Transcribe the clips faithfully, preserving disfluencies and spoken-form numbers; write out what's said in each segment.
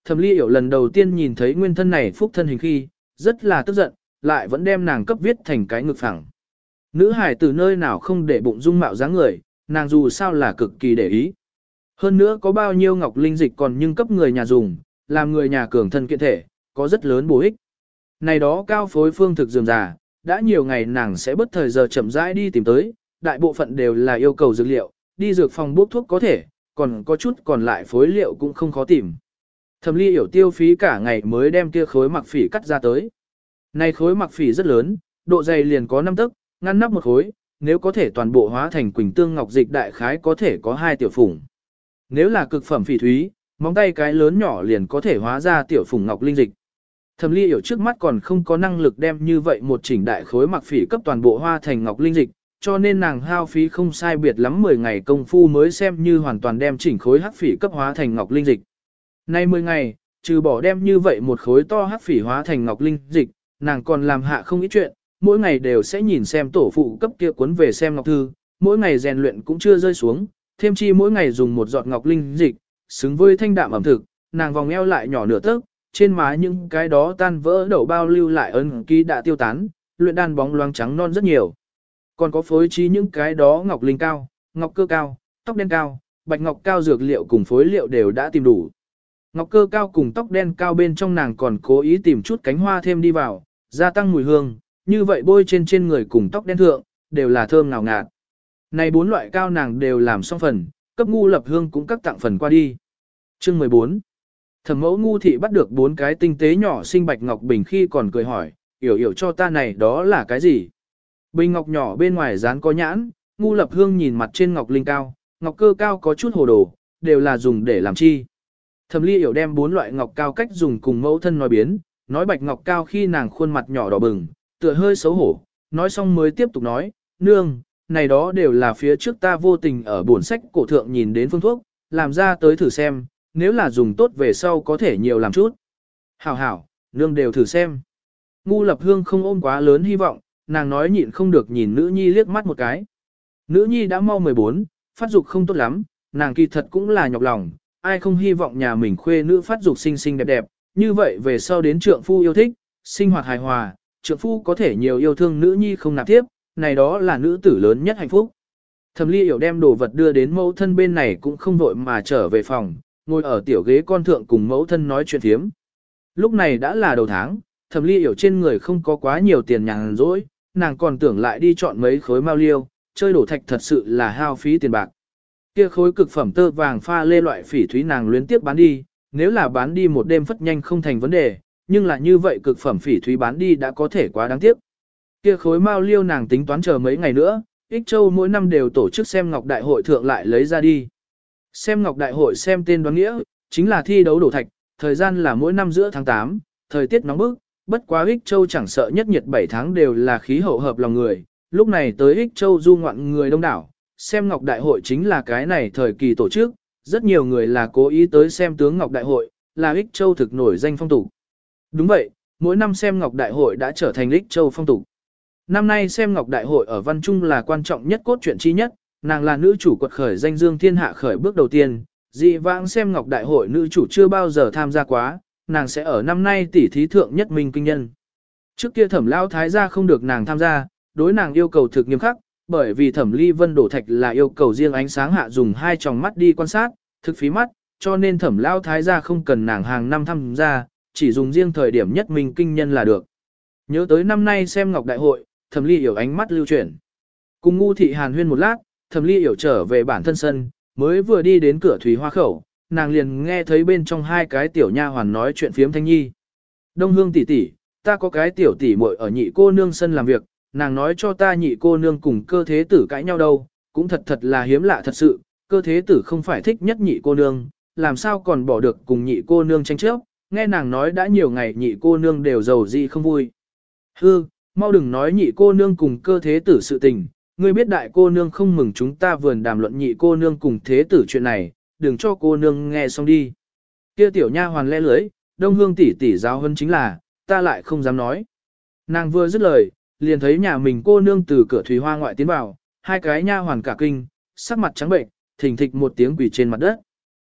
Thẩm Ly Yểu lần đầu tiên nhìn thấy nguyên thân này phúc thân hình khi, rất là tức giận, lại vẫn đem nàng cấp viết thành cái ngực phẳng. Nữ hải từ nơi nào không để bụng dung mạo dáng người, nàng dù sao là cực kỳ để ý. Hơn nữa có bao nhiêu ngọc linh dịch còn nhưng cấp người nhà dùng, làm người nhà cường thân kiện thể, có rất lớn bổ ích. Này đó cao phối phương thực dườm già, đã nhiều ngày nàng sẽ bất thời giờ chậm rãi đi tìm tới, đại bộ phận đều là yêu cầu dược liệu, đi dược phòng bốc thuốc có thể, còn có chút còn lại phối liệu cũng không khó tìm. Thẩm Ly Yểu tiêu phí cả ngày mới đem kia khối mặc phỉ cắt ra tới. Này khối mặc phỉ rất lớn, độ dày liền có năm tấc, ngăn nắp một khối, nếu có thể toàn bộ hóa thành quỳnh tương ngọc dịch đại khái có thể có hai tiểu phủng. Nếu là cực phẩm phỉ thúy, móng tay cái lớn nhỏ liền có thể hóa ra tiểu phủng ngọc linh dịch. Thẩm Ly Yểu trước mắt còn không có năng lực đem như vậy một chỉnh đại khối mặc phỉ cấp toàn bộ hoa thành ngọc linh dịch, cho nên nàng hao phí không sai biệt lắm mười ngày công phu mới xem như hoàn toàn đem chỉnh khối hắc phỉ cấp hóa thành ngọc linh dịch. Nay mười ngày, trừ bỏ đem như vậy một khối to hắc phỉ hóa thành ngọc linh dịch, nàng còn làm hạ không ít chuyện, mỗi ngày đều sẽ nhìn xem tổ phụ cấp kia cuốn về xem ngọc thư, mỗi ngày rèn luyện cũng chưa rơi xuống, thêm chi mỗi ngày dùng một giọt ngọc linh dịch, xứng với thanh đạm ẩm thực, nàng vòng eo lại nhỏ nửa tấc, trên má những cái đó tan vỡ đậu bao lưu lại ấn ký đã tiêu tán, luyện đan bóng loáng trắng non rất nhiều. Còn có phối trí những cái đó ngọc linh cao, ngọc cơ cao, tóc đen cao, bạch ngọc cao dược liệu cùng phối liệu đều đã tìm đủ. Ngọc cơ cao cùng tóc đen cao bên trong nàng còn cố ý tìm chút cánh hoa thêm đi vào, gia tăng mùi hương, như vậy bôi trên trên người cùng tóc đen thượng, đều là thơm ngào ngạt. Này bốn loại cao nàng đều làm xong phần, cấp ngu lập hương cũng các tặng phần qua đi. Chương mười bốn. Thẩm mẫu ngu thị bắt được bốn cái tinh tế nhỏ xinh bạch ngọc bình khi còn cười hỏi, hiểu hiểu cho ta này đó là cái gì? Bình ngọc nhỏ bên ngoài dán có nhãn, ngu lập hương nhìn mặt trên ngọc linh cao, ngọc cơ cao có chút hồ đồ, đều là dùng để làm chi. Thẩm Ly Yểu đem bốn loại ngọc cao cách dùng cùng mẫu thân nói biến, nói bạch ngọc cao khi nàng khuôn mặt nhỏ đỏ bừng, tựa hơi xấu hổ, nói xong mới tiếp tục nói, nương, này đó đều là phía trước ta vô tình ở bổn sách cổ thượng nhìn đến phương thuốc, làm ra tới thử xem, nếu là dùng tốt về sau có thể nhiều làm chút. Hảo hảo, nương đều thử xem. Ngu lập hương không ôm quá lớn hy vọng, nàng nói nhịn không được nhìn nữ nhi liếc mắt một cái. Nữ nhi đã mau mười bốn, phát dục không tốt lắm, nàng kỳ thật cũng là nhọc lòng, ai không hy vọng nhà mình khuê nữ phát dục xinh xinh đẹp đẹp, như vậy về sau đến trượng phu yêu thích, sinh hoạt hài hòa, trượng phu có thể nhiều yêu thương nữ nhi không nạp tiếp, này đó là nữ tử lớn nhất hạnh phúc. Thẩm Ly Yểu đem đồ vật đưa đến mẫu thân bên này cũng không vội mà trở về phòng, ngồi ở tiểu ghế con thượng cùng mẫu thân nói chuyện thiếm. Lúc này đã là đầu tháng, Thẩm Ly Yểu trên người không có quá nhiều tiền nhàn rỗi, nàng còn tưởng lại đi chọn mấy khối mao liêu, chơi đổ thạch thật sự là hao phí tiền bạc. Kia khối cực phẩm tơ vàng pha lê loại phỉ thúy nàng luyến tiếp bán đi, nếu là bán đi một đêm phất nhanh không thành vấn đề, nhưng là như vậy cực phẩm phỉ thúy bán đi đã có thể quá đáng tiếc. Kia khối mao liêu nàng tính toán chờ mấy ngày nữa, Ích Châu mỗi năm đều tổ chức xem ngọc đại hội thượng lại lấy ra đi. Xem ngọc đại hội xem tên đoán nghĩa, chính là thi đấu đổ thạch, thời gian là mỗi năm giữa tháng tám, thời tiết nóng bức, bất quá Ích Châu chẳng sợ nhất nhiệt bảy tháng đều là khí hậu hợp lòng người, lúc này tới Ích Châu du ngoạn người đông đảo, xem ngọc đại hội chính là cái này thời kỳ tổ chức, rất nhiều người là cố ý tới xem tướng ngọc đại hội, là Ích Châu thực nổi danh phong tục. Đúng vậy, mỗi năm xem ngọc đại hội đã trở thành Ích Châu phong tục. Năm nay xem ngọc đại hội ở Văn Trung là quan trọng nhất cốt truyện chi nhất, nàng là nữ chủ quật khởi danh dương thiên hạ khởi bước đầu tiên, dị vãng xem ngọc đại hội nữ chủ chưa bao giờ tham gia quá, nàng sẽ ở năm nay tỷ thí thượng nhất minh kinh nhân. Trước kia Thẩm lão thái gia không được nàng tham gia, đối nàng yêu cầu thực nghiêm khắc, bởi vì Thẩm Ly Vân đổ thạch là yêu cầu riêng ánh sáng hạ dùng hai tròng mắt đi quan sát, thực phí mắt, cho nên Thẩm lão thái gia không cần nàng hàng năm tham gia, chỉ dùng riêng thời điểm nhất minh kinh nhân là được. Nhớ tới năm nay xem ngọc đại hội, Thẩm Ly Yểu ánh mắt lưu chuyển. Cùng ngu thị hàn huyên một lát, Thẩm Ly Yểu trở về bản thân sân, mới vừa đi đến cửa thủy hoa khẩu, nàng liền nghe thấy bên trong hai cái tiểu nha hoàn nói chuyện phiếm thanh nhi. Đông Hương tỷ tỷ, ta có cái tiểu tỷ muội ở nhị cô nương sân làm việc, nàng nói cho ta nhị cô nương cùng cơ thế tử cãi nhau đâu, cũng thật thật là hiếm lạ thật sự, cơ thế tử không phải thích nhất nhị cô nương, làm sao còn bỏ được cùng nhị cô nương tranh chấp, nghe nàng nói đã nhiều ngày nhị cô nương đều giàu gì không vui. Hư, mau đừng nói nhị cô nương cùng cơ thế tử sự tình, ngươi biết đại cô nương không mừng chúng ta vườn đàm luận nhị cô nương cùng thế tử chuyện này, đừng cho cô nương nghe xong đi. Kia tiểu nha hoàn lẽ lưới, Đông Hương tỷ tỷ giáo hơn chính là, ta lại không dám nói. Nàng vừa dứt lời, liền thấy nhà mình cô nương từ cửa thủy hoa ngoại tiến vào, hai cái nha hoàn cả kinh, sắc mặt trắng bệnh, thình thịch một tiếng quỳ trên mặt đất.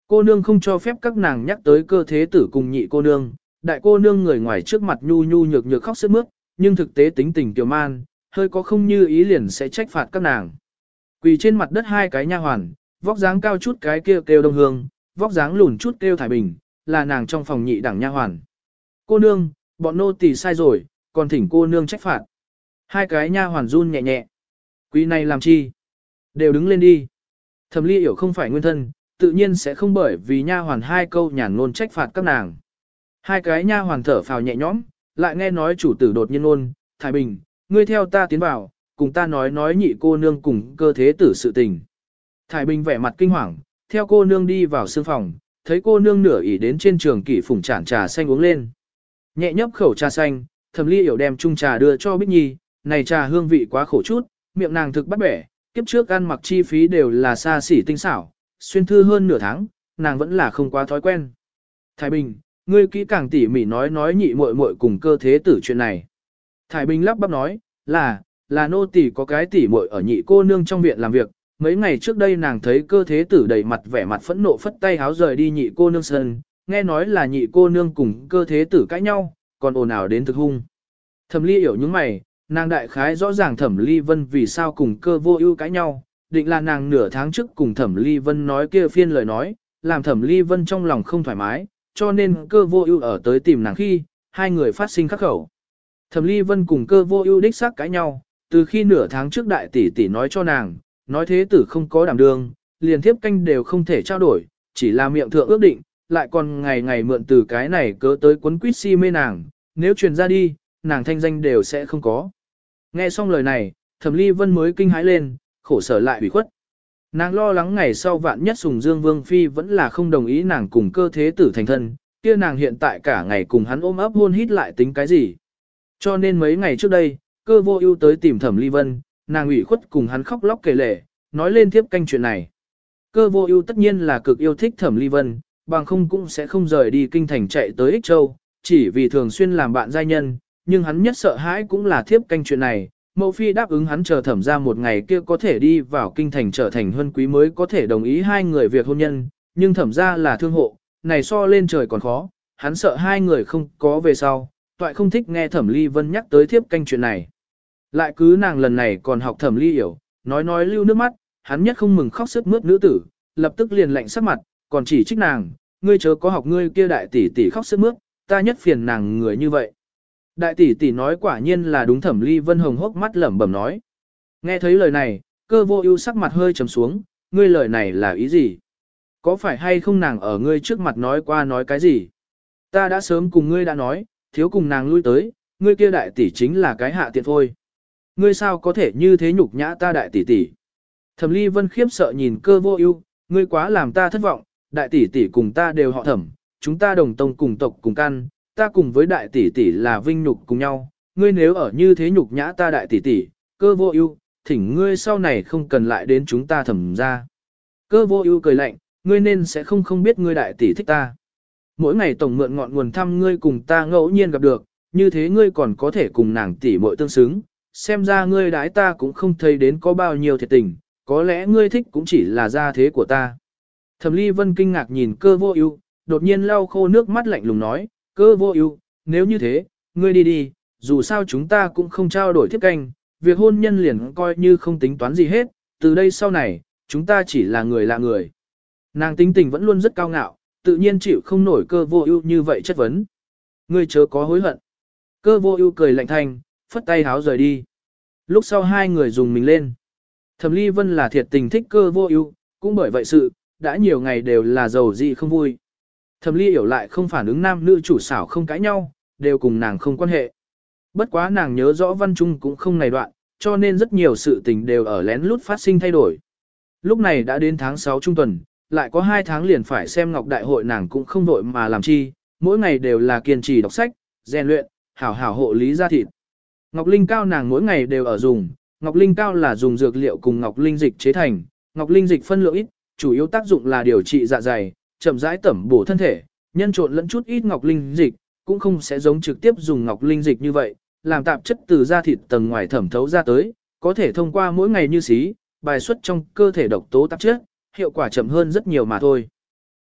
Cô nương không cho phép các nàng nhắc tới cơ thế tử cùng nhị cô nương, đại cô nương người ngoài trước mặt nhu nhu nhược nhược khóc sướt mướt, nhưng thực tế tính tình tiểu man, hơi có không như ý liền sẽ trách phạt các nàng. Quỳ trên mặt đất hai cái nha hoàn, vóc dáng cao chút cái kia kêu, kêu Đông Hương, vóc dáng lùn chút kêu Thải Bình, là nàng trong phòng nhị đẳng nha hoàn. Cô nương, bọn nô tỳ sai rồi, còn thỉnh cô nương trách phạt. Hai cái nha hoàn run nhẹ nhẹ. Quỳ này làm chi? Đều đứng lên đi. Thẩm Ly hiểu không phải nguyên thân, tự nhiên sẽ không bởi vì nha hoàn hai câu nhàn ngôn trách phạt các nàng. Hai cái nha hoàn thở phào nhẹ nhõm, lại nghe nói chủ tử đột nhiên ngôn, Thái Bình, ngươi theo ta tiến vào, cùng ta nói nói nhị cô nương cùng cơ thế tử sự tình. Thái Bình vẻ mặt kinh hoàng, theo cô nương đi vào sương phòng, thấy cô nương nửa ỉ đến trên trường kỷ phủng chản trà xanh uống lên. Nhẹ nhấp khẩu trà xanh, Thẩm Ly hiểu đem chung trà đưa cho Bích Nhi, này trà hương vị quá khổ chút, miệng nàng thực bắt bẻ, kiếp trước ăn mặc chi phí đều là xa xỉ tinh xảo, xuyên thư hơn nửa tháng, nàng vẫn là không quá thói quen. Thái Bình, ngươi kỹ càng tỉ mỉ nói nói nhị muội muội cùng cơ thế tử chuyện này. Thái Bình lắp bắp nói, là, là nô tỳ có cái tỉ muội ở nhị cô nương trong viện làm việc, mấy ngày trước đây nàng thấy cơ thế tử đầy mặt vẻ mặt phẫn nộ phất tay háo rời đi nhị cô nương sân, nghe nói là nhị cô nương cùng cơ thế tử cãi nhau, còn ồn ào đến thực hung. Thẩm Ly hiểu những mày, nàng đại khái rõ ràng Thẩm Ly Vân vì sao cùng cơ vô ưu cãi nhau, định là nàng nửa tháng trước cùng Thẩm Ly Vân nói kia phiên lời nói, làm Thẩm Ly Vân trong lòng không thoải mái, cho nên cơ vô ưu ở tới tìm nàng khi, hai người phát sinh khắc khẩu. Thẩm Ly Vân cùng cơ vô ưu đích xác cãi nhau, từ khi nửa tháng trước đại tỷ tỷ nói cho nàng, nói thế tử không có đảm đương, liền thiếp canh đều không thể trao đổi, chỉ là miệng thượng ước định, lại còn ngày ngày mượn từ cái này cớ tới quấn quýt si mê nàng, nếu truyền ra đi, nàng thanh danh đều sẽ không có. Nghe xong lời này, Thẩm Ly Vân mới kinh hãi lên, khổ sở lại ủy khuất. Nàng lo lắng ngày sau vạn nhất Sùng Dương Vương Phi vẫn là không đồng ý nàng cùng cơ thế tử thành thân, kia nàng hiện tại cả ngày cùng hắn ôm ấp hôn hít lại tính cái gì. Cho nên mấy ngày trước đây, cơ vô ưu tới tìm Thẩm Ly Vân, nàng ủy khuất cùng hắn khóc lóc kể lể, nói lên thiếp canh chuyện này. Cơ vô ưu tất nhiên là cực yêu thích Thẩm Ly Vân, bằng không cũng sẽ không rời đi kinh thành chạy tới Ích Châu, chỉ vì thường xuyên làm bạn giai nhân, nhưng hắn nhất sợ hãi cũng là thiếp canh chuyện này. Mẫu phi đáp ứng hắn chờ thẩm ra một ngày kia có thể đi vào kinh thành trở thành huân quý mới có thể đồng ý hai người việc hôn nhân, nhưng thẩm ra là thương hộ, này so lên trời còn khó, hắn sợ hai người không có về sau, toại không thích nghe Thẩm Ly Vân nhắc tới thiếp canh chuyện này. Lại cứ nàng lần này còn học Thẩm Ly hiểu, nói nói lưu nước mắt, hắn nhất không mừng khóc sướt mướt nữ tử, lập tức liền lạnh sắc mặt, còn chỉ trích nàng, ngươi chớ có học ngươi kia đại tỷ tỷ khóc sướt mướt, ta nhất phiền nàng người như vậy. Đại tỷ tỷ nói quả nhiên là đúng. Thẩm Ly Vân hồng hốc mắt lẩm bẩm nói. Nghe thấy lời này, cơ vô ưu sắc mặt hơi trầm xuống, ngươi lời này là ý gì? Có phải hay không nàng ở ngươi trước mặt nói qua nói cái gì? Ta đã sớm cùng ngươi đã nói, thiếu cùng nàng lui tới, ngươi kia đại tỷ chính là cái hạ tiện thôi. Ngươi sao có thể như thế nhục nhã ta đại tỷ tỷ? Thẩm Ly Vân khiếp sợ nhìn cơ vô ưu, ngươi quá làm ta thất vọng, đại tỷ tỷ cùng ta đều họ Thẩm, chúng ta đồng tông cùng tộc cùng căn. Ta cùng với đại tỷ tỷ là vinh nhục cùng nhau, ngươi nếu ở như thế nhục nhã ta đại tỷ tỷ, cơ vô ưu, thỉnh ngươi sau này không cần lại đến chúng ta Thẩm ra. Cơ vô ưu cười lạnh, ngươi nên sẽ không không biết ngươi đại tỷ thích ta. Mỗi ngày tổng mượn ngọn nguồn thăm ngươi cùng ta ngẫu nhiên gặp được, như thế ngươi còn có thể cùng nàng tỷ muội tương xứng, xem ra ngươi đãi ta cũng không thấy đến có bao nhiêu thiệt tình, có lẽ ngươi thích cũng chỉ là gia thế của ta. Thẩm Ly Vân kinh ngạc nhìn cơ vô ưu, đột nhiên lau khô nước mắt lạnh lùng nói, cơ vô ưu, nếu như thế, ngươi đi đi, dù sao chúng ta cũng không trao đổi thiếp canh, việc hôn nhân liền coi như không tính toán gì hết, từ đây sau này, chúng ta chỉ là người lạ người. Nàng tính tình vẫn luôn rất cao ngạo, tự nhiên chịu không nổi cơ vô ưu như vậy chất vấn. Ngươi chớ có hối hận. Cơ vô ưu cười lạnh thanh, phất tay háo rời đi. Lúc sau hai người dùng mình lên. Thẩm Ly Vân là thiệt tình thích cơ vô ưu, cũng bởi vậy sự, đã nhiều ngày đều là giàu gì không vui. Thẩm Ly hiểu lại không phản ứng nam nữ chủ xảo không cãi nhau, đều cùng nàng không quan hệ. Bất quá nàng nhớ rõ văn trung cũng không này đoạn, cho nên rất nhiều sự tình đều ở lén lút phát sinh thay đổi. Lúc này đã đến tháng sáu trung tuần, lại có hai tháng liền phải xem Ngọc Đại hội, nàng cũng không vội mà làm chi, mỗi ngày đều là kiên trì đọc sách, rèn luyện, hảo hảo hộ lý da thịt. Ngọc Linh Cao nàng mỗi ngày đều ở dùng, Ngọc Linh Cao là dùng dược liệu cùng Ngọc Linh Dịch chế thành, Ngọc Linh Dịch phân lượng ít, chủ yếu tác dụng là điều trị dạ dày, chậm rãi tẩm bổ thân thể, nhân trộn lẫn chút ít Ngọc Linh Dịch, cũng không sẽ giống trực tiếp dùng Ngọc Linh Dịch như vậy, làm tạp chất từ da thịt tầng ngoài thẩm thấu ra tới, có thể thông qua mỗi ngày như xí, bài xuất trong cơ thể độc tố tạp chất, hiệu quả chậm hơn rất nhiều mà thôi.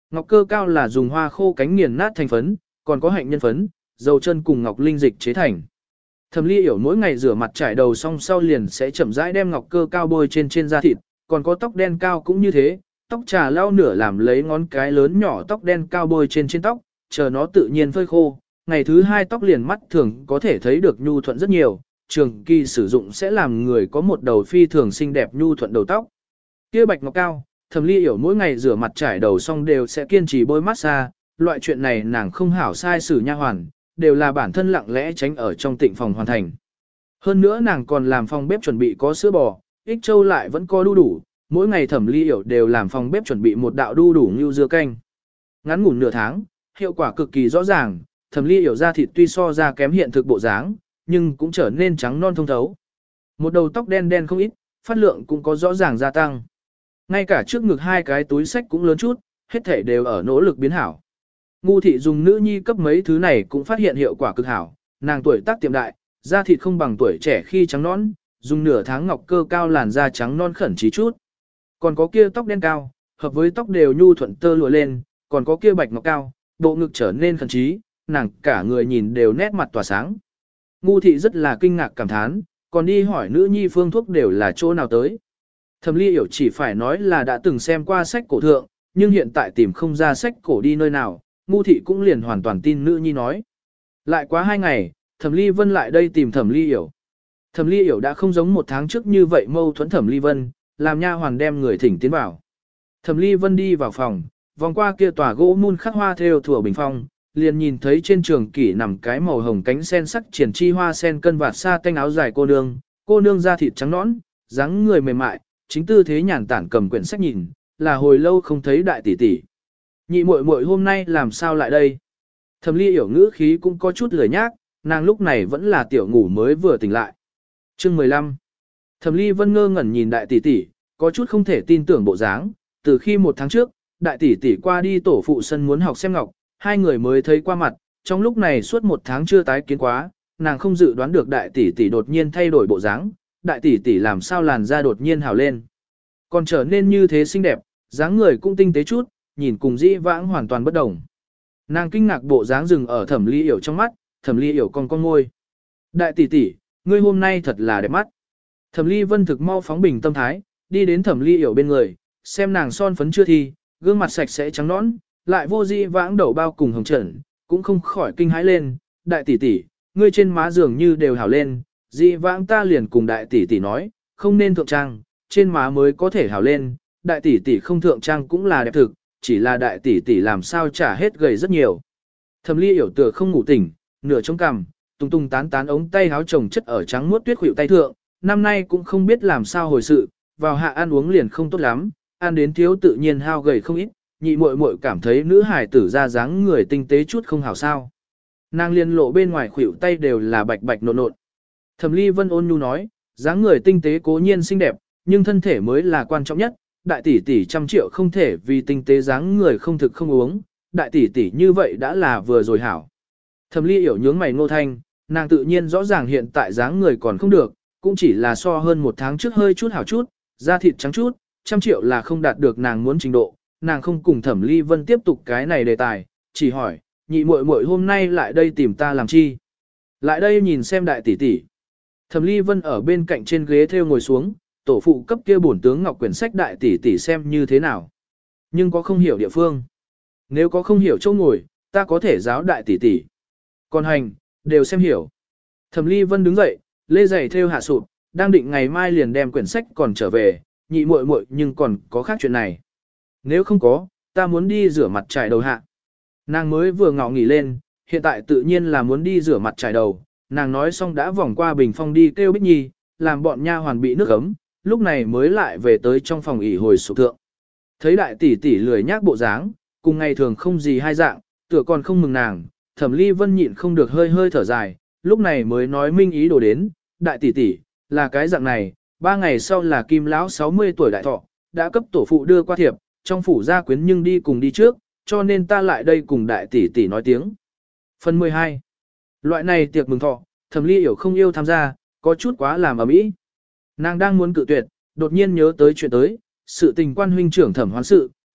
Ngọc cơ cao là dùng hoa khô cánh nghiền nát thành phấn, còn có hạnh nhân phấn, dầu chân cùng ngọc linh dịch chế thành. Thẩm Ly Yểu mỗi ngày rửa mặt trải đầu xong sau liền sẽ chậm rãi đem ngọc cơ cao bôi trên trên da thịt, còn có tóc đen cao cũng như thế, tóc trà lau nửa làm lấy ngón cái lớn nhỏ tóc đen cao bôi trên trên tóc, chờ nó tự nhiên phơi khô, ngày thứ hai tóc liền mắt thường có thể thấy được nhu thuận rất nhiều, trường kỳ sử dụng sẽ làm người có một đầu phi thường xinh đẹp nhu thuận đầu tóc. Kia bạch ngọc cao, Thẩm Ly Yểu mỗi ngày rửa mặt trải đầu xong đều sẽ kiên trì bôi massage, loại chuyện này nàng không hảo sai xử nha hoàn, đều là bản thân lặng lẽ tránh ở trong tịnh phòng hoàn thành. Hơn nữa nàng còn làm phòng bếp chuẩn bị có sữa bò, ích châu lại vẫn có đu đủ, mỗi ngày Thẩm Ly Yểu đều làm phòng bếp chuẩn bị một đạo đu đủ như dưa canh. Ngắn ngủn nửa tháng, hiệu quả cực kỳ rõ ràng, Thẩm Ly Yểu da thịt tuy so ra kém hiện thực bộ dáng, nhưng cũng trở nên trắng non thông thấu. Một đầu tóc đen đen không ít, phát lượng cũng có rõ ràng gia tăng. Ngay cả trước ngực hai cái túi sách cũng lớn chút, hết thể đều ở nỗ lực biến hảo. Ngu thị dùng nữ nhi cấp mấy thứ này cũng phát hiện hiệu quả cực hảo, nàng tuổi tác tiệm đại, da thịt không bằng tuổi trẻ khi trắng nõn, dùng nửa tháng ngọc cơ cao làn da trắng non khẩn trí chút. Còn có kia tóc đen cao, hợp với tóc đều nhu thuận tơ lụa lên, còn có kia bạch ngọc cao, bộ ngực trở nên khẩn trí, nàng cả người nhìn đều nét mặt tỏa sáng. Ngu thị rất là kinh ngạc cảm thán, còn đi hỏi nữ nhi phương thuốc đều là chỗ nào tới. Thẩm Ly Yểu chỉ phải nói là đã từng xem qua sách cổ thượng, nhưng hiện tại tìm không ra sách cổ đi nơi nào, ngu thị cũng liền hoàn toàn tin nữ nhi nói. Lại quá hai ngày, Thẩm Ly Vân lại đây tìm Thẩm Ly Yểu. Thẩm Ly Yểu đã không giống một tháng trước như vậy mâu thuẫn Thẩm Ly Vân, làm nha hoàn đem người thỉnh tiến vào. Thẩm Ly Vân đi vào phòng, vòng qua kia tòa gỗ mun khắc hoa theo thủa bình phong, liền nhìn thấy trên trường kỷ nằm cái màu hồng cánh sen sắc triển chi hoa sen cân vạt sa tanh áo dài cô nương, cô nương da thịt trắng nõn, dáng người mềm mại, chính tư thế nhàn tản cầm quyển sách nhìn, là hồi lâu không thấy đại tỷ tỷ. Nhị muội muội hôm nay làm sao lại đây? Thẩm Ly Yểu ngữ khí cũng có chút lười nhác, nàng lúc này vẫn là tiểu ngủ mới vừa tỉnh lại. Chương mười lăm. Thẩm Ly Vân ngơ ngẩn nhìn đại tỷ tỷ, có chút không thể tin tưởng bộ dáng, từ khi một tháng trước, đại tỷ tỷ qua đi tổ phụ sân muốn học xem ngọc, hai người mới thấy qua mặt, trong lúc này suốt một tháng chưa tái kiến quá, nàng không dự đoán được đại tỷ tỷ đột nhiên thay đổi bộ dáng, đại tỷ tỷ làm sao làn da đột nhiên hào lên. Còn trở nên như thế xinh đẹp, dáng người cũng tinh tế chút, nhìn cùng dĩ vãng hoàn toàn bất đồng. Nàng kinh ngạc bộ dáng dừng ở Thẩm Ly Yểu trong mắt, Thẩm Ly Yểu con con môi. Đại tỷ tỷ, ngươi hôm nay thật là đẹp mắt. Thẩm Ly Vân thực mau phóng bình tâm thái, đi đến Thẩm Ly Yểu bên người, xem nàng son phấn chưa thi, gương mặt sạch sẽ trắng nõn, lại vô dĩ vãng đầu bao cùng hồng trần, cũng không khỏi kinh hãi lên. Đại tỷ tỷ, ngươi trên má dường như đều hảo lên, dĩ vãng ta liền cùng đại tỷ tỷ nói, không nên thượng trang, trên má mới có thể hảo lên, đại tỷ tỷ không thượng trang cũng là đẹp thực, chỉ là đại tỷ tỷ làm sao trả hết gầy rất nhiều. Thẩm Ly Yểu tựa không ngủ tỉnh, nửa chống cằm, tung tung tán tán ống tay áo chồng chất ở trắng muốt tuyết khuỷu tay thượng, năm nay cũng không biết làm sao hồi sự, vào hạ ăn uống liền không tốt lắm, ăn đến thiếu tự nhiên hao gầy không ít, nhị muội muội cảm thấy nữ hài tử ra dáng người tinh tế chút không hảo sao. Nàng liên lộ bên ngoài khuỷu tay đều là bạch bạch nộn nộn. Thẩm Ly Vân ôn nhu nói, dáng người tinh tế cố nhiên xinh đẹp, nhưng thân thể mới là quan trọng nhất, đại tỷ tỷ trăm triệu không thể vì tinh tế dáng người không thực không uống, đại tỷ tỷ như vậy đã là vừa rồi hảo. Thẩm Ly Yểu nhướng mày ngô thanh, nàng tự nhiên rõ ràng hiện tại dáng người còn không được, cũng chỉ là so hơn một tháng trước hơi chút hảo chút, da thịt trắng chút, trăm triệu là không đạt được nàng muốn trình độ, nàng không cùng Thẩm Ly Vân tiếp tục cái này đề tài, chỉ hỏi, nhị muội muội hôm nay lại đây tìm ta làm chi? Lại đây nhìn xem đại tỷ tỷ. Thẩm Ly Vân ở bên cạnh trên ghế theo ngồi xuống, tổ phụ cấp kia bổn tướng ngọc quyển sách đại tỷ tỷ xem như thế nào. Nhưng có không hiểu địa phương. Nếu có không hiểu chỗ ngồi, ta có thể giáo đại tỷ tỷ. Còn hành, đều xem hiểu. Thẩm Ly Vân đứng dậy, lê giày theo hạ sụp, đang định ngày mai liền đem quyển sách còn trở về, nhị muội muội nhưng còn có khác chuyện này. Nếu không có, ta muốn đi rửa mặt trải đầu hạ. Nàng mới vừa ngọ nghỉ lên, hiện tại tự nhiên là muốn đi rửa mặt trải đầu, nàng nói xong đã vòng qua bình phong đi kêu Bích Nhi, làm bọn nha hoàn bị nước ấm, lúc này mới lại về tới trong phòng ỉ hồi sụp thượng. Thấy đại tỷ tỷ lười nhác bộ dáng, cùng ngày thường không gì hai dạng, tựa còn không mừng nàng, Thẩm Ly Vân nhịn không được hơi hơi thở dài, lúc này mới nói minh ý đồ đến, đại tỷ tỷ, là cái dạng này, ba ngày sau là Kim lão sáu mươi tuổi đại thọ, đã cấp tổ phụ đưa qua thiệp, trong phủ gia quyến nhưng đi cùng đi trước, cho nên ta lại đây cùng đại tỷ tỷ nói tiếng. Phần mười hai. Loại này tiệc mừng thọ, Thẩm Ly Yểu không yêu tham gia, có chút quá làm ầm ĩ. Nàng đang muốn cự tuyệt, đột nhiên nhớ tới chuyện tới, sự tình quan huynh trưởng Thẩm Hoán sự,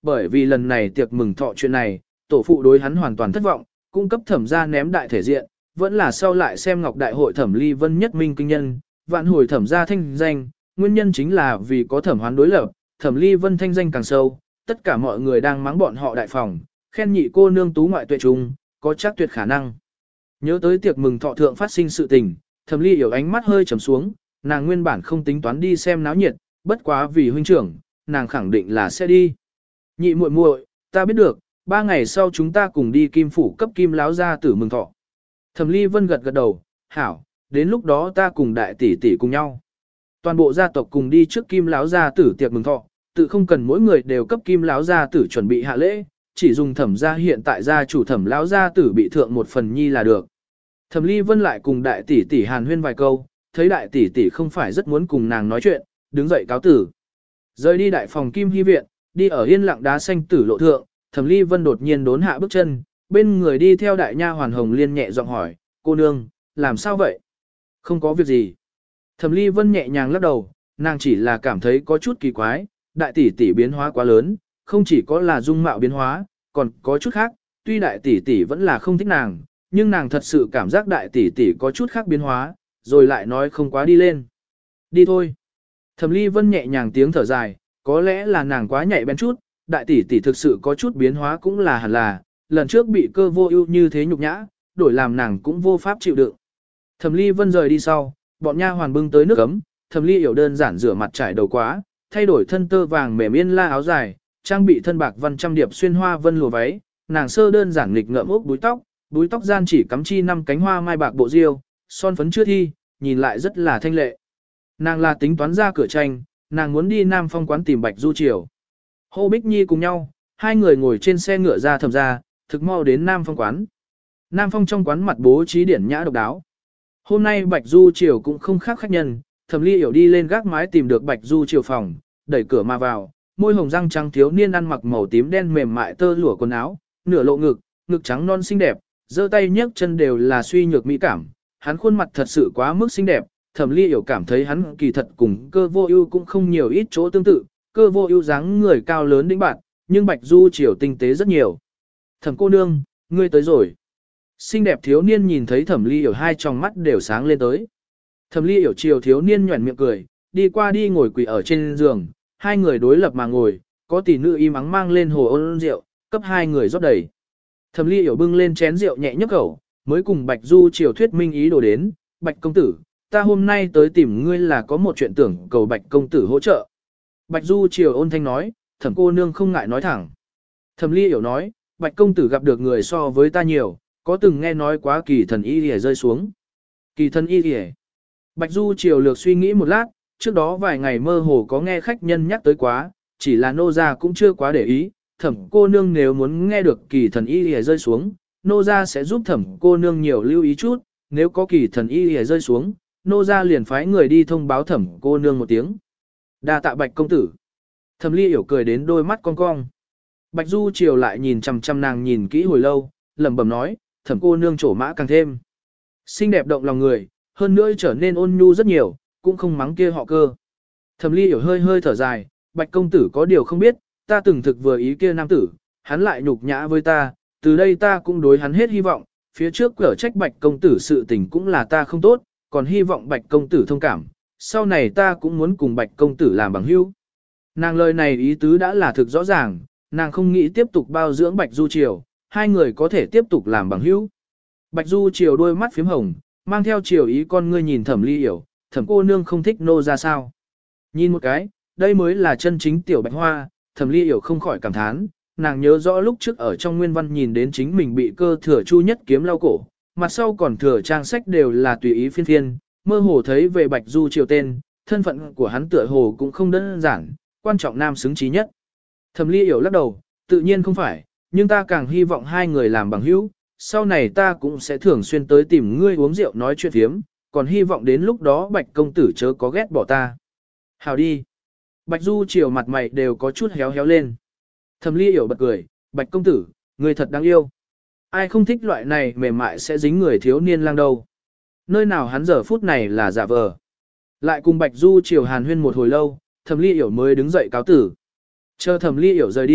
bởi vì lần này tiệc mừng thọ chuyện này, tổ phụ đối hắn hoàn toàn thất vọng, cung cấp thẩm gia ném đại thể diện, vẫn là sau lại xem ngọc đại hội thẩm ly vân nhất minh kinh nhân, vạn hồi thẩm gia thanh danh, nguyên nhân chính là vì có thẩm hoán đối lập, thẩm ly vân thanh danh càng sâu, tất cả mọi người đang mắng bọn họ đại phòng, khen nhị cô nương tú ngoại tuệ trung, có chắc tuyệt khả năng. Nhớ tới tiệc mừng thọ thượng phát sinh sự tình, thẩm ly hiểu ánh mắt hơi trầm xuống, nàng nguyên bản không tính toán đi xem náo nhiệt, bất quá vì huynh trưởng, nàng khẳng định là sẽ đi. Nhị muội muội, ta biết được, ba ngày sau chúng ta cùng đi kim phủ cấp kim láo gia tử mừng thọ. Thẩm ly vân gật gật đầu, hảo, đến lúc đó ta cùng đại tỷ tỷ cùng nhau. Toàn bộ gia tộc cùng đi trước kim láo gia tử tiệc mừng thọ, tự không cần mỗi người đều cấp kim láo gia tử chuẩn bị hạ lễ, chỉ dùng thẩm gia hiện tại gia chủ thẩm láo gia tử bị thượng một phần nhi là được. Thẩm ly vân lại cùng đại tỷ tỷ hàn huyên vài câu, thấy đại tỷ tỷ không phải rất muốn cùng nàng nói chuyện, đứng dậy cáo tử. Rời đi đại phòng kim hy viện, đi ở yên lặng đá xanh tử lộ thượng, thẩm ly vân đột nhiên đốn hạ bước chân, bên người đi theo đại nha hoàn hồng liên nhẹ giọng hỏi, cô nương, làm sao vậy? Không có việc gì. Thẩm ly vân nhẹ nhàng lắc đầu, nàng chỉ là cảm thấy có chút kỳ quái, đại tỷ tỷ biến hóa quá lớn, không chỉ có là dung mạo biến hóa, còn có chút khác, tuy đại tỷ tỷ vẫn là không thích nàng, nhưng nàng thật sự cảm giác đại tỷ tỷ có chút khác biến hóa, rồi lại nói không quá đi lên. Đi thôi. Thẩm ly vân nhẹ nhàng tiếng thở dài, có lẽ là nàng quá nhạy bén chút, đại tỷ tỷ thực sự có chút biến hóa cũng là hẳn là, lần trước bị cơ vô ưu như thế nhục nhã, đổi làm nàng cũng vô pháp chịu đựng. Thẩm ly vân rời đi sau, bọn nha hoàn bưng tới nước ấm, thẩm ly hiểu đơn giản rửa mặt trải đầu quá, thay đổi thân tơ vàng mềm yên la áo dài, trang bị thân bạc văn trăm điệp xuyên hoa vân lùa váy, nàng sơ đơn giản nghịch ngợm ốc búi tóc, búi tóc gian chỉ cắm chi năm cánh hoa mai bạc bộ diêu, son phấn chưa thi, nhìn lại rất là thanh lệ. Nàng là tính toán ra cửa tranh, nàng muốn đi Nam Phong quán tìm Bạch Du Triều. Hồ Bích Nhi cùng nhau, hai người ngồi trên xe ngựa ra thẩm ra, thực mau đến Nam Phong quán. Nam Phong trong quán mặt bố trí điển nhã độc đáo. Hôm nay Bạch Du Triều cũng không khác khách nhân, Thẩm Ly hiểu đi lên gác mái tìm được Bạch Du Triều phòng, đẩy cửa mà vào, môi hồng răng trắng thiếu niên ăn mặc màu tím đen mềm mại tơ lụa quần áo, nửa lộ ngực, ngực trắng non xinh đẹp, giơ tay nhấc chân đều là suy nhược mỹ cảm, hắn khuôn mặt thật sự quá mức xinh đẹp, Thẩm Ly hiểu cảm thấy hắn kỳ thật cùng Cơ Vô Ưu cũng không nhiều ít chỗ tương tự, Cơ Vô Ưu dáng người cao lớn đĩnh bạn, nhưng Bạch Du Triều tinh tế rất nhiều. "Thẩm cô nương, ngươi tới rồi." Xinh đẹp thiếu niên nhìn thấy Thẩm Ly hiểu hai tròng mắt đều sáng lên tới. Thẩm Ly hiểu chiều thiếu niên nhuyễn miệng cười, đi qua đi ngồi quỳ ở trên giường, hai người đối lập mà ngồi, có tỷ nữ im ắng mang lên hồ ôn rượu, cấp hai người rót đầy. Thẩm Ly hiểu bưng lên chén rượu nhẹ nhấp khẩu, mới cùng Bạch Du Triều thuyết minh ý đồ đến, "Bạch công tử, ta hôm nay tới tìm ngươi là có một chuyện tưởng cầu Bạch công tử hỗ trợ." Bạch Du Triều ôn thanh nói, "Thẩm cô nương không ngại nói thẳng." Thẩm Ly hiểu nói, "Bạch công tử gặp được người so với ta nhiều, có từng nghe nói quá kỳ thần y lìa rơi xuống." Kỳ thần y lìa. Bạch Du Triều lược suy nghĩ một lát, trước đó vài ngày mơ hồ có nghe khách nhân nhắc tới quá, chỉ là nô gia cũng chưa quá để ý, Thẩm cô nương nếu muốn nghe được kỳ thần y lìa rơi xuống, nô gia sẽ giúp Thẩm cô nương nhiều lưu ý chút, nếu có kỳ thần y lìa rơi xuống, nô gia liền phái người đi thông báo Thẩm cô nương một tiếng. Đa tạ Bạch công tử. Thẩm Ly hiểu cười đến đôi mắt cong cong. Bạch Du Triều lại nhìn chằm chằm nàng nhìn kỹ hồi lâu, lẩm bẩm nói, Thẩm cô nương trổ mã càng thêm xinh đẹp động lòng người, hơn nữa trở nên ôn nhu rất nhiều, cũng không mắng kia họ Cơ. Thẩm Ly hiểu hơi hơi thở dài, Bạch công tử có điều không biết, ta từng thực vừa ý kia nam tử, hắn lại nhục nhã với ta, từ đây ta cũng đối hắn hết hy vọng, phía trước cở trách Bạch công tử sự tình cũng là ta không tốt, còn hy vọng Bạch công tử thông cảm, sau này ta cũng muốn cùng Bạch công tử làm bằng hữu. Nàng lời này ý tứ đã là thực rõ ràng, nàng không nghĩ tiếp tục bao dưỡng Bạch Du Triều, hai người có thể tiếp tục làm bằng hữu. Bạch Du Triều đôi mắt phím hồng, mang theo chiều ý con ngươi nhìn Thẩm Ly hiểu, Thẩm cô nương không thích nô ra sao. Nhìn một cái, đây mới là chân chính tiểu Bạch Hoa, Thẩm Ly hiểu không khỏi cảm thán, nàng nhớ rõ lúc trước ở trong nguyên văn nhìn đến chính mình bị Cơ thừa chu nhất kiếm lau cổ, mặt sau còn thừa trang sách đều là tùy ý phiên phiên, mơ hồ thấy về Bạch Du Triều tên, thân phận của hắn tựa hồ cũng không đơn giản, quan trọng nam xứng trí nhất. Thẩm Ly hiểu lắc đầu, tự nhiên không phải, nhưng ta càng hy vọng hai người làm bằng hữu, sau này ta cũng sẽ thường xuyên tới tìm ngươi uống rượu nói chuyện phiếm, còn hy vọng đến lúc đó Bạch công tử chớ có ghét bỏ ta. Hào đi. Bạch Du Triều mặt mày đều có chút héo héo lên. Thẩm Ly hiểu bật cười, Bạch công tử, ngươi thật đáng yêu. Ai không thích loại này mềm mại sẽ dính người thiếu niên lang đâu. Nơi nào hắn giờ phút này là giả vờ. Lại cùng Bạch Du Triều hàn huyên một hồi lâu, Thẩm Ly hiểu mới đứng dậy cáo tử. Chờ Thẩm Ly hiểu rời đi,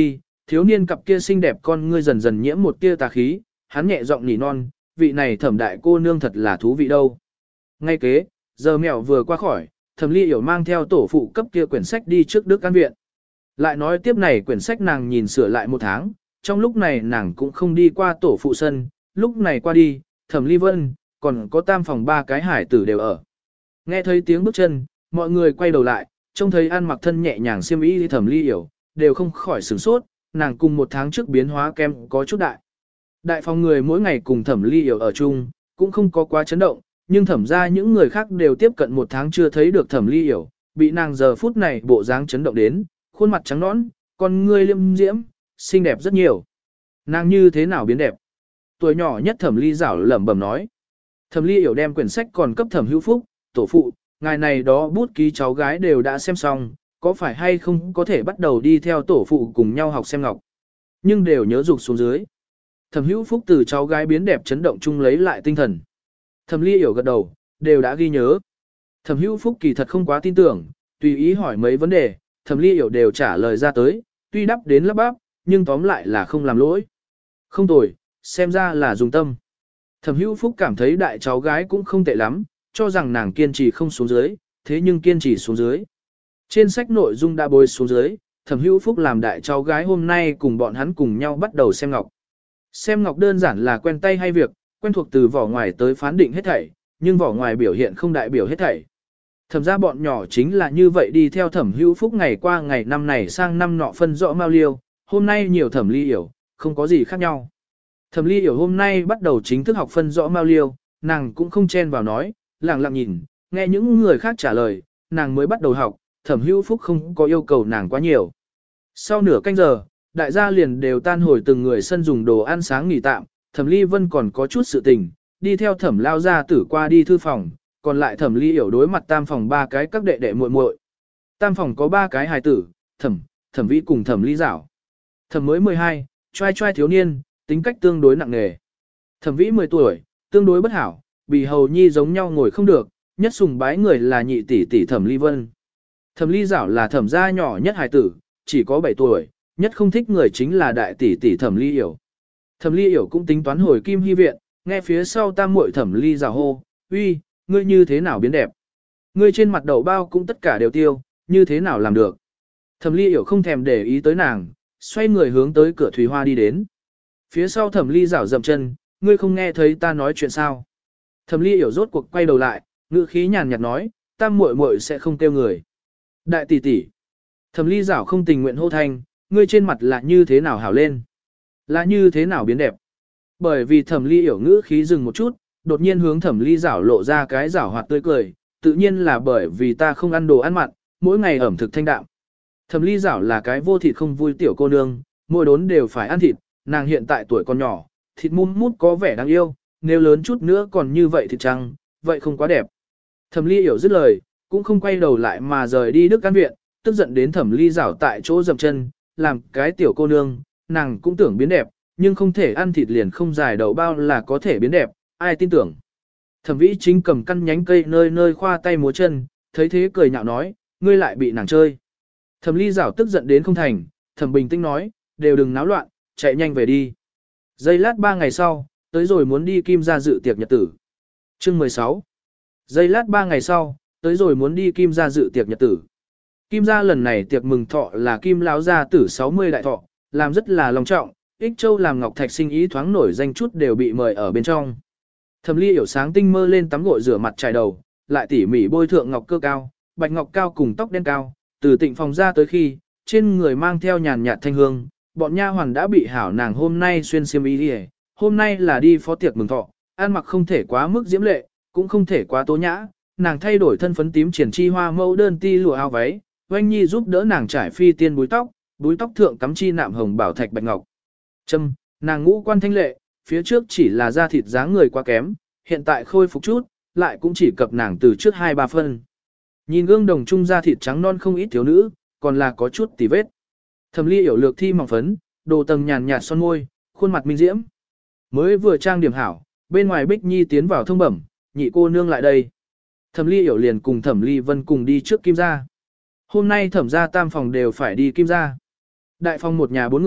Thiếu niên cặp kia xinh đẹp con ngươi dần dần nhiễm một tia tà khí, hắn nhẹ giọng nỉ non, vị này thẩm đại cô nương thật là thú vị đâu. Ngay kế, giờ mèo vừa qua khỏi, thẩm ly hiểu mang theo tổ phụ cấp kia quyển sách đi trước Đức An Viện. Lại nói tiếp này quyển sách nàng nhìn sửa lại một tháng, trong lúc này nàng cũng không đi qua tổ phụ sân, lúc này qua đi, thẩm ly vân, còn có tam phòng ba cái hải tử đều ở. Nghe thấy tiếng bước chân, mọi người quay đầu lại, trông thấy ăn mặc thân nhẹ nhàng xiêm y thẩm ly hiểu, đều không khỏi sửng sốt, nàng cùng một tháng trước biến hóa kem có chút đại. Đại phòng người mỗi ngày cùng thẩm ly hiểu ở chung, cũng không có quá chấn động, nhưng thẩm ra những người khác đều tiếp cận một tháng chưa thấy được thẩm ly hiểu, bị nàng giờ phút này bộ dáng chấn động đến, khuôn mặt trắng nõn, con ngươi liêm diễm, xinh đẹp rất nhiều. Nàng như thế nào biến đẹp? Tuổi nhỏ nhất thẩm ly giảo lẩm bẩm nói. Thẩm ly hiểu đem quyển sách còn cấp thẩm hữu phúc, tổ phụ, ngài này đó bút ký cháu gái đều đã xem xong, có phải hay không có thể bắt đầu đi theo tổ phụ cùng nhau học xem ngọc. Nhưng đều nhớ dục xuống dưới. Thẩm hữu phúc từ cháu gái biến đẹp chấn động chung lấy lại tinh thần. Thẩm ly hiểu gật đầu, đều đã ghi nhớ. Thẩm hữu phúc kỳ thật không quá tin tưởng, tùy ý hỏi mấy vấn đề, thẩm ly hiểu đều trả lời ra tới, tuy đắp đến lắp bắp, nhưng tóm lại là không làm lỗi. Không tồi, xem ra là dùng tâm. Thẩm hữu phúc cảm thấy đại cháu gái cũng không tệ lắm, cho rằng nàng kiên trì không xuống dưới, thế nhưng kiên trì xuống dưới. Trên sách nội dung đã bôi xuống dưới, thẩm hữu phúc làm đại cháu gái hôm nay cùng bọn hắn cùng nhau bắt đầu xem ngọc. Xem ngọc đơn giản là quen tay hay việc, quen thuộc từ vỏ ngoài tới phán định hết thảy, nhưng vỏ ngoài biểu hiện không đại biểu hết thảy. Thẩm ra bọn nhỏ chính là như vậy đi theo thẩm hữu phúc ngày qua ngày năm này sang năm nọ phân rõ mau liêu, hôm nay nhiều thẩm ly hiểu, không có gì khác nhau. Thẩm ly hiểu hôm nay bắt đầu chính thức học phân rõ mau liêu, nàng cũng không chen vào nói, lặng lặng nhìn, nghe những người khác trả lời, nàng mới bắt đầu học, thẩm hữu phúc không có yêu cầu nàng quá nhiều. Sau nửa canh giờ, đại gia liền đều tan hồi từng người sân dùng đồ ăn sáng nghỉ tạm, thẩm ly vân còn có chút sự tình, đi theo thẩm lao ra tử qua đi thư phòng, còn lại thẩm ly hiểu đối mặt tam phòng ba cái các đệ đệ muội muội. Tam phòng có ba cái hài tử, thẩm, thẩm vĩ cùng thẩm ly giảo. Thẩm mới mười hai, trai trai thiếu niên, tính cách tương đối nặng nề. Thẩm vĩ mười tuổi, tương đối bất hảo, bì hầu nhi giống nhau ngồi không được, nhất sùng bái người là nhị tỷ tỷ thẩm ly vân. Thẩm ly giảo là thẩm gia nhỏ nhất hài tử, chỉ có bảy tuổi, nhất không thích người chính là đại tỷ tỷ thẩm ly hiểu. Thẩm ly hiểu cũng tính toán hồi kim hy viện, nghe phía sau tam muội thẩm ly giảo hô, uy, ngươi như thế nào biến đẹp? Ngươi trên mặt đầu bao cũng tất cả đều tiêu, như thế nào làm được? Thẩm ly hiểu không thèm để ý tới nàng, xoay người hướng tới cửa thủy hoa đi đến. Phía sau thẩm ly giảo dậm chân, ngươi không nghe thấy ta nói chuyện sao? Thẩm ly hiểu rốt cuộc quay đầu lại, ngữ khí nhàn nhạt nói, tam muội muội sẽ không tiêu người. Đại tỷ tỷ. Thẩm ly giảo không tình nguyện hô thanh, ngươi trên mặt là như thế nào hảo lên? Là như thế nào biến đẹp? Bởi vì thẩm ly hiểu ngữ khí dừng một chút, đột nhiên hướng thẩm ly giảo lộ ra cái giảo hoạt tươi cười, tự nhiên là bởi vì ta không ăn đồ ăn mặn, mỗi ngày ẩm thực thanh đạm. Thẩm ly giảo là cái vô thịt không vui tiểu cô nương, mỗi đốn đều phải ăn thịt, nàng hiện tại tuổi còn nhỏ, thịt mum mút có vẻ đáng yêu, nếu lớn chút nữa còn như vậy thì chăng, vậy không quá đẹp. Thẩm ly hiểu dứt lời, cũng không quay đầu lại mà rời đi Đức An Viện, tức giận đến thẩm ly giảo tại chỗ dậm chân, làm cái tiểu cô nương, nàng cũng tưởng biến đẹp, nhưng không thể ăn thịt liền không dài đầu bao là có thể biến đẹp, ai tin tưởng. Thẩm vĩ chính cầm căn nhánh cây nơi nơi khoa tay múa chân, thấy thế cười nhạo nói, ngươi lại bị nàng chơi. Thẩm ly giảo tức giận đến không thành, thẩm bình tĩnh nói, đều đừng náo loạn, chạy nhanh về đi. Giây lát ba ngày sau, tới rồi muốn đi kim gia dự tiệc nhật tử. Chương mười sáu. Giây lát ba ngày sau, tới rồi muốn đi kim gia dự tiệc nhật tử. Kim gia lần này tiệc mừng thọ là kim lão gia tử sáu mươi đại thọ, làm rất là long trọng, Ích Châu làm ngọc thạch sinh ý thoáng nổi danh chút đều bị mời ở bên trong. Thẩm ly hiểu sáng tinh mơ lên tắm gội rửa mặt trải đầu, lại tỉ mỉ bôi thượng ngọc cơ cao, bạch ngọc cao cùng tóc đen cao, từ tịnh phòng ra tới khi, trên người mang theo nhàn nhạt thanh hương, bọn nha hoàn đã bị hảo nàng hôm nay xuyên xiêm y đi, hôm nay là đi phó tiệc mừng thọ, ăn mặc không thể quá mức diễm lệ, cũng không thể quá tố nhã, nàng thay đổi thân phấn tím triển chi hoa mẫu đơn ti lụa áo váy, Oanh Nhi giúp đỡ nàng trải phi tiên búi tóc, búi tóc thượng cắm chi nạm hồng bảo thạch bạch ngọc. Trâm, nàng ngũ quan thanh lệ, phía trước chỉ là da thịt dáng người quá kém, hiện tại khôi phục chút, lại cũng chỉ cập nàng từ trước hai ba phân. Nhìn gương đồng trung da thịt trắng non không ít thiếu nữ, còn là có chút tì vết. Thẩm ly hiểu lược thi mỏng phấn, đồ tầng nhàn nhạt son môi, khuôn mặt minh diễm. Mới vừa trang điểm hảo, bên ngoài Bích Nhi tiến vào thông bẩm, nhị cô nương lại đây. Thẩm ly hiểu liền cùng Thẩm ly vân cùng đi trước kim gia. Hôm nay thẩm gia tam phòng đều phải đi kim gia. Đại phòng một nhà bốn người,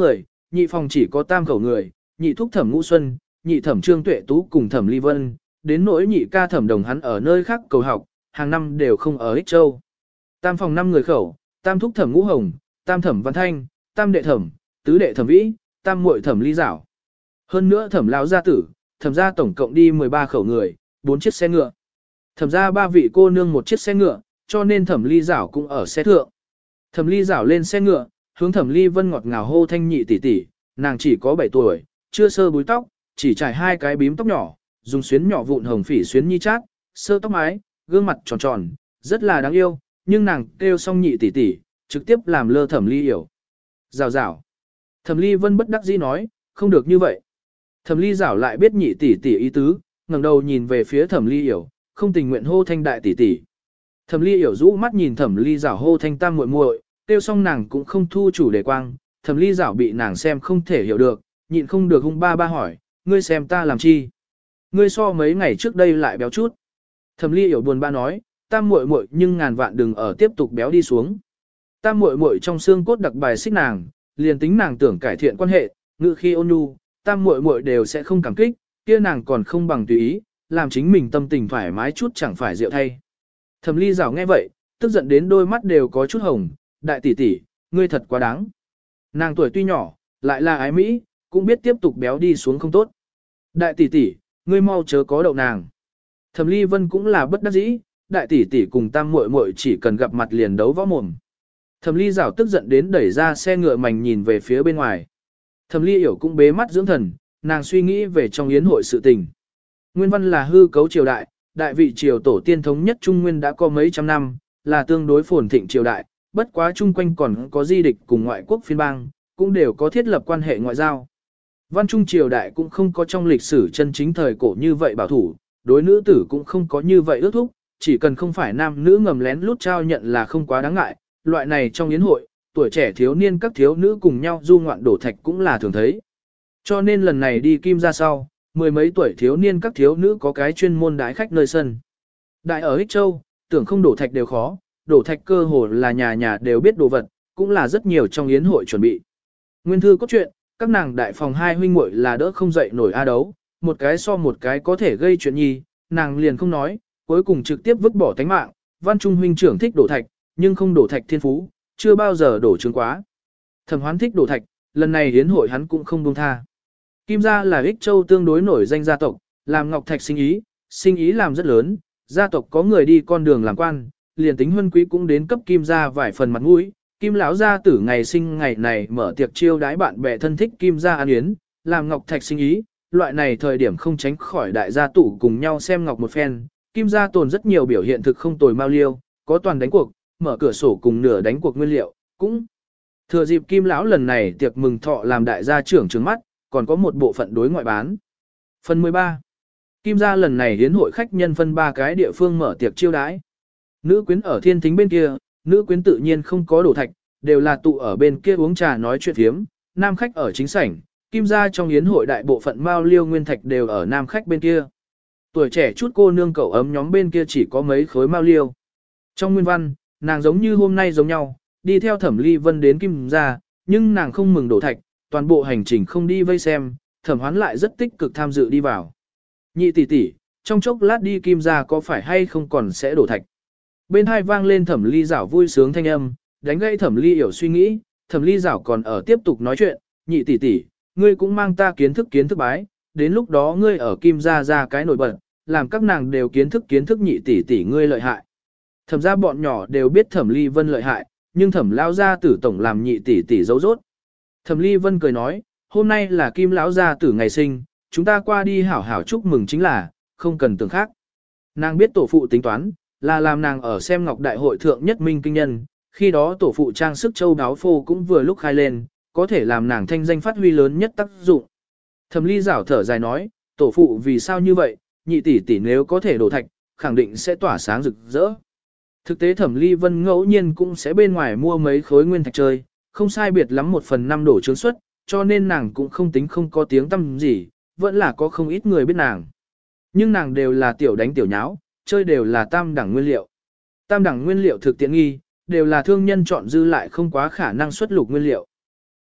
nhị phòng chỉ có tam khẩu người, nhị thúc Thẩm Ngũ Xuân, nhị thẩm Trương Tuệ Tú cùng Thẩm Ly Vân, đến nỗi nhị ca Thẩm Đồng hắn ở nơi khác cầu học, hàng năm đều không ở Ích Châu. Tam phòng năm người khẩu, tam thúc Thẩm Ngũ Hồng, tam thẩm Văn Thanh, tam đệ thẩm, tứ đệ thẩm Vĩ, tam muội Thẩm Ly Giảo. Hơn nữa Thẩm lão gia tử, Thẩm gia tổng cộng đi mười ba khẩu người, bốn chiếc xe ngựa. Thẩm gia ba vị cô nương một chiếc xe ngựa, cho nên Thẩm Ly Giảo cũng ở xe thượng. Thẩm Ly Giảo lên xe ngựa, hướng Thẩm Ly Vân ngọt ngào hô thanh nhị tỷ tỷ, nàng chỉ có bảy tuổi, chưa sơ búi tóc, chỉ trải hai cái bím tóc nhỏ, dùng xuyến nhỏ vụn hồng phỉ xuyến nhi chát, sơ tóc mái, gương mặt tròn tròn, rất là đáng yêu, nhưng nàng kêu xong nhị tỷ tỷ, trực tiếp làm lơ Thẩm Ly Hiểu. Rào rào. Thẩm Ly Vân bất đắc dĩ nói, không được như vậy. Thẩm Ly Giảo lại biết nhị tỷ tỷ ý tứ, ngẩng đầu nhìn về phía Thẩm Ly Hiểu, không tình nguyện hô thanh đại tỷ tỷ. Thẩm Ly Hiểu rũ mắt nhìn Thẩm Ly Giảo hô thanh tam muội muội, kêu xong nàng cũng không thu chủ đề quang, Thẩm Ly Giảo bị nàng xem không thể hiểu được, nhịn không được hung ba ba hỏi, ngươi xem ta làm chi? Ngươi so mấy ngày trước đây lại béo chút. Thẩm Ly Hiểu buồn bã nói, tam muội muội nhưng ngàn vạn đừng ở tiếp tục béo đi xuống. Tam muội muội trong xương cốt đặc bài xích nàng, liền tính nàng tưởng cải thiện quan hệ, ngự khi ôn nhu, tam muội muội đều sẽ không cảm kích, kia nàng còn không bằng tùy ý, làm chính mình tâm tình thoải mái chút chẳng phải rượu thay. Thẩm Ly Giảo nghe vậy, tức giận đến đôi mắt đều có chút hồng, đại tỷ tỷ, ngươi thật quá đáng. Nàng tuổi tuy nhỏ, lại là ái mỹ, cũng biết tiếp tục béo đi xuống không tốt. Đại tỷ tỷ, ngươi mau chớ có đậu nàng. Thẩm Ly Vân cũng là bất đắc dĩ, đại tỷ tỷ cùng tam muội muội chỉ cần gặp mặt liền đấu võ mồm. Thẩm Ly Giảo tức giận đến đẩy ra xe ngựa mảnh nhìn về phía bên ngoài. Thẩm Ly Hiểu cũng bế mắt dưỡng thần, nàng suy nghĩ về trong yến hội sự tình. Nguyên văn là hư cấu triều đại, đại vị triều tổ tiên thống nhất Trung Nguyên đã có mấy trăm năm, là tương đối phồn thịnh triều đại, bất quá chung quanh còn có di địch cùng ngoại quốc phiên bang, cũng đều có thiết lập quan hệ ngoại giao. Văn Trung triều đại cũng không có trong lịch sử chân chính thời cổ như vậy bảo thủ, đối nữ tử cũng không có như vậy ước thúc, chỉ cần không phải nam nữ ngầm lén lút trao nhận là không quá đáng ngại, loại này trong yến hội, tuổi trẻ thiếu niên các thiếu nữ cùng nhau du ngoạn đổ thạch cũng là thường thấy. Cho nên lần này đi Kim ra sau, mười mấy tuổi thiếu niên các thiếu nữ có cái chuyên môn đái khách nơi sân. Đại ở Ích Châu, tưởng không đổ thạch đều khó, đổ thạch cơ hồ là nhà nhà đều biết đồ vật, cũng là rất nhiều trong yến hội chuẩn bị. Nguyên thư cốt truyện, các nàng đại phòng hai huynh muội là đỡ không dậy nổi a đấu, một cái so một cái có thể gây chuyện nhi, nàng liền không nói, cuối cùng trực tiếp vứt bỏ tánh mạng. Văn Trung huynh trưởng thích đổ thạch, nhưng không đổ thạch thiên phú, chưa bao giờ đổ trứng quá. Thẩm Hoán thích đổ thạch, lần này yến hội hắn cũng không buông tha. Kim gia là Ích Châu tương đối nổi danh gia tộc, làm ngọc thạch sinh ý, sinh ý làm rất lớn, gia tộc có người đi con đường làm quan, liền tính huân quý cũng đến cấp Kim gia vài phần mặt mũi. Kim lão gia tử ngày sinh ngày này mở tiệc chiêu đái bạn bè thân thích Kim gia ăn yến, làm ngọc thạch sinh ý, loại này thời điểm không tránh khỏi đại gia tụ cùng nhau xem ngọc một phen. Kim gia tồn rất nhiều biểu hiện thực không tồi mao liêu, có toàn đánh cuộc, mở cửa sổ cùng nửa đánh cuộc nguyên liệu, cũng thừa dịp Kim lão lần này tiệc mừng thọ làm đại gia trưởng trứng mắt, còn có một bộ phận đối ngoại bán. Phần mười ba. Kim gia lần này hiến hội khách nhân phân ba cái địa phương mở tiệc chiêu đãi. Nữ quyến ở thiên thính bên kia, nữ quyến tự nhiên không có đổ thạch, đều là tụ ở bên kia uống trà nói chuyện thiếm, nam khách ở chính sảnh, Kim gia trong yến hội đại bộ phận mao liêu nguyên thạch đều ở nam khách bên kia. Tuổi trẻ chút cô nương cậu ấm nhóm bên kia chỉ có mấy khối mao liêu. Trong nguyên văn, nàng giống như hôm nay giống nhau, đi theo Thẩm Ly Vân đến Kim gia, nhưng nàng không mừng đổ thạch, toàn bộ hành trình không đi vây xem, Thẩm Hoán lại rất tích cực tham dự đi vào. Nhị tỷ tỷ, trong chốc lát đi Kim gia có phải hay không còn sẽ đổ thạch. Bên hai vang lên Thẩm Ly Giảo vui sướng thanh âm, đánh gãy Thẩm Ly Hiểu suy nghĩ, Thẩm Ly Giảo còn ở tiếp tục nói chuyện, nhị tỷ tỷ, ngươi cũng mang ta kiến thức kiến thức bái, đến lúc đó ngươi ở Kim gia ra cái nổi bật, làm các nàng đều kiến thức kiến thức nhị tỷ tỷ ngươi lợi hại. Thẩm gia bọn nhỏ đều biết Thẩm Ly Vân lợi hại, nhưng Thẩm lão gia tử tổng làm nhị tỷ tỷ giấu rốt. Thẩm Ly Vân cười nói, hôm nay là Kim lão gia tử ngày sinh, chúng ta qua đi hảo hảo chúc mừng chính là, không cần tưởng khác. Nàng biết tổ phụ tính toán, là làm nàng ở xem ngọc đại hội thượng nhất minh kinh nhân, khi đó tổ phụ trang sức châu đáo phô cũng vừa lúc khai lên, có thể làm nàng thanh danh phát huy lớn nhất tác dụng. Thẩm Ly Giảo thở dài nói, tổ phụ vì sao như vậy, nhị tỷ tỷ nếu có thể đổ thạch, khẳng định sẽ tỏa sáng rực rỡ. Thực tế Thẩm Ly Vân ngẫu nhiên cũng sẽ bên ngoài mua mấy khối nguyên thạch chơi, không sai biệt lắm một phần năm đổ trướng suất, cho nên nàng cũng không tính không có tiếng tăm gì, vẫn là có không ít người biết nàng. Nhưng nàng đều là tiểu đánh tiểu nháo, chơi đều là tam đẳng nguyên liệu. Tam đẳng nguyên liệu thực tiện nghi, đều là thương nhân chọn dư lại không quá khả năng xuất lục nguyên liệu.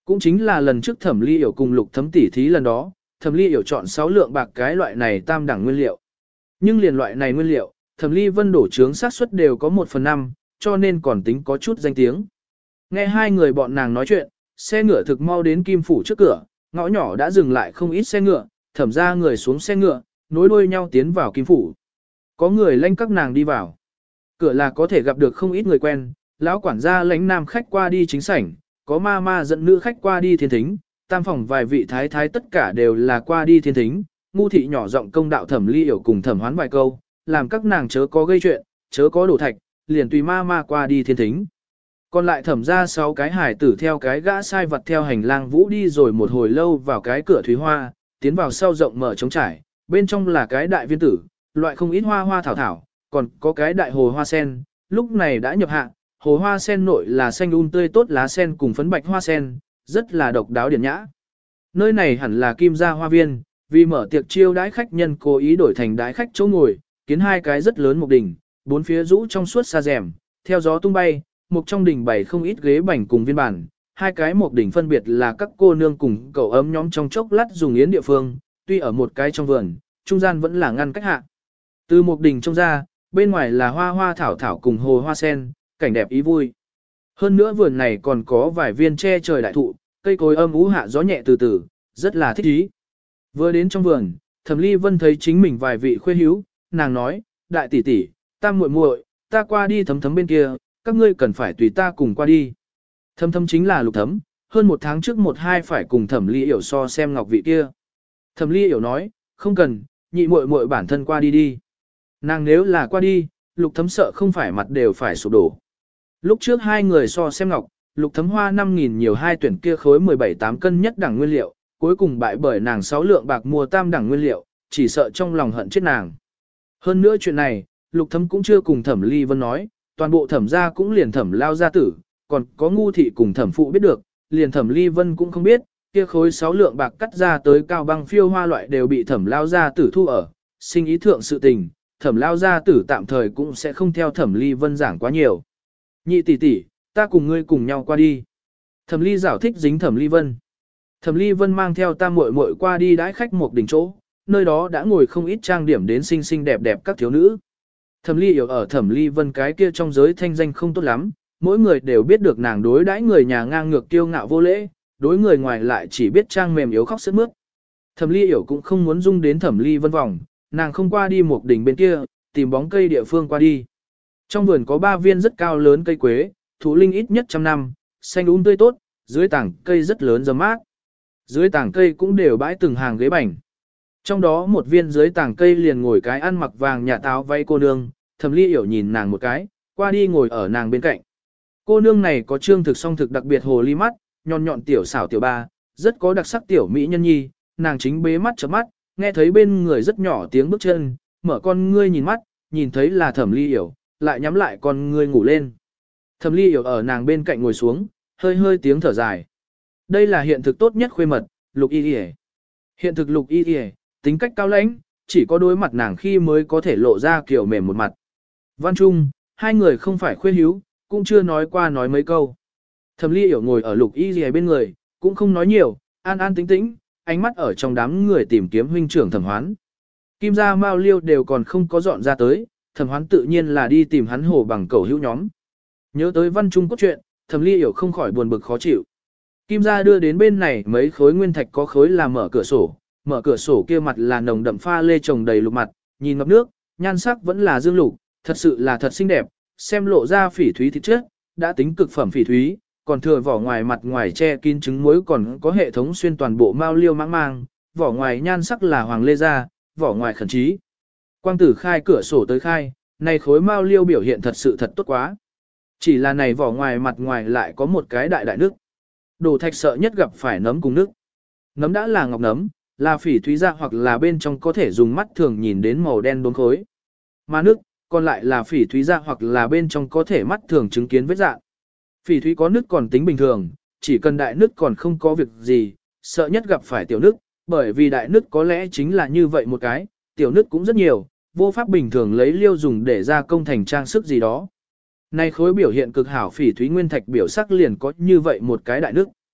Cũng chính là lần trước Thẩm Ly Yểu cùng Lục Thấm tỉ thí lần đó, Thẩm Ly Yểu chọn sáu lượng bạc cái loại này tam đẳng nguyên liệu. Nhưng liền loại này nguyên liệu, Thẩm Ly Vân đổ trướng xác suất đều có một phần năm, cho nên còn tính có chút danh tiếng. Nghe hai người bọn nàng nói chuyện, xe ngựa thực mau đến Kim phủ trước cửa, ngõ nhỏ đã dừng lại không ít xe ngựa, Thẩm ra người xuống xe ngựa, nối đuôi nhau tiến vào Kim phủ. Có người lanh các nàng đi vào. Cửa là có thể gặp được không ít người quen, lão quản gia lãnh nam khách qua đi chính sảnh, có ma ma dẫn nữ khách qua đi thiên thính, tam phòng vài vị thái thái tất cả đều là qua đi thiên thính, ngu thị nhỏ giọng công đạo Thẩm Ly Yểu cùng Thẩm Hoán vài câu, làm các nàng chớ có gây chuyện, chớ có đổ thạch, liền tùy ma ma qua đi thiên thính. Còn lại Thẩm ra sáu cái hải tử theo cái gã sai vật theo hành lang vũ đi rồi một hồi lâu vào cái cửa thúy hoa, tiến vào sau rộng mở trống trải, bên trong là cái đại viên tử, loại không ít hoa hoa thảo thảo, còn có cái đại hồ hoa sen, lúc này đã nhập hạ, hồ hoa sen nội là xanh um tươi tốt lá sen cùng phấn bạch hoa sen, rất là độc đáo điển nhã. Nơi này hẳn là Kim gia hoa viên, vì mở tiệc chiêu đãi khách nhân cố ý đổi thành đái khách chỗ ngồi, kiến hai cái rất lớn mục đỉnh, bốn phía rũ trong suốt xa rèm, theo gió tung bay, mục trong đỉnh bày không ít ghế bành cùng viên bản, hai cái mục đỉnh phân biệt là các cô nương cùng cậu ấm nhóm trong chốc lát dùng yến địa phương, tuy ở một cái trong vườn, trung gian vẫn là ngăn cách hạ. Từ mục đỉnh trông ra, bên ngoài là hoa hoa thảo thảo cùng hồ hoa sen, cảnh đẹp ý vui. Hơn nữa vườn này còn có vài viên che trời đại thụ, cây cối âm ú hạ gió nhẹ từ từ, rất là thích ý. Vừa đến trong vườn, Thẩm Ly Vân thấy chính mình vài vị khuê hữu, nàng nói, đại tỷ tỷ, tam muội muội, ta qua đi Thấm Thấm bên kia, các ngươi cần phải tùy ta cùng qua đi. Thấm Thấm chính là Lục Thấm, hơn một tháng trước một hai phải cùng Thẩm Ly Yểu so xem ngọc vị kia. Thẩm Ly Yểu nói, không cần, nhị muội muội bản thân qua đi đi. Nàng nếu là qua đi, Lục Thấm sợ không phải mặt đều phải sụp đổ. Lúc trước hai người so xem ngọc, Lục Thấm hoa năm nghìn nhiều hai tuyển kia khối mười bảy tám cân nhất đẳng nguyên liệu, cuối cùng bại bởi nàng sáu lượng bạc mua tam đẳng nguyên liệu, chỉ sợ trong lòng hận chết nàng. Hơn nữa chuyện này, Lục Thấm cũng chưa cùng Thẩm Ly Vân nói, toàn bộ Thẩm gia cũng liền Thẩm lao gia tử, còn có ngu thị cùng Thẩm phụ biết được, liền Thẩm Ly Vân cũng không biết, kia khối sáu lượng bạc cắt ra tới cao băng phiêu hoa loại đều bị Thẩm lao gia tử thu ở, sinh ý thượng sự tình, Thẩm lao gia tử tạm thời cũng sẽ không theo Thẩm Ly Vân giảng quá nhiều. Nhị tỷ tỷ, ta cùng ngươi cùng nhau qua đi. Thẩm Ly giảo thích dính Thẩm Ly Vân. Thẩm Ly Vân mang theo tam muội muội qua đi đãi khách một đỉnh chỗ, nơi đó đã ngồi không ít trang điểm đến xinh xinh đẹp đẹp các thiếu nữ. Thẩm Ly Yểu ở Thẩm Ly Vân cái kia trong giới thanh danh không tốt lắm, mỗi người đều biết được nàng đối đãi người nhà ngang ngược kiêu ngạo vô lễ, đối người ngoài lại chỉ biết trang mềm yếu khóc sướt mướt. Thẩm Ly Yểu cũng không muốn dung đến Thẩm Ly Vân vòng, nàng không qua đi một đỉnh bên kia, tìm bóng cây địa phương qua đi. Trong vườn có ba viên rất cao lớn cây quế, thụ linh ít nhất trăm năm, xanh um tươi tốt, dưới tảng cây rất lớn râm mát. Dưới tảng cây cũng đều bãi từng hàng ghế bành. Trong đó một viên dưới tảng cây liền ngồi cái ăn mặc vàng nhà táo váy cô nương, Thẩm Ly Yểu nhìn nàng một cái, qua đi ngồi ở nàng bên cạnh. Cô nương này có trương thực song thực đặc biệt hồ ly mắt, nhọn nhọn tiểu xảo tiểu ba, rất có đặc sắc tiểu mỹ nhân nhi, nàng chính bế mắt chớp mắt, nghe thấy bên người rất nhỏ tiếng bước chân, mở con ngươi nhìn mắt, nhìn thấy là Thẩm Ly Yểu, lại nhắm lại con ngươi ngủ lên. Thẩm Ly Yểu ở nàng bên cạnh ngồi xuống, hơi hơi tiếng thở dài. Đây là hiện thực tốt nhất khuê mật, Lục Y Y. Hiện thực Lục Y Y, tính cách cao lãnh, chỉ có đối mặt nàng khi mới có thể lộ ra kiểu mềm một mặt. Văn Trung, hai người không phải khuê hữu, cũng chưa nói qua nói mấy câu. Thẩm Ly Yểu ngồi ở Lục Y Y bên người, cũng không nói nhiều, an an tĩnh tĩnh, ánh mắt ở trong đám người tìm kiếm huynh trưởng Thẩm Hoán. Kim gia Mao Liêu đều còn không có dọn ra tới, Thẩm Hoán tự nhiên là đi tìm hắn hồ bằng cầu hữu nhóm. Nhớ tới Văn Trung cốt truyện, Thẩm Ly Yểu không khỏi buồn bực khó chịu. Kim gia đưa đến bên này mấy khối nguyên thạch có khối là mở cửa sổ, mở cửa sổ kia mặt là nồng đậm pha lê trồng đầy lục mặt, nhìn ngập nước, nhan sắc vẫn là dương lục, thật sự là thật xinh đẹp, xem lộ ra phỉ thúy thịt chất, đã tính cực phẩm phỉ thúy, còn thừa vỏ ngoài mặt ngoài che kín trứng muối còn có hệ thống xuyên toàn bộ mao liêu mãng mang, vỏ ngoài nhan sắc là hoàng lê da, vỏ ngoài khẩn trí. Quang tử khai cửa sổ tới khai, này khối mao liêu biểu hiện thật sự thật tốt quá. Chỉ là này vỏ ngoài mặt ngoài lại có một cái đại đại nước. Đồ thạch sợ nhất gặp phải nấm cùng nước. Nấm đã là ngọc nấm, là phỉ thúy da hoặc là bên trong có thể dùng mắt thường nhìn đến màu đen đốm khối. Mà nước, còn lại là phỉ thúy da hoặc là bên trong có thể mắt thường chứng kiến vết dạng. Phỉ thúy có nước còn tính bình thường, chỉ cần đại nước còn không có việc gì, sợ nhất gặp phải tiểu nước, bởi vì đại nước có lẽ chính là như vậy một cái, tiểu nước cũng rất nhiều, vô pháp bình thường lấy liêu dùng để ra công thành trang sức gì đó. Này khối biểu hiện cực hảo phỉ thúy nguyên thạch biểu sắc liền có như vậy một cái đại nước.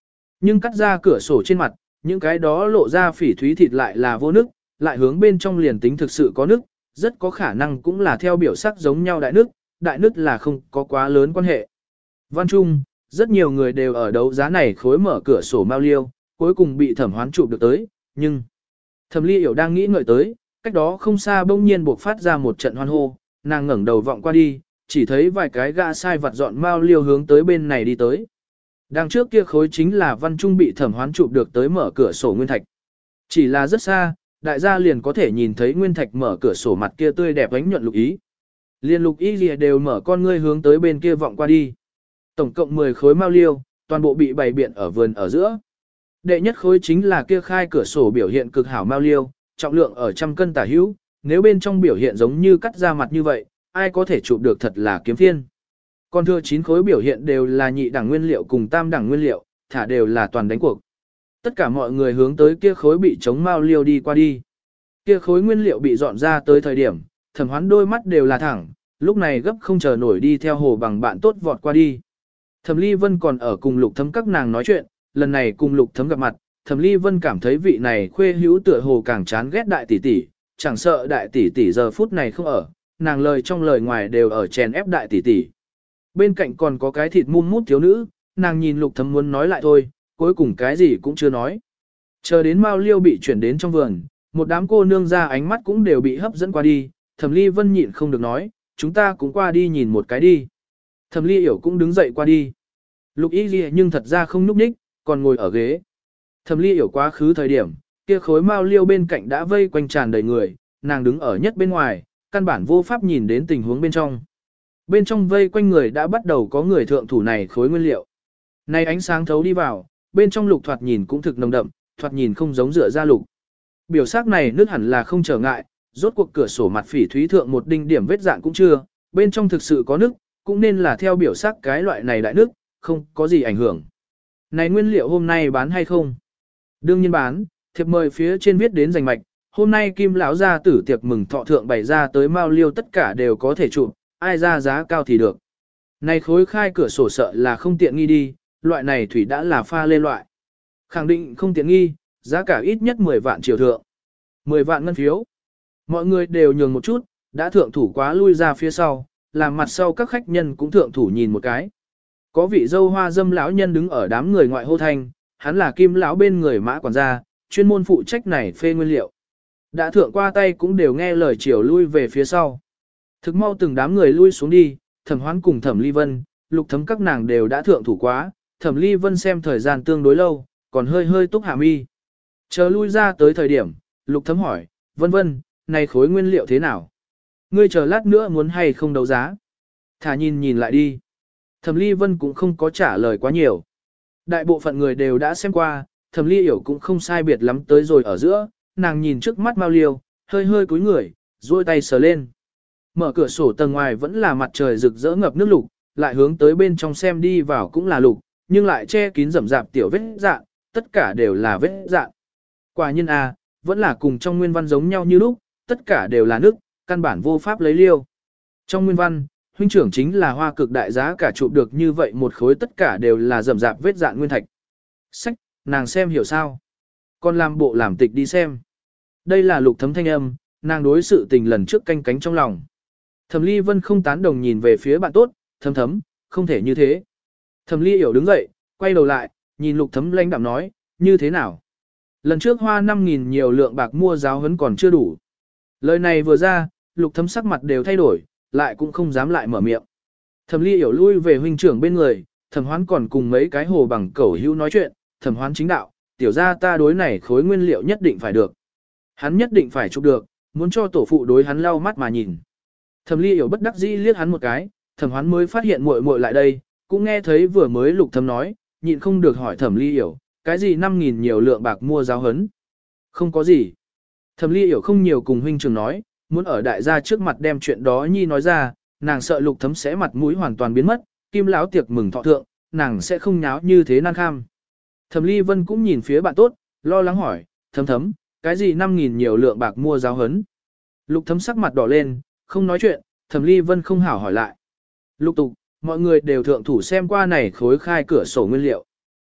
Nhưng cắt ra cửa sổ trên mặt, những cái đó lộ ra phỉ thúy thịt lại là vô nước, lại hướng bên trong liền tính thực sự có nước, rất có khả năng cũng là theo biểu sắc giống nhau đại nước, đại nước là không có quá lớn quan hệ. Văn Trung, rất nhiều người đều ở đấu giá này khối mở cửa sổ mao liêu, cuối cùng bị thẩm hoán chụp được tới, nhưng Thẩm Ly Yểu đang nghĩ ngợi tới, cách đó không xa bỗng nhiên buộc phát ra một trận hoan hô, nàng ngẩng đầu vọng qua đi, chỉ thấy vài cái gã sai vặt dọn mao liêu hướng tới bên này đi tới. Đằng trước kia khối chính là Văn Trung bị thẩm hoán chụp được tới mở cửa sổ nguyên thạch. Chỉ là rất xa, đại gia liền có thể nhìn thấy nguyên thạch mở cửa sổ mặt kia tươi đẹp ánh nhuận lục ý. Liên lục ý lìa đều mở con ngươi hướng tới bên kia vọng qua đi. Tổng cộng mười khối mao liêu, toàn bộ bị bày biện ở vườn ở giữa. Đệ nhất khối chính là kia khai cửa sổ biểu hiện cực hảo mao liêu, trọng lượng ở trăm cân tả hữu, nếu bên trong biểu hiện giống như cắt ra mặt như vậy, ai có thể chụp được thật là kiếm phiên. Còn thừa chín khối biểu hiện đều là nhị đẳng nguyên liệu cùng tam đẳng nguyên liệu, thả đều là toàn đánh cuộc. Tất cả mọi người hướng tới kia khối bị chống mao liêu đi qua đi. Kia khối nguyên liệu bị dọn ra tới thời điểm, thẩm hoán đôi mắt đều là thẳng, lúc này gấp không chờ nổi đi theo hồ bằng bạn tốt vọt qua đi. Thẩm Ly Vân còn ở cùng Lục Thấm các nàng nói chuyện, lần này cùng Lục Thấm gặp mặt, Thẩm Ly Vân cảm thấy vị này khuê hữu tựa hồ càng chán ghét đại tỷ tỷ, chẳng sợ đại tỷ tỷ giờ phút này không ở, nàng lời trong lời ngoài đều ở chèn ép đại tỷ tỷ. Bên cạnh còn có cái thịt mum mút thiếu nữ, nàng nhìn Lục Thấm muốn nói lại thôi, cuối cùng cái gì cũng chưa nói. Chờ đến Mao Liêu bị chuyển đến trong vườn, một đám cô nương ra ánh mắt cũng đều bị hấp dẫn qua đi, Thẩm Ly Vân nhịn không được nói, chúng ta cũng qua đi nhìn một cái đi. Thẩm Ly Yểu cũng đứng dậy qua đi. Lục Y Ghi nhưng thật ra không nhúc nhích, còn ngồi ở ghế. Thẩm Ly Yểu quá khứ thời điểm, kia khối Mao Liêu bên cạnh đã vây quanh tràn đầy người, nàng đứng ở nhất bên ngoài, căn bản vô pháp nhìn đến tình huống bên trong. Bên trong vây quanh người đã bắt đầu có người thượng thủ này khối nguyên liệu. Này ánh sáng thấu đi vào, bên trong lục thoạt nhìn cũng thực nồng đậm, thoạt nhìn không giống rửa da lục. Biểu sắc này nước hẳn là không trở ngại, rốt cuộc cửa sổ mặt phỉ thúy thượng một đinh điểm vết dạng cũng chưa, bên trong thực sự có nước, cũng nên là theo biểu sắc cái loại này đại nước, không có gì ảnh hưởng. Này nguyên liệu hôm nay bán hay không? Đương nhiên bán, thiệp mời phía trên viết đến rành mạch, hôm nay Kim lão gia tử tiệc mừng thọ thượng bày ra tới mao liêu tất cả đều có thể chụp, ai ra giá cao thì được. Này khối khai cửa sổ sợ là không tiện nghi đi, loại này thủy đã là pha lê loại. Khẳng định không tiện nghi, giá cả ít nhất mười vạn triệu thượng. mười vạn ngân phiếu. Mọi người đều nhường một chút, đã thượng thủ quá lui ra phía sau, làm mặt sau các khách nhân cũng thượng thủ nhìn một cái. Có vị dâu hoa dâm lão nhân đứng ở đám người ngoại hô thanh, hắn là Kim lão bên người mã quản gia, chuyên môn phụ trách này phê nguyên liệu. Đã thượng qua tay cũng đều nghe lời chiều lui về phía sau. Thực mau từng đám người lui xuống đi, Thẩm Hoán cùng Thẩm Ly Vân, Lục Thấm các nàng đều đã thượng thủ quá, Thẩm Ly Vân xem thời gian tương đối lâu, còn hơi hơi túc hạ mi. Chờ lui ra tới thời điểm, Lục Thấm hỏi, Vân Vân, này khối nguyên liệu thế nào? Ngươi chờ lát nữa muốn hay không đấu giá? Thả nhìn nhìn lại đi. Thẩm Ly Vân cũng không có trả lời quá nhiều. Đại bộ phận người đều đã xem qua, Thẩm Ly Yểu cũng không sai biệt lắm tới rồi ở giữa, nàng nhìn trước mắt Mao Liêu, hơi hơi cúi người, duỗi tay sờ lên. Mở cửa sổ tầng ngoài vẫn là mặt trời rực rỡ ngập nước lục, lại hướng tới bên trong xem đi vào cũng là lục, nhưng lại che kín rậm rạp tiểu vết dạn, tất cả đều là vết dạn. Quả nhiên a, vẫn là cùng trong nguyên văn giống nhau như lúc, tất cả đều là nước, căn bản vô pháp lấy liêu. Trong nguyên văn, huynh trưởng chính là hoa cực đại giá cả chụp được như vậy một khối tất cả đều là rậm rạp vết dạn nguyên thạch. Sách, nàng xem hiểu sao? Còn làm bộ làm tịch đi xem. Đây là Lục Thấm thanh âm, nàng đối sự tình lần trước canh cánh trong lòng. Thẩm Ly Vân không tán đồng nhìn về phía bạn tốt, Thấm Thấm, không thể như thế. Thẩm Ly Yểu đứng dậy, quay đầu lại, nhìn Lục Thấm lãnh đạm nói, như thế nào? Lần trước hoa năm nghìn nhiều lượng bạc mua giáo huấn còn chưa đủ. Lời này vừa ra, Lục Thấm sắc mặt đều thay đổi, lại cũng không dám lại mở miệng. Thẩm Ly Yểu lui về huynh trưởng bên người, Thẩm Hoán còn cùng mấy cái hồ bằng cẩu hữu nói chuyện, Thẩm Hoán chính đạo, tiểu gia ta đối này khối nguyên liệu nhất định phải được. Hắn nhất định phải chụp được, muốn cho tổ phụ đối hắn lau mắt mà nhìn. Thẩm Ly Yểu bất đắc dĩ liếc hắn một cái, Thẩm Hoán mới phát hiện muội muội lại đây, cũng nghe thấy vừa mới Lục Thấm nói, nhịn không được hỏi Thẩm Ly Yểu, cái gì năm nghìn nhiều lượng bạc mua giáo huấn? Không có gì. Thẩm Ly Yểu không nhiều cùng huynh trưởng nói, muốn ở đại gia trước mặt đem chuyện đó nhi nói ra, nàng sợ Lục Thấm sẽ mặt mũi hoàn toàn biến mất, Kim lão tiệc mừng thọ thượng, nàng sẽ không nháo như thế nan kham. Thẩm Ly Vân cũng nhìn phía bạn tốt, lo lắng hỏi, Thấm Thấm, cái gì năm nghìn nhiều lượng bạc mua giáo huấn? Lục Thấm sắc mặt đỏ lên, không nói chuyện, Thẩm Ly Vân không hảo hỏi lại. Lục tục, mọi người đều thượng thủ xem qua này khối khai cửa sổ nguyên liệu.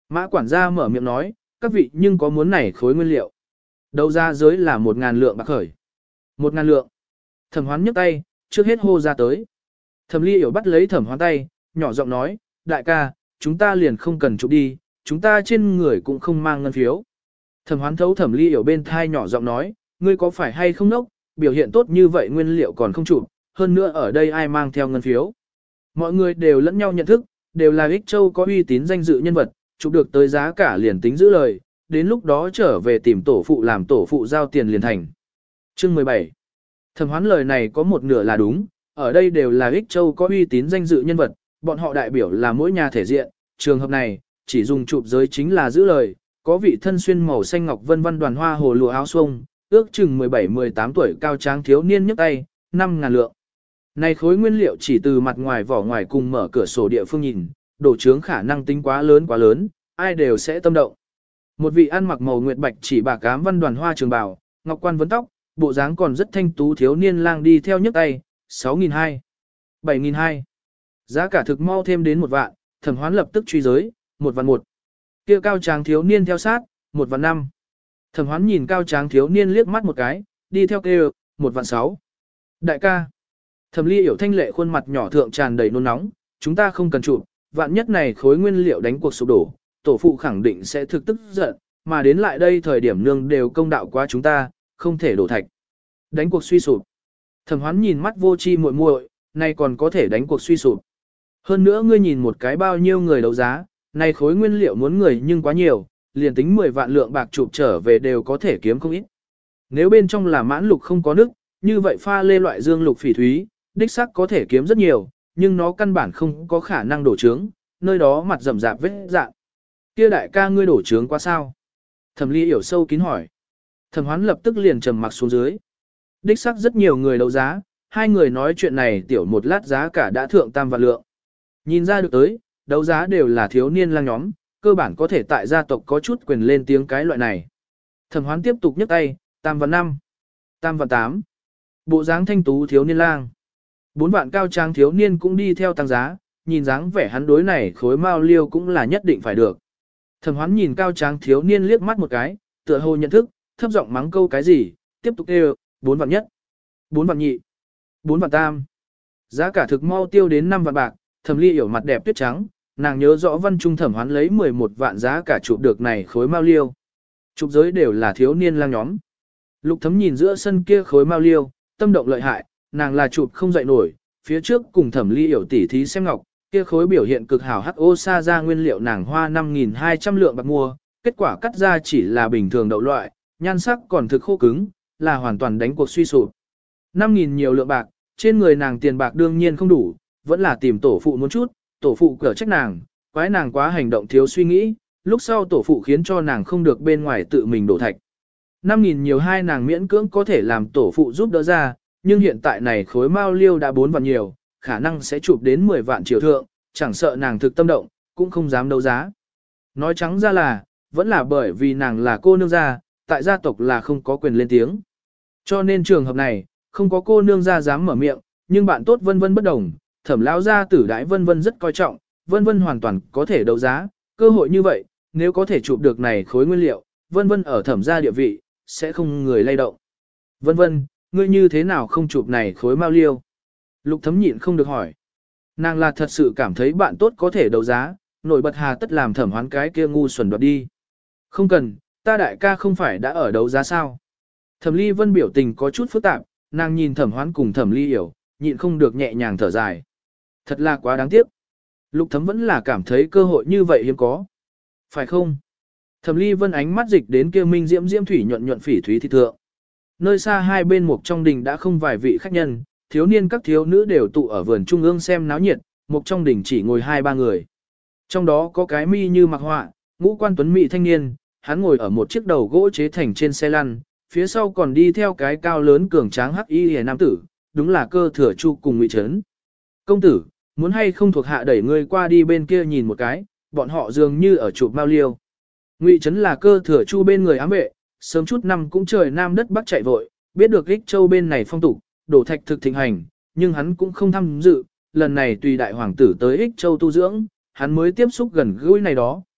Mã quản gia mở miệng nói, các vị nhưng có muốn này khối nguyên liệu. Đấu giá giới là một ngàn lượng bạc khởi. Một ngàn lượng. Thẩm hoán nhấc tay, trước hết hô ra tới. Thẩm ly hiểu bắt lấy thẩm hoán tay, nhỏ giọng nói, đại ca, chúng ta liền không cần chụp đi, chúng ta trên người cũng không mang ngân phiếu. Thẩm hoán thấu thẩm ly hiểu bên thai nhỏ giọng nói, ngươi có phải hay không nốc, biểu hiện tốt như vậy nguyên liệu còn không chụp, hơn nữa ở đây ai mang theo ngân phiếu. Mọi người đều lẫn nhau nhận thức, đều là Ích Châu có uy tín danh dự nhân vật, chụp được tới giá cả liền tính giữ lời, đến lúc đó trở về tìm tổ phụ làm tổ phụ giao tiền liền thành. Chương mười bảy. Thẩm hoán lời này có một nửa là đúng, ở đây đều là Ích Châu có uy tín danh dự nhân vật, bọn họ đại biểu là mỗi nhà thể diện, trường hợp này, chỉ dùng chụp giới chính là giữ lời, có vị thân xuyên màu xanh ngọc vân vân đoàn hoa hồ lụa áo xuông, ước chừng mười bảy mười tám tuổi cao tráng thiếu niên nhấc tay, năm ngàn lượng. Này khối nguyên liệu chỉ từ mặt ngoài vỏ ngoài cùng mở cửa sổ địa phương nhìn, đổ trướng khả năng tính quá lớn quá lớn, ai đều sẽ tâm động. Một vị ăn mặc màu nguyệt bạch chỉ bạc ám văn đoàn hoa trường bào, ngọc quan vấn tóc, bộ dáng còn rất thanh tú thiếu niên lang đi theo nhấc tay, sáu nghìn hai trăm, bảy nghìn hai trăm. Giá cả thực mau thêm đến một vạn, thẩm hoán lập tức truy giới, một vạn một. Kia cao tráng thiếu niên theo sát, một vạn năm. Thẩm hoán nhìn cao tráng thiếu niên liếc mắt một cái, đi theo kêu, một vạn sáu. Đại ca. Thẩm ly hiểu thanh lệ khuôn mặt nhỏ thượng tràn đầy nôn nóng, chúng ta không cần chụp, vạn nhất này khối nguyên liệu đánh cuộc sụp đổ, tổ phụ khẳng định sẽ thực tức giận, mà đến lại đây thời điểm nương đều công đạo quá chúng ta, không thể đổ thạch. Đánh cuộc suy sụp. Thẩm hoán nhìn mắt vô chi muội muội, nay còn có thể đánh cuộc suy sụp. Hơn nữa ngươi nhìn một cái bao nhiêu người đấu giá, này khối nguyên liệu muốn người nhưng quá nhiều, liền tính mười vạn lượng bạc chụp trở về đều có thể kiếm không ít. Nếu bên trong là mãn lục không có nước, như vậy pha lê loại dương lục phỉ thúy, đích sắc có thể kiếm rất nhiều, nhưng nó căn bản không có khả năng đổ trướng, nơi đó mặt rậm rạp vết dạng. Kia đại ca ngươi đổ trướng quá sao? Thẩm ly hiểu sâu kín hỏi. Thẩm hoán lập tức liền trầm mặc xuống dưới. Đích sắc rất nhiều người đấu giá, hai người nói chuyện này tiểu một lát giá cả đã thượng tam vạn lượng. Nhìn ra được tới, đấu giá đều là thiếu niên lang nhóm, cơ bản có thể tại gia tộc có chút quyền lên tiếng cái loại này. Thẩm hoán tiếp tục nhấc tay, tam vạn năm, tam vạn tám. Bộ dáng thanh tú thiếu niên lang. Bốn vạn cao trang thiếu niên cũng đi theo tăng giá, nhìn dáng vẻ hắn đối này khối mao liêu cũng là nhất định phải được. Thẩm hoán nhìn cao tráng thiếu niên liếc mắt một cái, tựa hồ nhận thức, thấp giọng mắng câu cái gì, tiếp tục kêu, bốn vạn nhất, bốn vạn nhị, bốn vạn tam. Giá cả thực mau tiêu đến năm vạn bạc, Thẩm ly hiểu mặt đẹp tuyết trắng, nàng nhớ rõ văn trung thẩm hoán lấy mười một vạn giá cả chụp được này khối mao liêu. Chụp giới đều là thiếu niên lang nhóm. Lục thấm nhìn giữa sân kia khối mao liêu, tâm động lợi hại, nàng là chụp không dậy nổi, phía trước cùng thẩm ly hiểu tỉ thí xem ngọc, kia khối biểu hiện cực hảo hắc ô sa ra nguyên liệu nàng hoa năm nghìn hai trăm lượng bạc mua, kết quả cắt ra chỉ là bình thường đậu loại, nhan sắc còn thực khô cứng, là hoàn toàn đánh cuộc suy sụp. năm nghìn nhiều lượng bạc, trên người nàng tiền bạc đương nhiên không đủ, vẫn là tìm tổ phụ muốn chút, tổ phụ cở trách nàng, quái nàng quá hành động thiếu suy nghĩ, lúc sau tổ phụ khiến cho nàng không được bên ngoài tự mình đổ thạch. năm nghìn nhiều hai nàng miễn cưỡng có thể làm tổ phụ giúp đỡ ra, nhưng hiện tại này khối mao liêu đã bốn vạn nhiều, khả năng sẽ chụp đến mười vạn triệu thượng, chẳng sợ nàng thực tâm động, cũng không dám đấu giá. Nói trắng ra là, vẫn là bởi vì nàng là cô nương gia, tại gia tộc là không có quyền lên tiếng. Cho nên trường hợp này, không có cô nương gia dám mở miệng, nhưng bạn tốt vân vân bất đồng, thẩm lão gia tử đãi vân vân rất coi trọng, vân vân hoàn toàn có thể đấu giá, cơ hội như vậy, nếu có thể chụp được này khối nguyên liệu, vân vân ở thẩm gia địa vị, sẽ không người lay động. Vân vân, ngươi như thế nào không chụp này khối mao liêu? Lục thấm nhịn không được hỏi. Nàng là thật sự cảm thấy bạn tốt có thể đấu giá, nổi bật hà tất làm thẩm hoán cái kia ngu xuẩn đoạt đi. Không cần, ta đại ca không phải đã ở đấu giá sao? Thẩm ly vân biểu tình có chút phức tạp, nàng nhìn thẩm hoán cùng thẩm ly hiểu, nhịn không được nhẹ nhàng thở dài. Thật là quá đáng tiếc. Lục thấm vẫn là cảm thấy cơ hội như vậy hiếm có. Phải không? Thẩm ly vân ánh mắt dịch đến kia minh diễm diễm thủy nhuận nhuận phỉ thúy thị thượng. Nơi xa hai bên mục trong đình đã không vài vị khách nhân, thiếu niên các thiếu nữ đều tụ ở vườn trung ương xem náo nhiệt, mục trong đình chỉ ngồi hai ba người. Trong đó có cái mi như mặc họa, ngũ quan tuấn mỹ thanh niên, hắn ngồi ở một chiếc đầu gỗ chế thành trên xe lăn, phía sau còn đi theo cái cao lớn cường tráng hắc y hề nam tử, đúng là Cơ Thừa Chu cùng Ngụy Trấn. Công tử, muốn hay không thuộc hạ đẩy ngươi qua đi bên kia nhìn một cái, bọn họ dường như ở chụp mao liêu. Ngụy Trấn là Cơ Thừa Chu bên người ám vệ, sớm chút năm cũng trời nam đất bắc chạy vội, biết được Ích Châu bên này phong tục, đổ thạch thực thịnh hành, nhưng hắn cũng không tham dự, lần này tùy đại hoàng tử tới Ích Châu tu dưỡng, hắn mới tiếp xúc gần gũi này đó,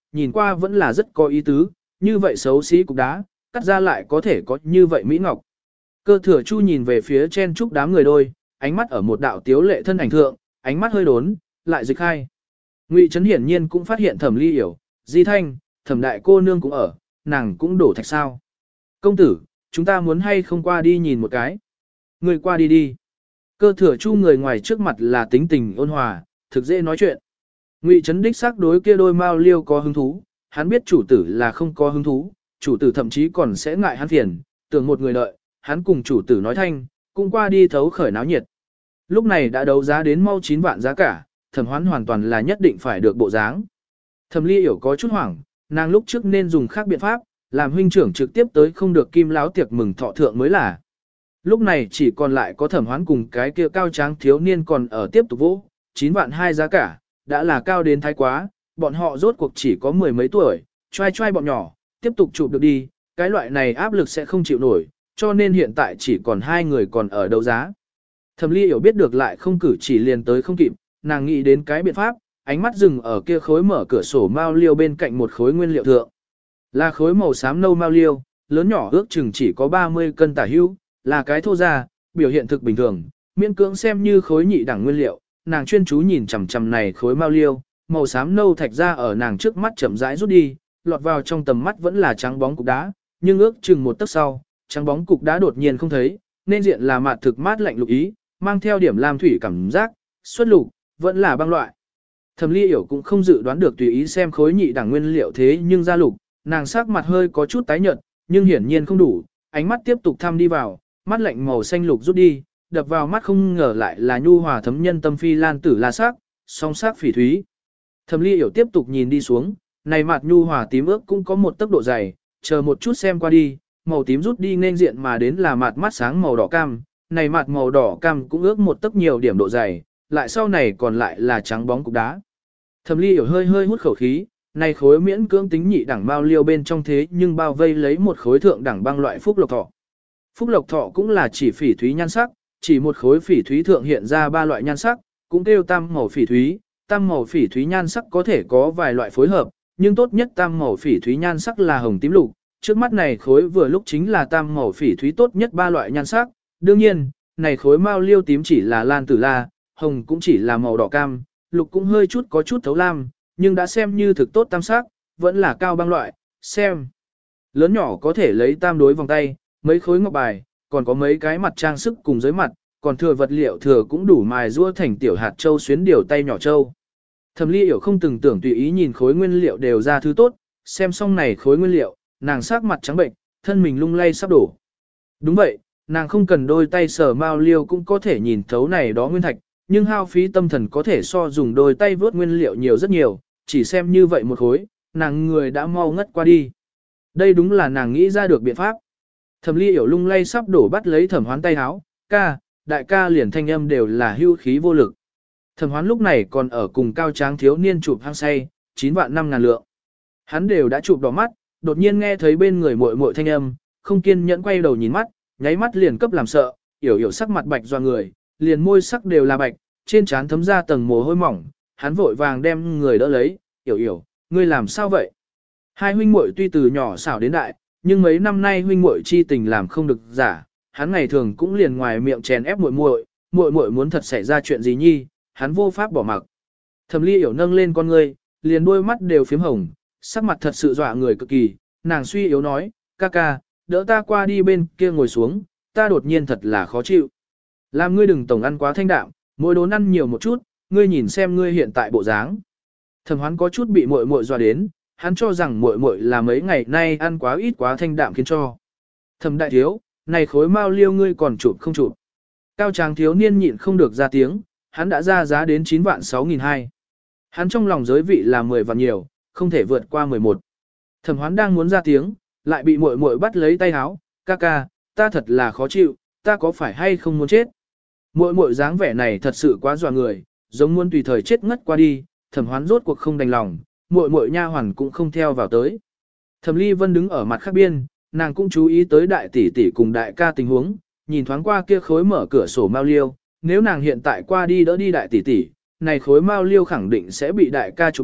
nhìn qua vẫn là rất có ý tứ, như vậy xấu xí cục đá, cắt ra lại có thể có như vậy mỹ ngọc. Cơ thừa chu nhìn về phía chen trúc đám người đôi, ánh mắt ở một đạo tiếu lệ thân ảnh thượng, ánh mắt hơi đốn, lại dịch khai. Ngụy Trấn hiển nhiên cũng phát hiện Thẩm Ly Yểu, Di Thanh, Thẩm đại cô nương cũng ở, nàng cũng đổ thạch sao. Công tử, chúng ta muốn hay không qua đi nhìn một cái. Người qua đi đi. Cơ thừa chu người ngoài trước mặt là tính tình ôn hòa, thực dễ nói chuyện. Ngụy Trấn đích xác đối kia đôi mao liêu có hứng thú, hắn biết chủ tử là không có hứng thú, chủ tử thậm chí còn sẽ ngại hắn phiền, tưởng một người đợi, hắn cùng chủ tử nói thanh, cũng qua đi thấu khởi náo nhiệt. Lúc này đã đấu giá đến mau chín vạn giá cả, Thẩm Hoán hoàn toàn là nhất định phải được bộ dáng. Thẩm Ly Yểu có chút hoảng, nàng lúc trước nên dùng khác biện pháp, làm huynh trưởng trực tiếp tới không được kim láo tiệc mừng thọ thượng mới là. Lúc này chỉ còn lại có Thẩm Hoán cùng cái kia cao tráng thiếu niên còn ở tiếp tục vỗ, chín vạn hai giá cả, đã là cao đến thái quá, bọn họ rốt cuộc chỉ có mười mấy tuổi, trai trai bọn nhỏ, tiếp tục chụp được đi, cái loại này áp lực sẽ không chịu nổi, cho nên hiện tại chỉ còn hai người còn ở đấu giá. Thẩm Ly Yểu biết được lại không cử chỉ liền tới không kịp, nàng nghĩ đến cái biện pháp, ánh mắt dừng ở kia khối mở cửa sổ mao liêu bên cạnh một khối nguyên liệu thượng. Là khối màu xám nâu mao liêu, lớn nhỏ ước chừng chỉ có ba mươi cân tả hữu, là cái thô ra, biểu hiện thực bình thường, miễn cưỡng xem như khối nhị đẳng nguyên liệu, nàng chuyên chú nhìn chằm chằm này khối mao liêu, màu xám nâu thạch ra ở nàng trước mắt chậm rãi rút đi, lọt vào trong tầm mắt vẫn là trắng bóng cục đá, nhưng ước chừng một tấc sau, trắng bóng cục đá đột nhiên không thấy, nên diện là mạt thực mát lạnh lục ý, mang theo điểm lam thủy cảm giác, xuất lục, vẫn là băng loại. Thẩm Ly Yểu cũng không dự đoán được tùy ý xem khối nhị đẳng nguyên liệu thế nhưng ra lục, nàng sắc mặt hơi có chút tái nhợt, nhưng hiển nhiên không đủ, ánh mắt tiếp tục thăm đi vào, mắt lạnh màu xanh lục rút đi, đập vào mắt không ngờ lại là nhu hòa thấm nhân tâm phi lan tử la sắc, song sắc phỉ thúy. Thẩm Ly Yểu tiếp tục nhìn đi xuống, này mặt nhu hòa tím ước cũng có một tốc độ dày, chờ một chút xem qua đi, màu tím rút đi nên diện mà đến là mặt mắt sáng màu đỏ cam, này mặt màu đỏ cam cũng ước một tấc nhiều điểm độ dày, lại sau này còn lại là trắng bóng cục đá. Thẩm Ly Yểu hơi hơi hút khẩu khí, này khối miễn cưỡng tính nhị đẳng bao liêu bên trong thế nhưng bao vây lấy một khối thượng đẳng băng loại phúc lộc thọ. Phúc lộc thọ cũng là chỉ phỉ thúy nhan sắc, chỉ một khối phỉ thúy thượng hiện ra ba loại nhan sắc, cũng kêu tam màu phỉ thúy, tam màu phỉ thúy nhan sắc có thể có vài loại phối hợp, nhưng tốt nhất tam màu phỉ thúy nhan sắc là hồng tím lục, trước mắt này khối vừa lúc chính là tam màu phỉ thúy tốt nhất ba loại nhan sắc, đương nhiên, này khối mao liêu tím chỉ là lan tử la, hồng cũng chỉ là màu đỏ cam, lục cũng hơi chút có chút thấu lam, nhưng đã xem như thực tốt tam sắc, vẫn là cao băng loại, xem. Lớn nhỏ có thể lấy tam đối vòng tay, mấy khối ngọc bài, còn có mấy cái mặt trang sức cùng dưới mặt, còn thừa vật liệu thừa cũng đủ mài rua thành tiểu hạt châu xuyến điều tay nhỏ châu. Thẩm Ly Yểu không từng tưởng tùy ý nhìn khối nguyên liệu đều ra thứ tốt, xem xong này khối nguyên liệu, nàng sắc mặt trắng bệnh, thân mình lung lay sắp đổ. Đúng vậy, nàng không cần đôi tay sờ mao liêu cũng có thể nhìn thấu này đó nguyên thạch, nhưng hao phí tâm thần có thể so dùng đôi tay vớt nguyên liệu nhiều rất nhiều, chỉ xem như vậy một khối, nàng người đã mau ngất qua đi. Đây đúng là nàng nghĩ ra được biện pháp. Thẩm Ly Yểu lung lay sắp đổ bắt lấy Thẩm Hoán tay háo, ca, đại ca liền thanh âm đều là hưu khí vô lực. Thẩm Hoán lúc này còn ở cùng cao tráng thiếu niên chụp hang say, chín vạn năm ngàn lượng. Hắn đều đã chụp đỏ mắt, đột nhiên nghe thấy bên người muội muội thanh âm, không kiên nhẫn quay đầu nhìn mắt, nháy mắt liền cấp làm sợ, Yểu Yểu sắc mặt bạch doa người, liền môi sắc đều là bạch, trên trán thấm ra tầng mồ hôi mỏng, hắn vội vàng đem người đỡ lấy, Yểu Yểu, ngươi làm sao vậy? Hai huynh muội tuy từ nhỏ xảo đến đại, nhưng mấy năm nay huynh muội chi tình làm không được giả, hắn ngày thường cũng liền ngoài miệng chèn ép muội muội, muội muội muốn thật xảy ra chuyện gì nhi, hắn vô pháp bỏ mặc. Thẩm Ly Yểu nâng lên con ngươi, liền đôi mắt đều phím hồng, sắc mặt thật sự dọa người cực kỳ, nàng suy yếu nói, ca ca, đỡ ta qua đi bên kia ngồi xuống, ta đột nhiên thật là khó chịu. Làm ngươi đừng tổng ăn quá thanh đạm, mỗi đốn ăn nhiều một chút, ngươi nhìn xem ngươi hiện tại bộ dáng. Thẩm Hoán có chút bị muội muội dọa đến, hắn cho rằng muội muội là mấy ngày nay ăn quá ít quá thanh đạm khiến cho. Thẩm đại thiếu, này khối mao liêu ngươi còn chụp không chụp. Cao tráng thiếu niên nhịn không được ra tiếng, hắn đã ra giá đến chín vạn sáu nghìn hai. Hắn trong lòng giới vị là mười vạn nhiều, không thể vượt qua mười một. Thẩm Hoán đang muốn ra tiếng, lại bị muội muội bắt lấy tay áo, ca ca, ta thật là khó chịu, ta có phải hay không muốn chết. Muội muội dáng vẻ này thật sự quá dọa người, giống muốn tùy thời chết ngất qua đi, Thẩm Hoán rốt cuộc không đành lòng, muội muội nha hoàn cũng không theo vào tới. Thẩm Ly Vân đứng ở mặt khác biên, nàng cũng chú ý tới đại tỷ tỷ cùng đại ca tình huống, nhìn thoáng qua kia khối mở cửa sổ mao liêu, nếu nàng hiện tại qua đi đỡ đi đại tỷ tỷ, này khối mao liêu khẳng định sẽ bị đại ca chụp được,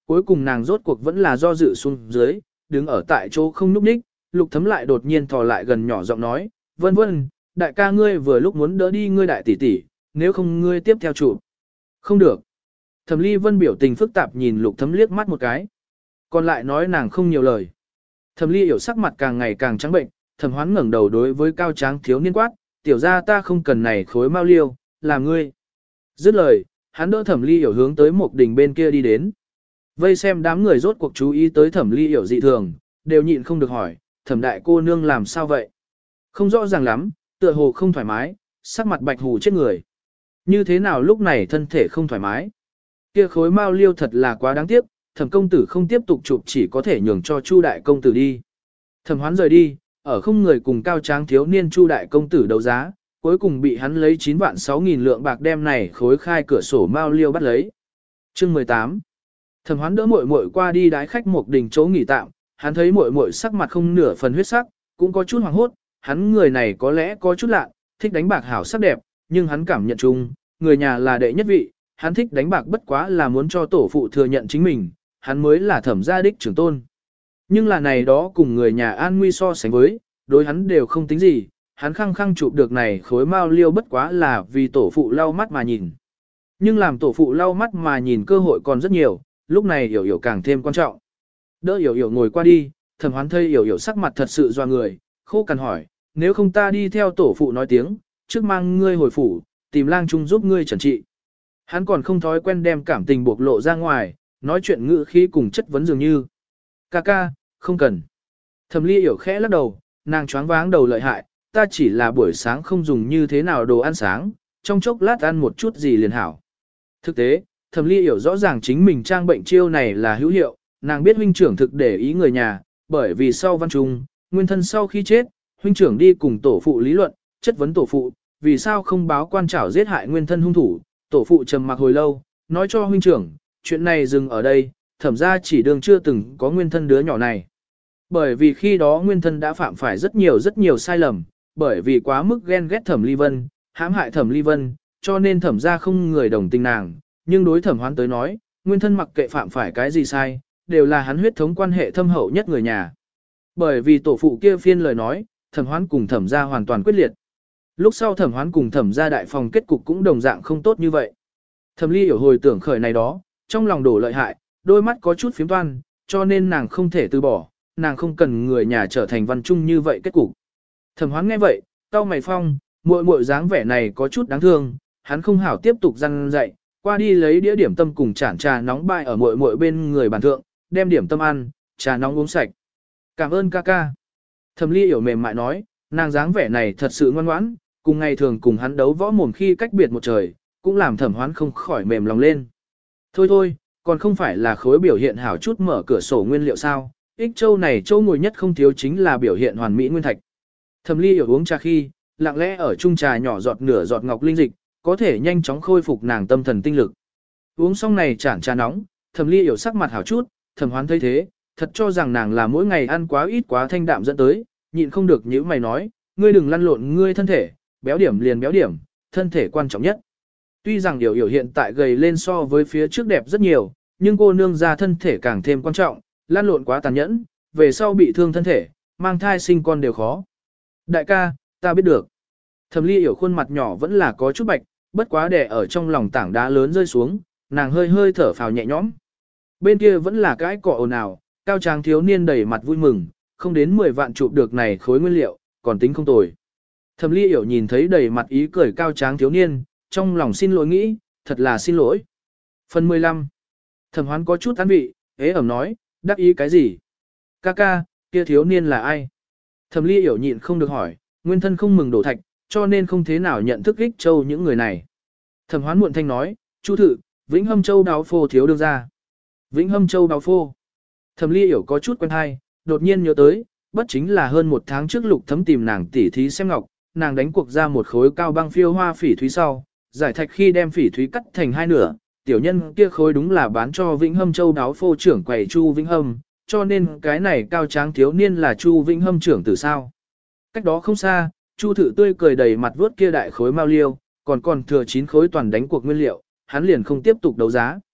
cuối cùng nàng rốt cuộc vẫn là do dự xuống dưới, đứng ở tại chỗ không nhúc nhích, Lục Thấm lại đột nhiên thò lại gần nhỏ giọng nói, vân vân, đại ca ngươi vừa lúc muốn đỡ đi ngươi đại tỷ tỷ, nếu không ngươi tiếp theo chụp. Không được. Thẩm Ly Vân biểu tình phức tạp nhìn Lục Thấm liếc mắt một cái. Còn lại nói nàng không nhiều lời. Thẩm Ly hiểu sắc mặt càng ngày càng trắng bệnh, Thẩm Hoán ngẩng đầu đối với cao tráng thiếu niên quát, tiểu gia ta không cần này khối mao liêu, là ngươi. Dứt lời, hắn đỡ Thẩm Ly hiểu hướng tới một đỉnh bên kia đi đến. Vây xem đám người rốt cuộc chú ý tới Thẩm Ly hiểu dị thường, đều nhịn không được hỏi, Thẩm đại cô nương làm sao vậy? Không rõ ràng lắm, tựa hồ không thoải mái, sắc mặt bạch hù chết người. Như thế nào lúc này thân thể không thoải mái? Kia khối mao liêu thật là quá đáng tiếc, Thẩm công tử không tiếp tục chụp chỉ có thể nhường cho Chu đại công tử đi. Thẩm Hoán rời đi, ở không người cùng cao tráng thiếu niên Chu đại công tử đấu giá, cuối cùng bị hắn lấy chín vạn sáu nghìn lượng bạc đem này khối khai cửa sổ mao liêu bắt lấy. Chương mười tám. Thẩm Hoán đỡ muội muội qua đi đái khách một đình chỗ nghỉ tạm, hắn thấy muội muội sắc mặt không nửa phần huyết sắc, cũng có chút hoảng hốt, hắn người này có lẽ có chút lạ, thích đánh bạc hảo sắc đẹp, nhưng hắn cảm nhận chung, người nhà là đệ nhất vị, hắn thích đánh bạc bất quá là muốn cho tổ phụ thừa nhận chính mình, hắn mới là Thẩm gia đích trưởng tôn. Nhưng là này đó cùng người nhà an nguy so sánh với, đối hắn đều không tính gì, hắn khăng khăng chụp được này khối mao liêu bất quá là vì tổ phụ lau mắt mà nhìn. Nhưng làm tổ phụ lau mắt mà nhìn cơ hội còn rất nhiều, lúc này Yểu Yểu càng thêm quan trọng. Đỡ Yểu Yểu ngồi qua đi, Thẩm Hoán thấy Yểu Yểu sắc mặt thật sự doa người, khô cằn hỏi, nếu không ta đi theo tổ phụ nói tiếng, trước mang ngươi hồi phủ, tìm lang trung giúp ngươi trần trị. Hắn còn không thói quen đem cảm tình bộc lộ ra ngoài, nói chuyện ngữ khí cùng chất vấn dường như. Ca ca, không cần. Thẩm Ly Yểu khẽ lắc đầu, nàng choáng váng đầu lợi hại, ta chỉ là buổi sáng không dùng như thế nào đồ ăn sáng, trong chốc lát ăn một chút gì liền hảo. Thực tế, Thẩm Ly Yểu rõ ràng chính mình trang bệnh chiêu này là hữu hiệu, nàng biết huynh trưởng thực để ý người nhà, bởi vì sau văn trung, nguyên thân sau khi chết, huynh trưởng đi cùng tổ phụ lý luận, chất vấn tổ phụ, vì sao không báo quan trảo giết hại nguyên thân hung thủ, tổ phụ trầm mặc hồi lâu, nói cho huynh trưởng, chuyện này dừng ở đây, thẩm ra chỉ đường chưa từng có nguyên thân đứa nhỏ này. Bởi vì khi đó nguyên thân đã phạm phải rất nhiều rất nhiều sai lầm, bởi vì quá mức ghen ghét Thẩm Ly Vân, hãm hại Thẩm Ly Vân, cho nên thẩm ra không người đồng tình nàng, nhưng đối Thẩm Hoán tới nói, nguyên thân mặc kệ phạm phải cái gì sai, đều là hắn huyết thống quan hệ thâm hậu nhất người nhà. Bởi vì tổ phụ kia phiên lời nói, Thẩm Hoán cùng Thẩm ra hoàn toàn quyết liệt. Lúc sau Thẩm Hoán cùng Thẩm ra đại phòng kết cục cũng đồng dạng không tốt như vậy. Thẩm Ly Yểu hồi tưởng khởi này đó, trong lòng đổ lợi hại, đôi mắt có chút phiếm toan, cho nên nàng không thể từ bỏ, nàng không cần người nhà trở thành văn trung như vậy kết cục. Thẩm Hoán nghe vậy, cau mày phong, muội muội dáng vẻ này có chút đáng thương, hắn không hảo tiếp tục răn dạy, qua đi lấy đĩa điểm tâm cùng chản trà nóng bại ở muội muội bên người bàn thượng, đem điểm tâm ăn, trà nóng uống sạch. Cảm ơn ca ca. Thẩm Ly Yểu mềm mại nói, nàng dáng vẻ này thật sự ngoan ngoãn, cùng ngày thường cùng hắn đấu võ mồm khi cách biệt một trời, cũng làm Thẩm Hoán không khỏi mềm lòng lên. Thôi thôi, còn không phải là khối biểu hiện hảo chút mở cửa sổ nguyên liệu sao, ích châu này châu ngồi nhất không thiếu chính là biểu hiện hoàn mỹ nguyên thạch. Thẩm Ly Yểu uống trà khi, lặng lẽ ở chung trà nhỏ giọt nửa giọt ngọc linh dịch, có thể nhanh chóng khôi phục nàng tâm thần tinh lực. Uống xong này chản trà nóng, Thẩm Ly Yểu sắc mặt hảo chút, Thẩm Hoán thấy thế, thật cho rằng nàng là mỗi ngày ăn quá ít quá thanh đạm dẫn tới, nhịn không được nhíu mày nói, ngươi đừng lăn lộn ngươi thân thể, béo điểm liền béo điểm, thân thể quan trọng nhất. Tuy rằng Yểu Yểu hiện tại gầy lên so với phía trước đẹp rất nhiều, nhưng cô nương ra thân thể càng thêm quan trọng, lăn lộn quá tàn nhẫn, về sau bị thương thân thể, mang thai sinh con đều khó. Đại ca, ta biết được. Thẩm Ly Yểu khuôn mặt nhỏ vẫn là có chút bạch, bất quá đè ở trong lòng tảng đá lớn rơi xuống, nàng hơi hơi thở phào nhẹ nhõm. Bên kia vẫn là cái cọ ồn ào, cao tráng thiếu niên đầy mặt vui mừng, không đến mười vạn chụp được này khối nguyên liệu, còn tính không tồi. Thẩm Ly Yểu nhìn thấy đầy mặt ý cười cao tráng thiếu niên, trong lòng xin lỗi nghĩ, thật là xin lỗi. Phần mười lăm. Thẩm Hoán có chút án vị, ế ẩm nói, đắc ý cái gì? Ca ca, kia thiếu niên là ai? Thẩm Ly Yểu nhịn không được hỏi, nguyên thân không mừng đổ thạch, cho nên không thế nào nhận thức ích châu những người này. Thẩm Hoán muộn thanh nói, Chu thự, Vĩnh Hâm Châu đáo phô thiếu đương ra. Vĩnh Hâm Châu đáo phô. Thẩm Ly Yểu có chút quen hay, đột nhiên nhớ tới, bất chính là hơn một tháng trước Lục Thấm tìm nàng tỉ thí xem ngọc, nàng đánh cuộc ra một khối cao băng phiêu hoa phỉ thúy sau, giải thạch khi đem phỉ thúy cắt thành hai nửa, tiểu nhân kia khối đúng là bán cho Vĩnh Hâm Châu đáo phô trưởng quầy Chu Vĩnh Hâm, cho nên cái này cao tráng thiếu niên là Chu Vĩnh Hâm trưởng tử sao. Cách đó không xa, Chu thự tươi cười đầy mặt vuốt kia đại khối mao liêu, còn còn thừa chín khối toàn đánh cuộc nguyên liệu, hắn liền không tiếp tục đấu giá.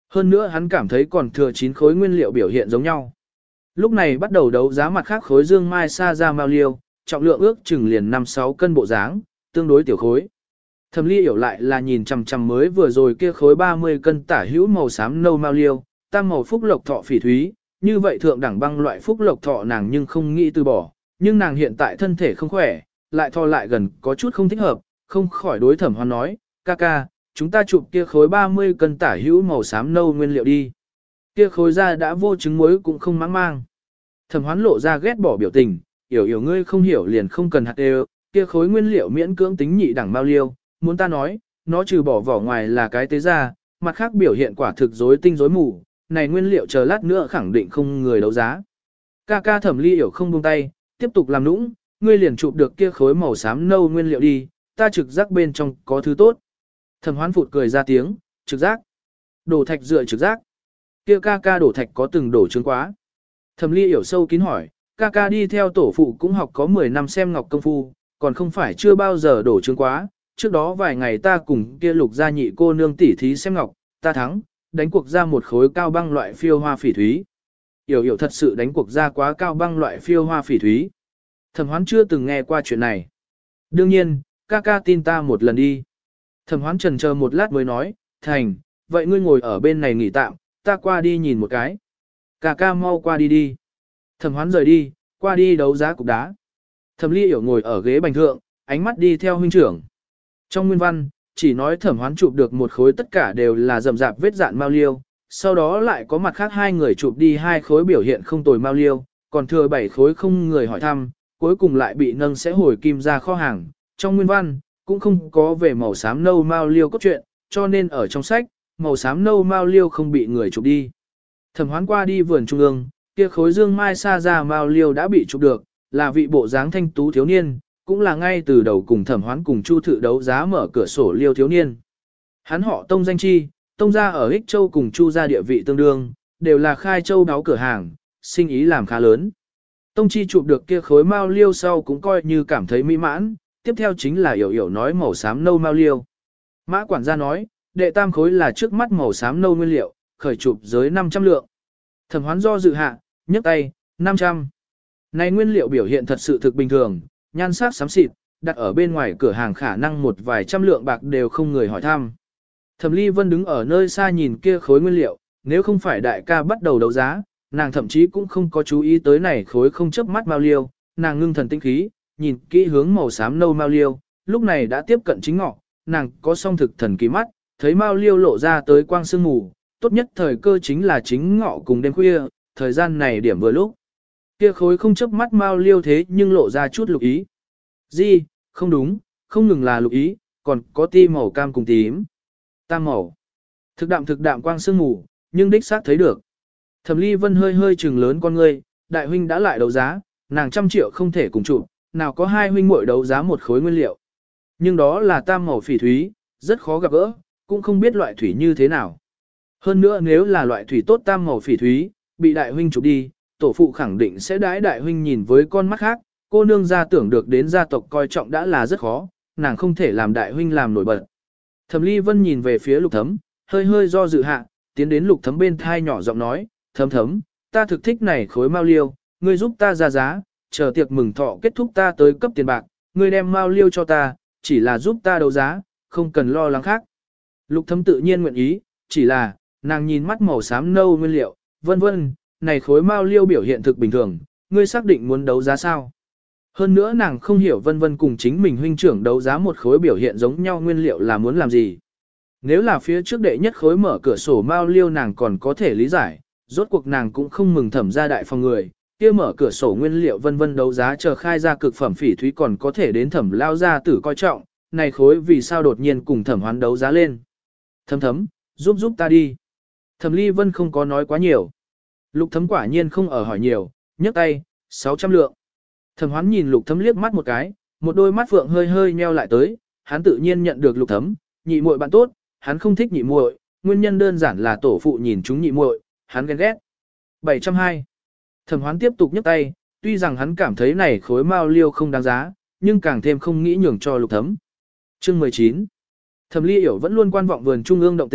Hơn nữa hắn cảm thấy còn thừa chín khối nguyên liệu biểu hiện giống nhau. Lúc này bắt đầu đấu giá mặt khác khối dương mai sa ra mao liêu, trọng lượng ước chừng liền năm sáu cân bộ dáng, tương đối tiểu khối. Thẩm Ly hiểu lại là nhìn chằm chằm mới vừa rồi kia khối ba mươi cân tả hữu màu xám nâu mao liêu, tam màu phúc lộc thọ phỉ thúy, như vậy thượng đẳng băng loại phúc lộc thọ nàng nhưng không nghĩ từ bỏ, nhưng nàng hiện tại thân thể không khỏe, lại thò lại gần có chút không thích hợp, không khỏi đối Thẩm Hoán nói, ca ca, chúng ta chụp kia khối ba mươi cân tả hữu màu xám nâu nguyên liệu đi. Kia khối ra đã vô trứng muối cũng không mãng mang. Thẩm Hoán lộ ra ghét bỏ biểu tình, hiểu hiểu ngươi không hiểu liền không cần hạt đều, kia khối nguyên liệu miễn cưỡng tính nhị đẳng mao liêu, muốn ta nói, nó trừ bỏ vỏ ngoài là cái tế ra, mặt khác biểu hiện quả thực rối tinh rối mù, này nguyên liệu chờ lát nữa khẳng định không người đấu giá. Ca ca Thẩm Ly hiểu không buông tay, tiếp tục làm nũng, ngươi liền chụp được kia khối màu xám nâu nguyên liệu đi, ta trực giác bên trong có thứ tốt. Thẩm Hoán phụt cười ra tiếng, trực giác. Đổ thạch dựa trực giác. Kia ca ca đổ thạch có từng đổ trứng quá. Thẩm Ly hiểu sâu kín hỏi, ca ca đi theo tổ phụ cũng học có mười năm xem ngọc công phu, còn không phải chưa bao giờ đổ trứng quá. Trước đó vài ngày ta cùng kia lục gia nhị cô nương tỉ thí xem ngọc, ta thắng, đánh cuộc ra một khối cao băng loại phiêu hoa phỉ thúy. Hiểu hiểu thật sự đánh cuộc ra quá cao băng loại phiêu hoa phỉ thúy. Thẩm Hoán chưa từng nghe qua chuyện này. Đương nhiên, ca ca tin ta một lần đi. Thẩm Hoán trần chờ một lát mới nói, thành, vậy ngươi ngồi ở bên này nghỉ tạm, ta qua đi nhìn một cái. Ca ca mau qua đi đi. Thẩm Hoán rời đi, qua đi đấu giá cục đá. Thẩm Ly hiểu ngồi ở ghế bành thượng, ánh mắt đi theo huynh trưởng. Trong nguyên văn, chỉ nói Thẩm Hoán chụp được một khối tất cả đều là rậm rạp vết dạn mao liêu, sau đó lại có mặt khác hai người chụp đi hai khối biểu hiện không tồi mao liêu, còn thừa bảy khối không người hỏi thăm, cuối cùng lại bị nâng sẽ hồi kim ra kho hàng. Trong nguyên văn, cũng không có về màu xám nâu mao liêu cốt truyện, cho nên ở trong sách, màu xám nâu mao liêu không bị người chụp đi. Thẩm Hoán qua đi vườn trung ương, kia khối dương mai sa ra mao liêu đã bị chụp được, là vị bộ dáng thanh tú thiếu niên, cũng là ngay từ đầu cùng Thẩm Hoán cùng Chu Thự đấu giá mở cửa sổ liêu thiếu niên. Hắn họ Tông danh chi, Tông gia ở Ích Châu cùng Chu gia địa vị tương đương, đều là khai châu đáo cửa hàng, sinh ý làm khá lớn. Tông chi chụp được kia khối mao liêu sau cũng coi như cảm thấy mỹ mãn, tiếp theo chính là hiểu hiểu nói màu xám nâu mao liêu. Mã quản gia nói, đệ tam khối là trước mắt màu xám nâu nguyên liệu, khởi chụp giới năm trăm lượng. Thẩm Hoán do dự hạ, nhấc tay, năm trăm. Này nguyên liệu biểu hiện thật sự thực bình thường, nhan sắc xám xịt, đặt ở bên ngoài cửa hàng khả năng một vài trăm lượng bạc đều không người hỏi thăm. Thẩm Ly Vân đứng ở nơi xa nhìn kia khối nguyên liệu, nếu không phải đại ca bắt đầu đấu giá, nàng thậm chí cũng không có chú ý tới này khối không chớp mắt mao liêu, nàng ngưng thần tinh khí, nhìn kỹ hướng màu xám nâu mao liêu, lúc này đã tiếp cận chính ngọ, nàng có song thực thần kỳ mắt, thấy mao liêu lộ ra tới quang sương mù, tốt nhất thời cơ chính là chính ngọ cùng đêm khuya, thời gian này điểm vừa lúc. Kia khối không chớp mắt mao liêu thế nhưng lộ ra chút lục ý. Gì, không đúng, không ngừng là lục ý, còn có ti màu cam cùng tím. Tam màu. Thực đạm thực đạm quang sương mù, nhưng đích xác thấy được. Thẩm Ly Vân hơi hơi trừng lớn con ngươi, đại huynh đã lại đấu giá, nàng trăm triệu không thể cùng chụp, nào có hai huynh muội đấu giá một khối nguyên liệu. Nhưng đó là tam màu phỉ thúy, rất khó gặp gỡ, cũng không biết loại thủy như thế nào. Hơn nữa nếu là loại thủy tốt tam màu phỉ thúy, bị đại huynh chụp đi, tổ phụ khẳng định sẽ đãi đại huynh nhìn với con mắt khác, cô nương gia tưởng được đến gia tộc coi trọng đã là rất khó, nàng không thể làm đại huynh làm nổi bật. Thẩm Ly Vân nhìn về phía Lục Thấm, hơi hơi do dự hạ, tiến đến Lục Thấm bên thai nhỏ giọng nói, Thấm Thấm, ta thực thích này khối mao liêu, ngươi giúp ta ra giá, chờ tiệc mừng thọ kết thúc ta tới cấp tiền bạc, ngươi đem mao liêu cho ta, chỉ là giúp ta đấu giá, không cần lo lắng khác. Lục Thấm tự nhiên nguyện ý, chỉ là, nàng nhìn mắt màu xám nâu nguyên liệu, vân vân, này khối mao liêu biểu hiện thực bình thường, ngươi xác định muốn đấu giá sao? Hơn nữa nàng không hiểu vân vân cùng chính mình huynh trưởng đấu giá một khối biểu hiện giống nhau nguyên liệu là muốn làm gì. Nếu là phía trước đệ nhất khối mở cửa sổ mao liêu nàng còn có thể lý giải, rốt cuộc nàng cũng không mừng thẩm ra đại phòng người, kia mở cửa sổ nguyên liệu vân vân đấu giá chờ khai ra cực phẩm phỉ thúy còn có thể đến thẩm lao ra tử coi trọng, này khối vì sao đột nhiên cùng thẩm hoán đấu giá lên. Thấm thấm, giúp giúp ta đi. Thẩm Ly Vân không có nói quá nhiều. Lục Thấm quả nhiên không ở hỏi nhiều, nhấc tay, sáu trăm lượng. Thẩm Hoán nhìn Lục Thấm liếc mắt một cái, một đôi mắt phượng hơi hơi nheo lại tới, hắn tự nhiên nhận được Lục Thấm, nhị muội bạn tốt, hắn không thích nhị muội, nguyên nhân đơn giản là tổ phụ nhìn chúng nhị muội, hắn ghen ghét. bảy trăm hai. Thẩm Hoán tiếp tục nhấc tay, tuy rằng hắn cảm thấy này khối mao liêu không đáng giá, nhưng càng thêm không nghĩ nhường cho Lục Thấm. Chương mười chín. Thẩm Ly Yểu vẫn luôn quan vọng vườn trung ương động tĩnh,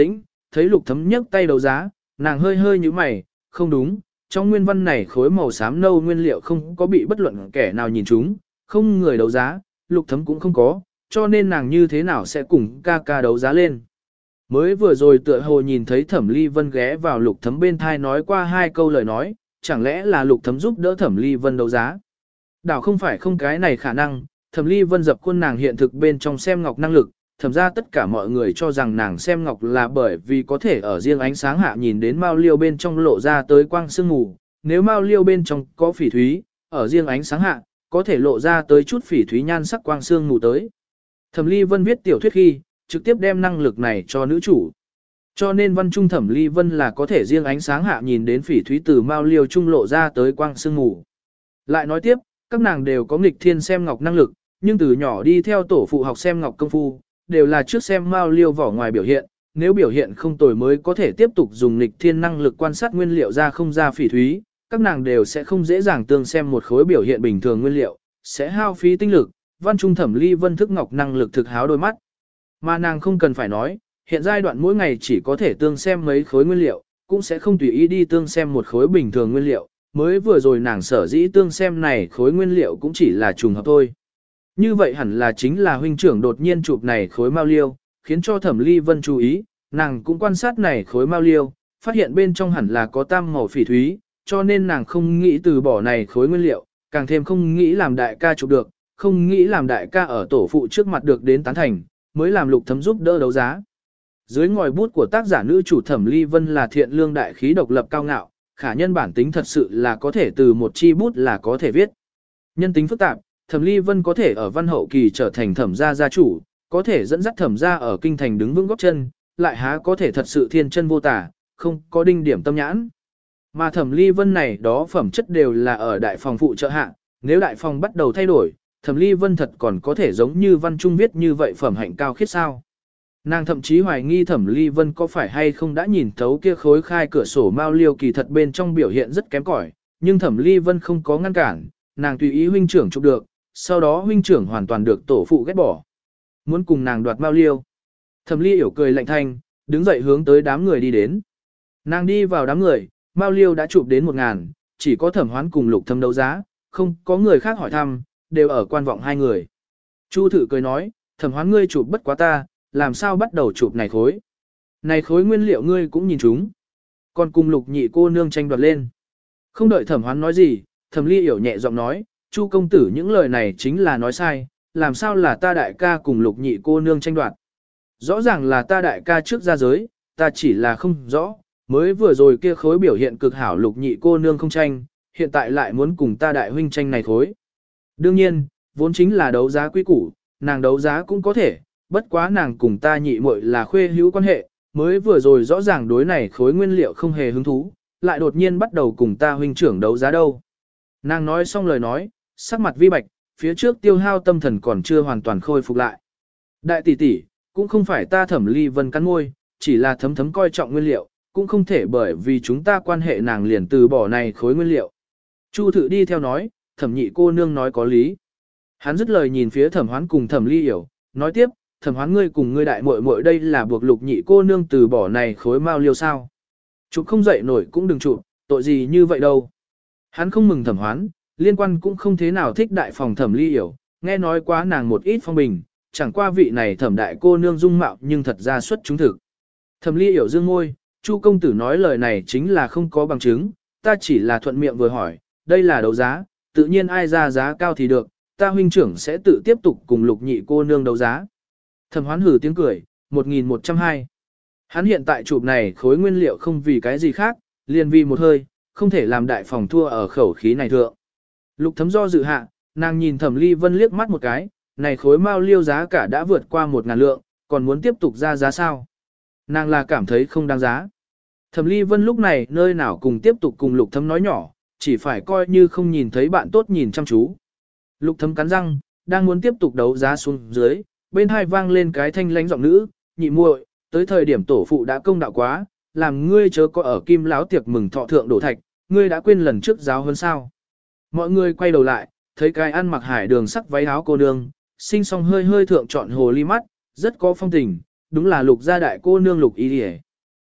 thấy lục thấm nhấc tay đấu giá, nàng hơi hơi như mày, không đúng, trong nguyên văn này khối màu xám nâu nguyên liệu không có bị bất luận kẻ nào nhìn chúng, không người đấu giá, lục thấm cũng không có, cho nên nàng như thế nào sẽ cùng ca ca đấu giá lên. Mới vừa rồi tựa hồ nhìn thấy Thẩm Ly Vân ghé vào lục thấm bên thai nói qua hai câu lời nói, chẳng lẽ là lục thấm giúp đỡ Thẩm Ly Vân đấu giá. Đảo không phải không cái này khả năng, Thẩm Ly Vân dập khuôn nàng hiện thực bên trong xem ngọc năng lực, thẩm ra tất cả mọi người cho rằng nàng xem ngọc là bởi vì có thể ở riêng ánh sáng hạ nhìn đến mao liêu bên trong lộ ra tới quang sương mù, nếu mao liêu bên trong có phỉ thúy, ở riêng ánh sáng hạ, có thể lộ ra tới chút phỉ thúy nhan sắc quang sương mù tới. Thẩm Ly Vân viết tiểu thuyết khi, trực tiếp đem năng lực này cho nữ chủ. Cho nên văn trung Thẩm Ly Vân là có thể riêng ánh sáng hạ nhìn đến phỉ thúy từ mao liêu trung lộ ra tới quang sương mù. Lại nói tiếp, các nàng đều có nghịch thiên xem ngọc năng lực, nhưng từ nhỏ đi theo tổ phụ học xem ngọc công phu, đều là trước xem mao liêu vỏ ngoài biểu hiện, nếu biểu hiện không tồi mới có thể tiếp tục dùng nghịch thiên năng lực quan sát nguyên liệu ra không ra phỉ thúy, các nàng đều sẽ không dễ dàng tương xem một khối biểu hiện bình thường nguyên liệu, sẽ hao phí tinh lực, văn trung Thẩm Ly Vân thức ngọc năng lực thực háo đôi mắt. Mà nàng không cần phải nói, hiện giai đoạn mỗi ngày chỉ có thể tương xem mấy khối nguyên liệu, cũng sẽ không tùy ý đi tương xem một khối bình thường nguyên liệu, mới vừa rồi nàng sở dĩ tương xem này khối nguyên liệu cũng chỉ là trùng hợp thôi. Như vậy hẳn là chính là huynh trưởng đột nhiên chụp này khối mao liêu, khiến cho Thẩm Ly Vân chú ý, nàng cũng quan sát này khối mao liêu, phát hiện bên trong hẳn là có tam màu phỉ thúy, cho nên nàng không nghĩ từ bỏ này khối nguyên liệu, càng thêm không nghĩ làm đại ca chụp được, không nghĩ làm đại ca ở tổ phụ trước mặt được đến tán thành, mới làm lục thấm giúp đỡ đấu giá. Dưới ngòi bút của tác giả nữ chủ Thẩm Ly Vân là thiện lương đại khí độc lập cao ngạo, khả nhân bản tính thật sự là có thể từ một chi bút là có thể viết. Nhân tính phức tạp, Thẩm Ly Vân có thể ở văn hậu kỳ trở thành thẩm gia gia chủ, có thể dẫn dắt thẩm gia ở kinh thành đứng vững góp chân, lại há có thể thật sự thiên chân vô tả, không có đinh điểm tâm nhãn. Mà Thẩm Ly Vân này đó phẩm chất đều là ở đại phòng phụ trợ hạ, nếu đại phòng bắt đầu thay đổi, Thẩm Ly Vân thật còn có thể giống như văn trung viết như vậy phẩm hạnh cao khiết sao. Nàng thậm chí hoài nghi Thẩm Ly Vân có phải hay không đã nhìn thấu kia khối khai cửa sổ mao liêu kỳ thật bên trong biểu hiện rất kém cỏi, nhưng Thẩm Ly Vân không có ngăn cản, nàng tùy ý huynh trưởng chụp được, sau đó huynh trưởng hoàn toàn được tổ phụ ghét bỏ. Muốn cùng nàng đoạt mao liêu. Thẩm Ly hiểu cười lạnh thanh, đứng dậy hướng tới đám người đi đến. Nàng đi vào đám người, mao liêu đã chụp đến một ngàn, chỉ có Thẩm Hoán cùng Lục Thâm đấu giá, không có người khác hỏi thăm, đều ở quan vọng hai người. Chu Thử cười nói, Thẩm Hoán ngươi chụp bất quá ta, làm sao bắt đầu chụp này khối. Này khối nguyên liệu ngươi cũng nhìn chúng. Còn cùng Lục nhị cô nương tranh đoạt lên. Không đợi Thẩm Hoán nói gì, Thẩm Ly hiểu nhẹ giọng nói, Chu công tử những lời này chính là nói sai, làm sao là ta đại ca cùng Lục nhị cô nương tranh đoạt. Rõ ràng là ta đại ca trước ra giới, ta chỉ là không rõ, mới vừa rồi kia khối biểu hiện cực hảo Lục nhị cô nương không tranh, hiện tại lại muốn cùng ta đại huynh tranh này khối. Đương nhiên, vốn chính là đấu giá quý củ, nàng đấu giá cũng có thể, bất quá nàng cùng ta nhị muội là khuê hữu quan hệ, mới vừa rồi rõ ràng đối này khối nguyên liệu không hề hứng thú, lại đột nhiên bắt đầu cùng ta huynh trưởng đấu giá đâu. Nàng nói xong lời nói, sắc mặt vi bạch, phía trước tiêu hao tâm thần còn chưa hoàn toàn khôi phục lại. Đại tỷ tỷ, cũng không phải ta Thẩm Ly Vân cắn môi, chỉ là thấm thấm coi trọng nguyên liệu, cũng không thể bởi vì chúng ta quan hệ nàng liền từ bỏ này khối nguyên liệu. Chu Thự đi theo nói, Thẩm nhị cô nương nói có lý. Hắn dứt lời nhìn phía Thẩm Hoán cùng Thẩm Ly hiểu, nói tiếp, Thẩm Hoán ngươi cùng ngươi đại muội muội đây là buộc Lục nhị cô nương từ bỏ này khối mao liêu sao. Chụp không dậy nổi cũng đừng chụp, tội gì như vậy đâu. Hắn không mừng Thẩm Hoán, liên quan cũng không thế nào thích đại phòng Thẩm Ly hiểu, nghe nói quá nàng một ít phong bình, chẳng qua vị này Thẩm đại cô nương dung mạo nhưng thật ra xuất chúng thực. Thẩm Ly hiểu dương môi, Chu công tử nói lời này chính là không có bằng chứng, ta chỉ là thuận miệng vừa hỏi, đây là đấu giá, tự nhiên ai ra giá cao thì được, ta huynh trưởng sẽ tự tiếp tục cùng Lục nhị cô nương đấu giá. Thẩm Hoán hử tiếng cười, một nghìn một trăm hai. Hắn hiện tại chụp này khối nguyên liệu không vì cái gì khác, liền vì một hơi, không thể làm đại phòng thua ở khẩu khí này thượng. Lục Thấm do dự hạ, nàng nhìn Thẩm Ly Vân liếc mắt một cái, này khối mao liêu giá cả đã vượt qua một ngàn lượng, còn muốn tiếp tục ra giá sao? Nàng là cảm thấy không đáng giá. Thẩm Ly Vân lúc này nơi nào cùng tiếp tục cùng Lục Thấm nói nhỏ, chỉ phải coi như không nhìn thấy bạn tốt nhìn chăm chú. Lục Thấm cắn răng, đang muốn tiếp tục đấu giá xuống dưới, bên hai vang lên cái thanh lãnh giọng nữ, nhị muội, tới thời điểm tổ phụ đã công đạo quá, làm ngươi chớ có ở Kim Láo tiệc mừng thọ thượng đổ thạch, ngươi đã quên lần trước giáo hơn sao. Mọi người quay đầu lại, thấy cái ăn mặc hải đường sắc váy áo cô nương, xinh song hơi hơi thượng trọn hồ ly mắt, rất có phong tình, đúng là Lục gia đại cô nương Lục Y Điề.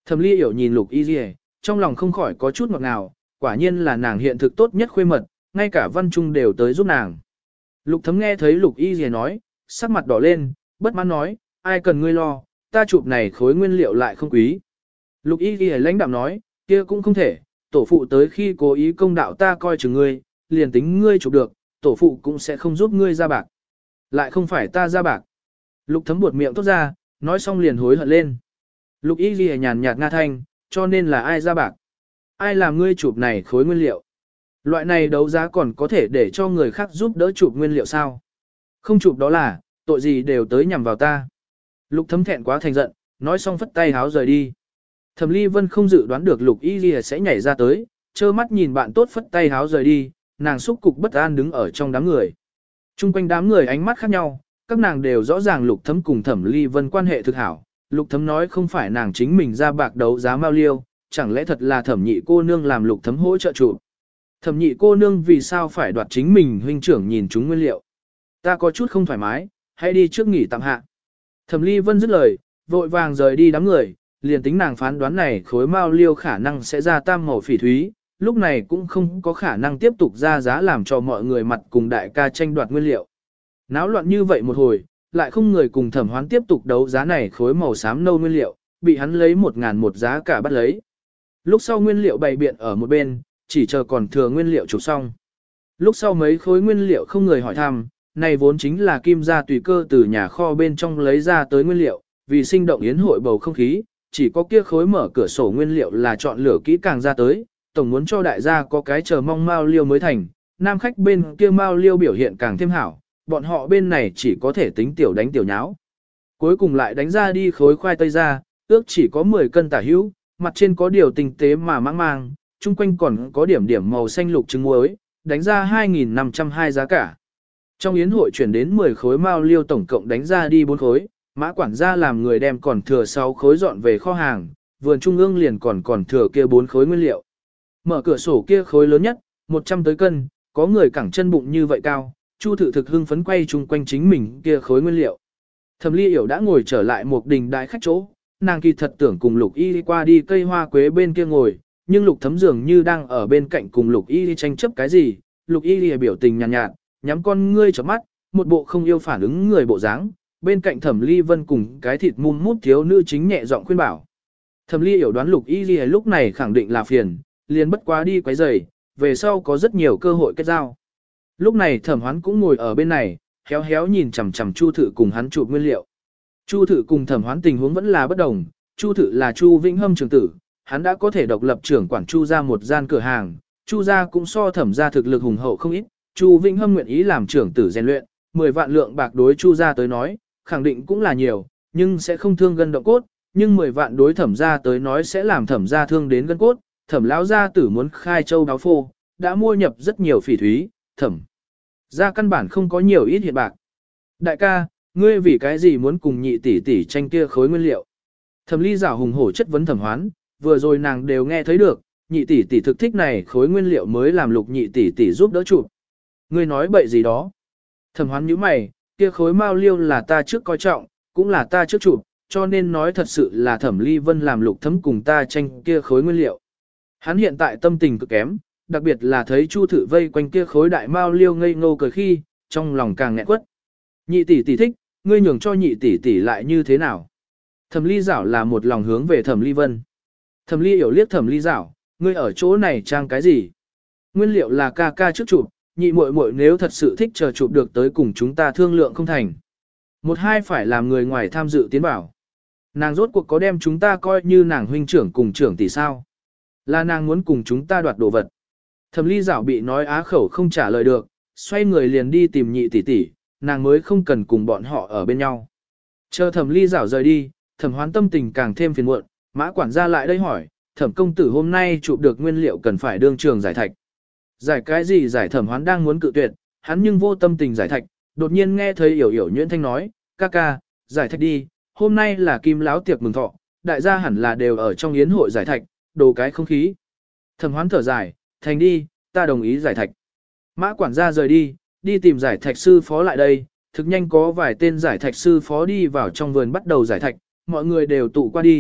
Thẩm Ly Yểu nhìn Lục Y Lìa, trong lòng không khỏi có chút ngọt ngào, quả nhiên là nàng hiện thực tốt nhất khuê mật, ngay cả Văn Trung đều tới giúp nàng. Lục Thấm nghe thấy Lục Y Lìa nói, sắc mặt đỏ lên, bất mãn nói, ai cần ngươi lo, ta chụp này khối nguyên liệu lại không quý. Lục Y Lìa lãnh đạm nói, kia cũng không thể, tổ phụ tới khi cố ý công đạo ta coi chừng ngươi, liền tính ngươi chụp được, tổ phụ cũng sẽ không giúp ngươi ra bạc. Lại không phải ta ra bạc. Lục Thấm buột miệng tốt ra, nói xong liền hối hận lên. Lục Y Ghi nhàn nhạt nga thanh, cho nên là ai ra bạc? Ai làm ngươi chụp này khối nguyên liệu? Loại này đấu giá còn có thể để cho người khác giúp đỡ chụp nguyên liệu sao? Không chụp đó là, tội gì đều tới nhằm vào ta. Lục Thấm thẹn quá thành giận, nói xong phất tay háo rời đi. Thẩm Ly Vân không dự đoán được Lục Y Ghi sẽ nhảy ra tới, trơ mắt nhìn bạn tốt phất tay háo rời đi, nàng xúc cục bất an đứng ở trong đám người. Trung quanh đám người ánh mắt khác nhau, các nàng đều rõ ràng Lục Thấm cùng Thẩm Ly Vân quan hệ thực hảo. Lục Thấm nói không phải nàng chính mình ra bạc đấu giá mao liêu, chẳng lẽ thật là Thẩm nhị cô nương làm Lục Thấm hỗ trợ chủ. Thẩm nhị cô nương vì sao phải đoạt chính mình huynh trưởng nhìn chúng nguyên liệu. Ta có chút không thoải mái, hãy đi trước nghỉ tạm hạ. Thẩm Ly Vân dứt lời, vội vàng rời đi đám người, liền tính nàng phán đoán này khối mao liêu khả năng sẽ ra tam màu phỉ thúy, lúc này cũng không có khả năng tiếp tục ra giá làm cho mọi người mặt cùng đại ca tranh đoạt nguyên liệu. Náo loạn như vậy một hồi, lại không người cùng Thẩm Hoán tiếp tục đấu giá này khối màu xám nâu nguyên liệu, bị hắn lấy một ngàn một giá cả bắt lấy. Lúc sau nguyên liệu bày biện ở một bên, chỉ chờ còn thừa nguyên liệu chụp xong. Lúc sau mấy khối nguyên liệu không người hỏi thăm, này vốn chính là kim gia tùy cơ từ nhà kho bên trong lấy ra tới nguyên liệu, vì sinh động yến hội bầu không khí, chỉ có kia khối mở cửa sổ nguyên liệu là chọn lựa kỹ càng ra tới, tổng muốn cho đại gia có cái chờ mong mao liêu mới thành, nam khách bên kia mao liêu biểu hiện càng thêm hảo, bọn họ bên này chỉ có thể tính tiểu đánh tiểu nháo. Cuối cùng lại đánh ra đi khối khoai tây ra, ước chỉ có mười cân tả hữu, mặt trên có điều tinh tế mà mang mang, chung quanh còn có điểm điểm màu xanh lục trứng muối, đánh ra hai nghìn năm trăm hai giá cả. Trong yến hội chuyển đến mười khối mao liêu tổng cộng đánh ra đi bốn khối, mã quản gia làm người đem còn thừa sáu khối dọn về kho hàng, vườn trung ương liền còn còn thừa kia bốn khối nguyên liệu. Mở cửa sổ kia khối lớn nhất, một trăm tới cân, có người cẳng chân bụng như vậy cao, Chu Thự thực hưng phấn quay chung quanh chính mình kia khối nguyên liệu. Thẩm Ly Yểu đã ngồi trở lại một đình đại khách chỗ, nàng kỳ thật tưởng cùng Lục Y qua đi cây hoa quế bên kia ngồi, nhưng Lục Thấm dường như đang ở bên cạnh cùng Lục Y tranh chấp cái gì. Lục Y biểu tình nhàn nhạt, nhạt, nhắm con ngươi chớp mắt, một bộ không yêu phản ứng người bộ dáng. Bên cạnh Thẩm Ly Vân cùng cái thịt mum mút thiếu nữ chính nhẹ giọng khuyên bảo. Thẩm Ly Yểu đoán Lục Y lúc này khẳng định là phiền, liền bất quá đi quấy rầy, về sau có rất nhiều cơ hội kết giao. Lúc này Thẩm Hoán cũng ngồi ở bên này, héo héo nhìn chằm chằm Chu Thự cùng hắn chụp nguyên liệu. Chu Thự cùng Thẩm Hoán tình huống vẫn là bất đồng, Chu Thự là Chu Vĩnh Hâm trưởng tử, hắn đã có thể độc lập trưởng quản Chu gia một gian cửa hàng, Chu gia cũng so Thẩm gia thực lực hùng hậu không ít, Chu Vĩnh Hâm nguyện ý làm trưởng tử rèn luyện, mười vạn lượng bạc đối Chu gia tới nói, khẳng định cũng là nhiều, nhưng sẽ không thương gân động cốt, nhưng mười vạn đối Thẩm gia tới nói sẽ làm Thẩm gia thương đến gân cốt, Thẩm lão gia tử muốn khai châu đáo phô, đã mua nhập rất nhiều phỉ thúy, Thẩm gia căn bản không có nhiều ít hiện bạc. Đại ca, ngươi vì cái gì muốn cùng nhị tỷ tỷ tranh kia khối nguyên liệu? Thẩm Ly giảo hùng hổ chất vấn Thẩm Hoán, vừa rồi nàng đều nghe thấy được, nhị tỷ tỷ thực thích này khối nguyên liệu mới làm Lục nhị tỷ tỷ giúp đỡ chụp. Ngươi nói bậy gì đó? Thẩm Hoán nhíu mày, kia khối mao liêu là ta trước coi trọng, cũng là ta trước chụp, cho nên nói thật sự là Thẩm Ly Vân làm Lục Thấm cùng ta tranh kia khối nguyên liệu. Hắn hiện tại tâm tình cực kém, đặc biệt là thấy Chu Thự vây quanh kia khối đại mao liêu ngây ngô cười khi, trong lòng càng nghẹn quất. Nhị tỷ tỷ thích, ngươi nhường cho nhị tỷ tỷ lại như thế nào? Thẩm Ly giảo là một lòng hướng về Thẩm Ly Vân. Thẩm Ly Yểu liếc Thẩm Ly giảo, ngươi ở chỗ này trang cái gì? Nguyên liệu là ca ca trước chụp, nhị muội muội nếu thật sự thích chờ chụp được tới cùng chúng ta thương lượng không thành. Một hai phải làm người ngoài tham dự tiến bảo. Nàng rốt cuộc có đem chúng ta coi như nàng huynh trưởng cùng trưởng tỷ sao? Là nàng muốn cùng chúng ta đoạt đồ vật. Thẩm Ly giảo bị nói á khẩu không trả lời được, xoay người liền đi tìm nhị tỷ tỷ, nàng mới không cần cùng bọn họ ở bên nhau. Chờ Thẩm Ly giảo rời đi, Thẩm Hoán tâm tình càng thêm phiền muộn, mã quản gia lại đây hỏi, Thẩm công tử hôm nay chụp được nguyên liệu cần phải đương trường giải thạch. Giải cái gì giải? Thẩm Hoán đang muốn cự tuyệt, hắn nhưng vô tâm tình giải thạch, đột nhiên nghe thấy Yểu Yểu nhuyễn thanh nói, ca ca, giải thạch đi, hôm nay là Kim Láo tiệc mừng thọ, đại gia hẳn là đều ở trong yến hội giải thạch, đồ cái không khí. Thẩm Hoán thở dài, thành đi, ta đồng ý giải thạch. Mã quản gia rời đi, đi tìm giải thạch sư phó lại đây, thực nhanh có vài tên giải thạch sư phó đi vào trong vườn bắt đầu giải thạch, mọi người đều tụ qua đi,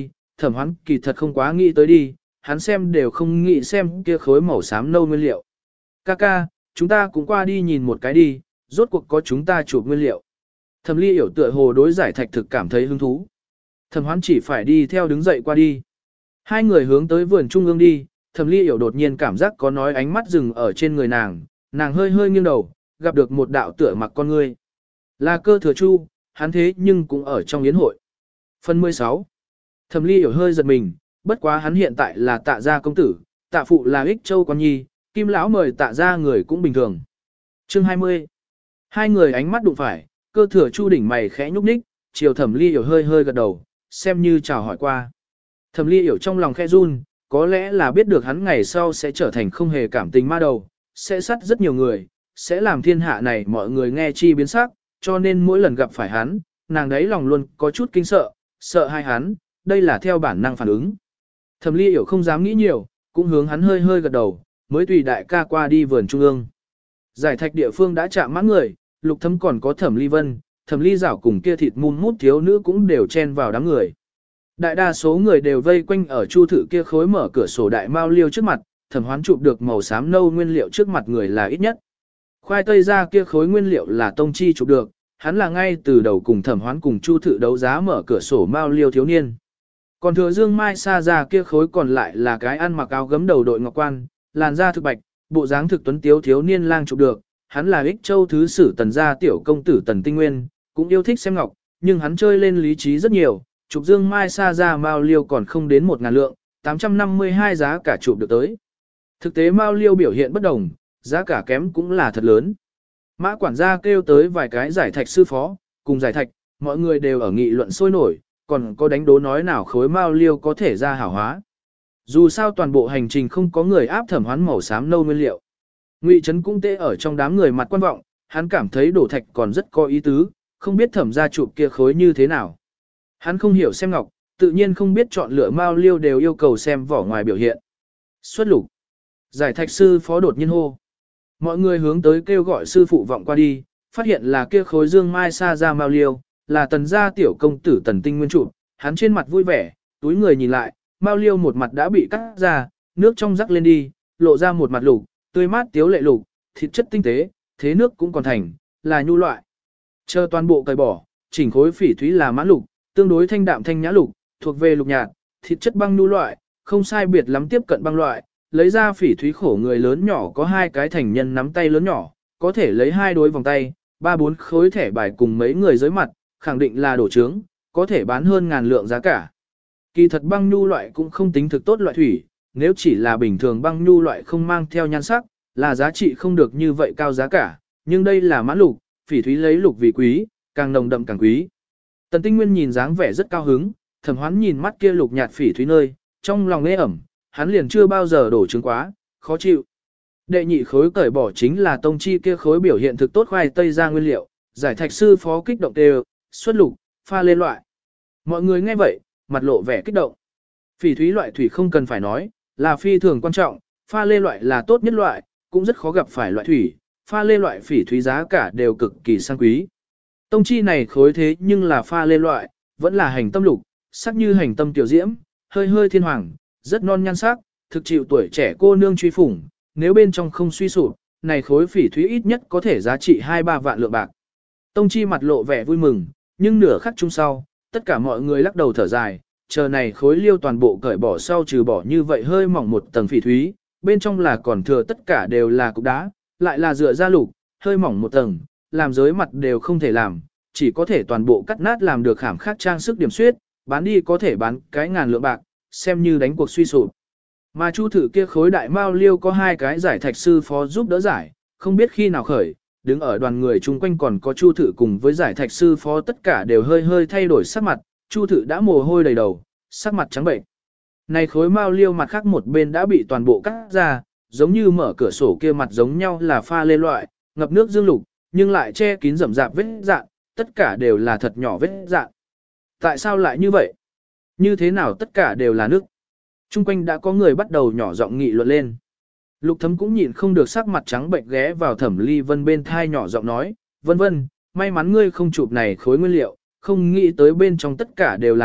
thẩm hoán kỳ thật không quá nghĩ tới đi, hắn xem đều không nghĩ xem kia khối màu xám nâu nguyên liệu. Kaka, chúng ta cũng qua đi nhìn một cái đi, rốt cuộc có chúng ta chụp nguyên liệu. Thẩm ly hiểu tựa hồ đối giải thạch thực cảm thấy hứng thú. Thẩm hoán chỉ phải đi theo đứng dậy qua đi. Hai người hướng tới vườn trung ương đi, thẩm ly hiểu đột nhiên cảm giác có nói ánh mắt dừng ở trên người nàng, nàng hơi hơi nghiêng đầu, gặp được một đạo tựa mặc con ngươi. Là Cơ Thừa Chu, hắn thế nhưng cũng ở trong yến hội. Phần mười sáu. Thẩm ly hiểu hơi giật mình, bất quá hắn hiện tại là Tạ gia công tử, Tạ phụ là Ích Châu Quan Nhi, Kim lão mời Tạ gia người cũng bình thường. Chương hai mươi. Hai người ánh mắt đụng phải, Cơ Thừa Chu đỉnh mày khẽ nhúc nhích, chiều thẩm ly hiểu hơi hơi gật đầu, xem như chào hỏi qua. Thẩm ly hiểu trong lòng khẽ run, có lẽ là biết được hắn ngày sau sẽ trở thành không hề cảm tình ma đầu, sẽ sát rất nhiều người, sẽ làm thiên hạ này mọi người nghe chi biến sắc, cho nên mỗi lần gặp phải hắn, nàng đấy lòng luôn có chút kinh sợ, sợ hai hắn, đây là theo bản năng phản ứng. Thẩm ly hiểu không dám nghĩ nhiều, cũng hướng hắn hơi hơi gật đầu, mới tùy đại ca qua đi vườn trung ương. Giải thạch địa phương đã chạm mãn người, Lục Thấm còn có Thẩm ly vân, Thẩm ly giảo cùng kia thịt mum mút thiếu nữ cũng đều chen vào đám người. Đại đa số người đều vây quanh ở Chu thử kia khối mở cửa sổ đại mao liêu trước mặt, Thẩm hoán chụp được màu xám nâu nguyên liệu trước mặt người là ít nhất. Khoai tây ra kia khối nguyên liệu là Tông Chi chụp được, hắn là ngay từ đầu cùng Thẩm hoán cùng Chu thử đấu giá mở cửa sổ mao liêu thiếu niên. Còn Thừa Dương Mai xa ra kia khối còn lại là cái ăn mặc áo gấm đầu đội ngọc quan, làn da thực bạch, bộ dáng thực tuấn tiếu thiếu niên lang chụp được, hắn là Ích Châu thứ sử Tần gia tiểu công tử Tần Tinh Nguyên, cũng yêu thích xem ngọc, nhưng hắn chơi lên lý trí rất nhiều, chụp Dương Mai xa ra mao liêu còn không đến một ngàn lượng, tám trăm năm mươi hai giá cả chụp được tới. Thực tế mao liêu biểu hiện bất đồng, giá cả kém cũng là thật lớn. Mã quản gia kêu tới vài cái giải thạch sư phó, cùng giải thạch, mọi người đều ở nghị luận sôi nổi, còn có đánh đố nói nào khối mao liêu có thể ra hảo hóa. Dù sao toàn bộ hành trình không có người áp thẩm hoán màu xám nâu nguyên liệu. Ngụy Trấn cũng tê ở trong đám người mặt quan vọng, hắn cảm thấy đổ thạch còn rất có ý tứ, không biết thẩm gia chụp kia khối như thế nào. Hắn không hiểu xem ngọc, tự nhiên không biết chọn lựa mao liêu đều yêu cầu xem vỏ ngoài biểu hiện. Xuất lục. Giải thạch sư phó đột nhiên hô. Mọi người hướng tới kêu gọi sư phụ vọng qua đi, phát hiện là kia khối Dương Mai xa ra mao liêu, là Tần gia tiểu công tử Tần Tinh Nguyên chụp, hắn trên mặt vui vẻ, túi người nhìn lại, mao liêu một mặt đã bị cắt ra, nước trong rắc lên đi, lộ ra một mặt lục, tươi mát tiếu lệ lục, thịt chất tinh tế, thế nước cũng còn thành, là nhu loại. Chờ toàn bộ cởi bỏ, chỉnh khối phỉ thúy là mãn lục, tương đối thanh đạm thanh nhã lục, thuộc về lục nhạt, thịt chất băng nhu loại, không sai biệt lắm tiếp cận băng loại, lấy ra phỉ thúy khổ người lớn nhỏ có hai cái thành nhân nắm tay lớn nhỏ, có thể lấy hai đôi vòng tay, ba bốn khối thẻ bài cùng mấy người dưới mặt, khẳng định là đổ trướng, có thể bán hơn ngàn lượng giá cả. Kỳ thật băng nhu loại cũng không tính thực tốt loại thủy, nếu chỉ là bình thường băng nhu loại không mang theo nhan sắc, là giá trị không được như vậy cao giá cả, nhưng đây là mãn lục, phỉ thúy lấy lục vì quý, càng nồng đậm càng quý. Tần Tinh Nguyên nhìn dáng vẻ rất cao hứng, Thẩm Hoán nhìn mắt kia lục nhạt phỉ thúy nơi, trong lòng nghe ẩm, hắn liền chưa bao giờ đổ trứng quá, khó chịu. Đệ nhị khối cởi bỏ chính là Tông Chi kia khối biểu hiện thực tốt khoai tây ra nguyên liệu, giải thạch sư phó kích động đều, xuất lục, pha lên loại. Mọi người nghe vậy, mặt lộ vẻ kích động. Phỉ thúy loại thủy không cần phải nói, là phi thường quan trọng, pha lê loại là tốt nhất loại, cũng rất khó gặp phải loại thủy, pha lê loại phỉ thúy giá cả đều cực kỳ sang quý. Tông Chi này khối thế nhưng là pha lê loại, vẫn là hành tâm lục, sắc như hành tâm tiểu diễm, hơi hơi thiên hoàng, rất non nhan sắc, thực chịu tuổi trẻ cô nương truy phủng, nếu bên trong không suy sụp, này khối phỉ thúy ít nhất có thể giá trị hai ba vạn lượng bạc. Tông Chi mặt lộ vẻ vui mừng, nhưng nửa khắc chung sau, tất cả mọi người lắc đầu thở dài, chờ này khối liêu toàn bộ cởi bỏ sau trừ bỏ như vậy hơi mỏng một tầng phỉ thúy, bên trong là còn thừa tất cả đều là cục đá, lại là dựa da lục, hơi mỏng một tầng, làm giới mặt đều không thể làm, chỉ có thể toàn bộ cắt nát làm được khảm khắc trang sức điểm suyết, bán đi có thể bán cái ngàn lượng bạc, xem như đánh cuộc suy sụp. Mà Chu thử kia khối đại mao liêu có hai cái giải thạch sư phó giúp đỡ giải, không biết khi nào khởi, đứng ở đoàn người chung quanh còn có Chu thử cùng với giải thạch sư phó tất cả đều hơi hơi thay đổi sắc mặt, Chu thử đã mồ hôi đầy đầu, sắc mặt trắng bệnh. Này khối mao liêu mặt khác một bên đã bị toàn bộ cắt ra, giống như mở cửa sổ kia mặt giống nhau là pha lê loại, ngập nước dương lục, nhưng lại che kín rậm rạp vết dạn, tất cả đều là thật nhỏ vết dạn. Tại sao lại như vậy? Như thế nào tất cả đều là nước? Trung quanh đã có người bắt đầu nhỏ giọng nghị luận lên. Lục Thấm cũng nhịn không được sắc mặt trắng bệnh ghé vào Thẩm Ly Vân bên thai nhỏ giọng nói, Vân Vân, may mắn ngươi không chụp này khối nguyên liệu, không nghĩ tới bên trong tất cả đều là nước,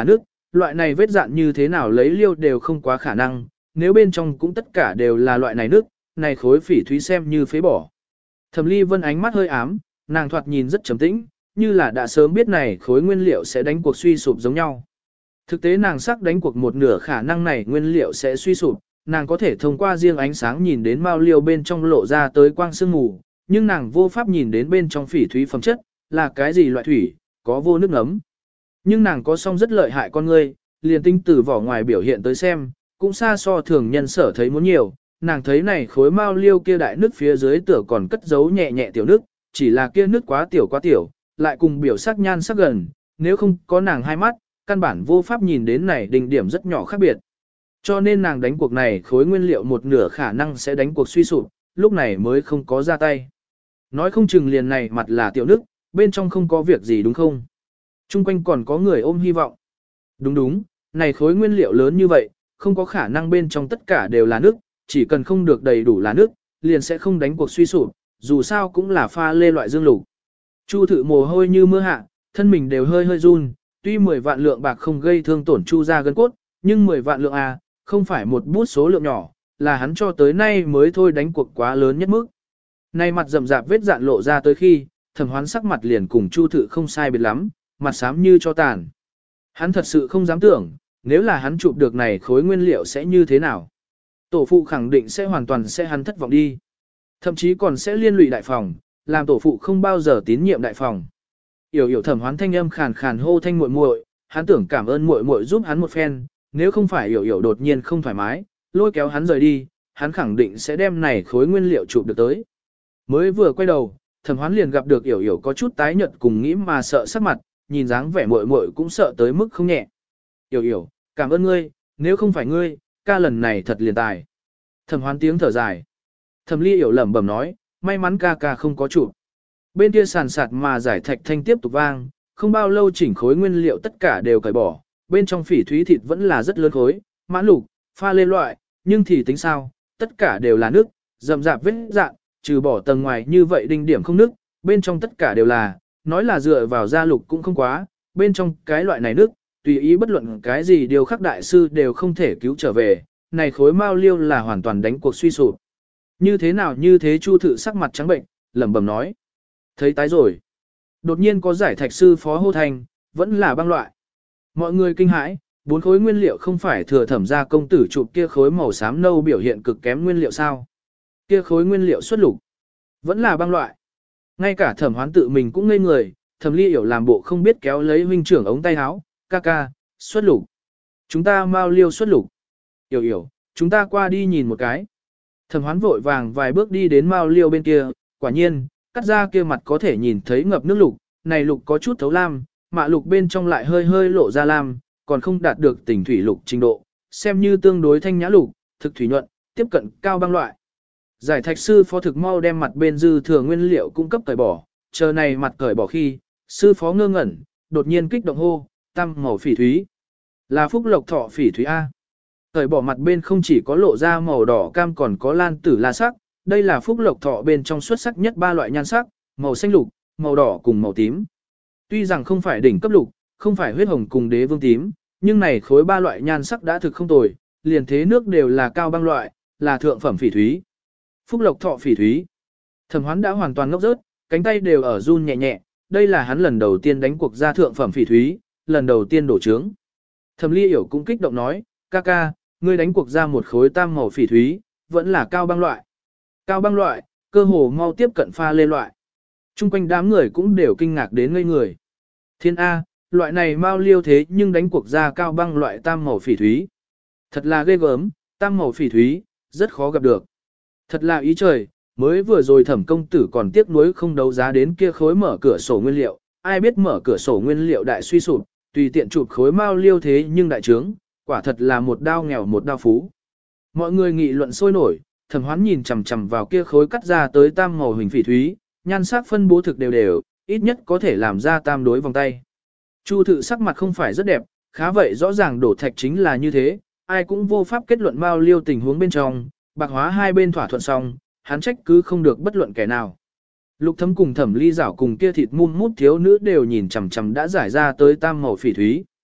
loại này vết dạn như thế nào lấy liêu đều không quá khả năng, nếu bên trong cũng tất cả đều là loại này nước, này khối phỉ thúy xem như phế bỏ. Thẩm Ly Vân ánh mắt hơi ám, nàng thoạt nhìn rất trầm tĩnh, như là đã sớm biết này khối nguyên liệu sẽ đánh cuộc suy sụp giống nhau. Thực tế nàng sắc đánh cuộc một nửa khả năng này nguyên liệu sẽ suy sụp, nàng có thể thông qua riêng ánh sáng nhìn đến mao liêu bên trong lộ ra tới quang sương mù, nhưng nàng vô pháp nhìn đến bên trong phỉ thúy phẩm chất, là cái gì loại thủy, có vô nước ngấm. Nhưng nàng có song rất lợi hại con ngươi, liền tinh từ vỏ ngoài biểu hiện tới xem, cũng xa so thường nhân sở thấy muốn nhiều, nàng thấy này khối mao liêu kia đại nước phía dưới tựa còn cất giấu nhẹ nhẹ tiểu nước, chỉ là kia nước quá tiểu quá tiểu, lại cùng biểu sắc nhan sắc gần, nếu không có nàng hai mắt, căn bản vô pháp nhìn đến này đỉnh điểm rất nhỏ khác biệt. Cho nên nàng đánh cuộc này khối nguyên liệu một nửa khả năng sẽ đánh cuộc suy sụp, lúc này mới không có ra tay. Nói không chừng liền này mặt là tiểu nước, bên trong không có việc gì đúng không? Trung quanh còn có người ôm hy vọng. Đúng đúng, này khối nguyên liệu lớn như vậy, không có khả năng bên trong tất cả đều là nước, chỉ cần không được đầy đủ là nước, liền sẽ không đánh cuộc suy sụp, dù sao cũng là pha lê loại dương lục. Chu Thự mồ hôi như mưa hạ, thân mình đều hơi hơi run, tuy mười vạn lượng bạc không gây thương tổn Chu ra gân cốt, nhưng mười vạn lượng à, không phải một bút số lượng nhỏ, là hắn cho tới nay mới thôi đánh cuộc quá lớn nhất mức. Nay mặt rậm rạp vết dạn lộ ra tới khi, Thẩm Hoán sắc mặt liền cùng Chu Thự không sai biệt lắm, mặt xám như cho tàn. Hắn thật sự không dám tưởng, nếu là hắn chụp được này khối nguyên liệu sẽ như thế nào. Tổ phụ khẳng định sẽ hoàn toàn sẽ hắn thất vọng đi. Thậm chí còn sẽ liên lụy đại phòng, làm tổ phụ không bao giờ tín nhiệm đại phòng. Yểu yểu Thẩm Hoán thanh âm khàn khàn hô thanh muội muội, hắn tưởng cảm ơn muội muội giúp hắn một phen, nếu không phải Yểu yểu đột nhiên không thoải mái, lôi kéo hắn rời đi, hắn khẳng định sẽ đem này khối nguyên liệu chụp được tới. Mới vừa quay đầu, Thẩm Hoán liền gặp được Yểu yểu có chút tái nhợt cùng nghĩ mà sợ sắc mặt, nhìn dáng vẻ muội muội cũng sợ tới mức không nhẹ. Yểu yểu, cảm ơn ngươi, nếu không phải ngươi, ca lần này thật liền tài. Thẩm Hoán tiếng thở dài. Thẩm Ly Yểu lẩm bẩm nói, may mắn ca ca không có chụp. Bên kia sàn sạt mà giải thạch thanh tiếp tục vang, không bao lâu chỉnh khối nguyên liệu tất cả đều cởi bỏ, bên trong phỉ thúy thịt vẫn là rất lớn khối, mãn lục, pha lê loại, nhưng thì tính sao, tất cả đều là nước, rậm rạp vết dạn, trừ bỏ tầng ngoài như vậy đinh điểm không nước, bên trong tất cả đều là, nói là dựa vào da lục cũng không quá, bên trong cái loại này nước, tùy ý bất luận cái gì điều khắc đại sư đều không thể cứu trở về, này khối mao liêu là hoàn toàn đánh cuộc suy sụp. Như thế nào như thế Chu Thự sắc mặt trắng bệnh, lẩm bẩm nói. Thấy tái rồi. Đột nhiên có giải thạch sư phó hô thành, vẫn là băng loại. Mọi người kinh hãi, bốn khối nguyên liệu không phải thừa thẩm gia công tử chụp kia khối màu xám nâu biểu hiện cực kém nguyên liệu sao. Kia khối nguyên liệu xuất lục, vẫn là băng loại. Ngay cả Thẩm Hoán tự mình cũng ngây người, Thẩm Ly Yểu làm bộ không biết kéo lấy huynh trưởng ống tay áo, ca ca, xuất lục. Chúng ta mau liêu xuất lục. Yểu Yểu, chúng ta qua đi nhìn một cái. Thẩm Hoán vội vàng vài bước đi đến mao liêu bên kia, quả nhiên, cắt ra kia mặt có thể nhìn thấy ngập nước lục, này lục có chút thấu lam, mạ lục bên trong lại hơi hơi lộ ra lam, còn không đạt được tỉnh thủy lục trình độ, xem như tương đối thanh nhã lục, thực thủy nhuận, tiếp cận cao băng loại. Giải thạch sư phó thực mau đem mặt bên dư thừa nguyên liệu cung cấp cởi bỏ, chờ này mặt cởi bỏ khi, sư phó ngơ ngẩn, đột nhiên kích động hô, tam màu phỉ thúy. Là phúc lộc thọ phỉ thúy A. Cởi bỏ mặt bên không chỉ có lộ ra màu đỏ cam còn có lan tử la sắc, đây là phúc lộc thọ bên trong xuất sắc nhất ba loại nhan sắc, màu xanh lục, màu đỏ cùng màu tím. Tuy rằng không phải đỉnh cấp lục, không phải huyết hồng cùng đế vương tím, nhưng này khối ba loại nhan sắc đã thực không tồi, liền thế nước đều là cao băng loại, là thượng phẩm phỉ thúy. Phúc lộc thọ phỉ thúy. Thẩm Hoán đã hoàn toàn ngốc rớt, cánh tay đều ở run nhẹ nhẹ, đây là hắn lần đầu tiên đánh cuộc ra thượng phẩm phỉ thúy, lần đầu tiên đổ trướng. Thẩm Ly Yểu cũng kích động nói, ca ca, ngươi đánh cuộc ra một khối tam màu phỉ thúy, vẫn là cao băng loại. Cao băng loại, cơ hồ mau tiếp cận pha lê loại. Trung quanh đám người cũng đều kinh ngạc đến ngây người. Thiên A, loại này mau liêu thế nhưng đánh cuộc ra cao băng loại tam màu phỉ thúy. Thật là ghê gớm, tam màu phỉ thúy, rất khó gặp được. Thật là ý trời, mới vừa rồi Thẩm công tử còn tiếc nuối không đấu giá đến kia khối mở cửa sổ nguyên liệu, ai biết mở cửa sổ nguyên liệu đại suy sụp, tùy tiện chụp khối mau liêu thế nhưng đại trướng, quả thật là một đao nghèo một đao phú. Mọi người nghị luận sôi nổi, Thẩm Hoán nhìn chằm chằm vào kia khối cắt ra tới tam màu hình phỉ thúy, nhan sắc phân bố thực đều đều, ít nhất có thể làm ra tam đối vòng tay. Chu Thự sắc mặt không phải rất đẹp, khá vậy rõ ràng đổ thạch chính là như thế, ai cũng vô pháp kết luận mau liêu tình huống bên trong, bạc hóa hai bên thỏa thuận xong, hắn trách cứ không được bất luận kẻ nào. Lục Thấm cùng Thẩm Ly Giảo cùng kia thịt mum mút thiếu nữ đều nhìn chằm chằm đã giải ra tới tam màu phỉ thúy.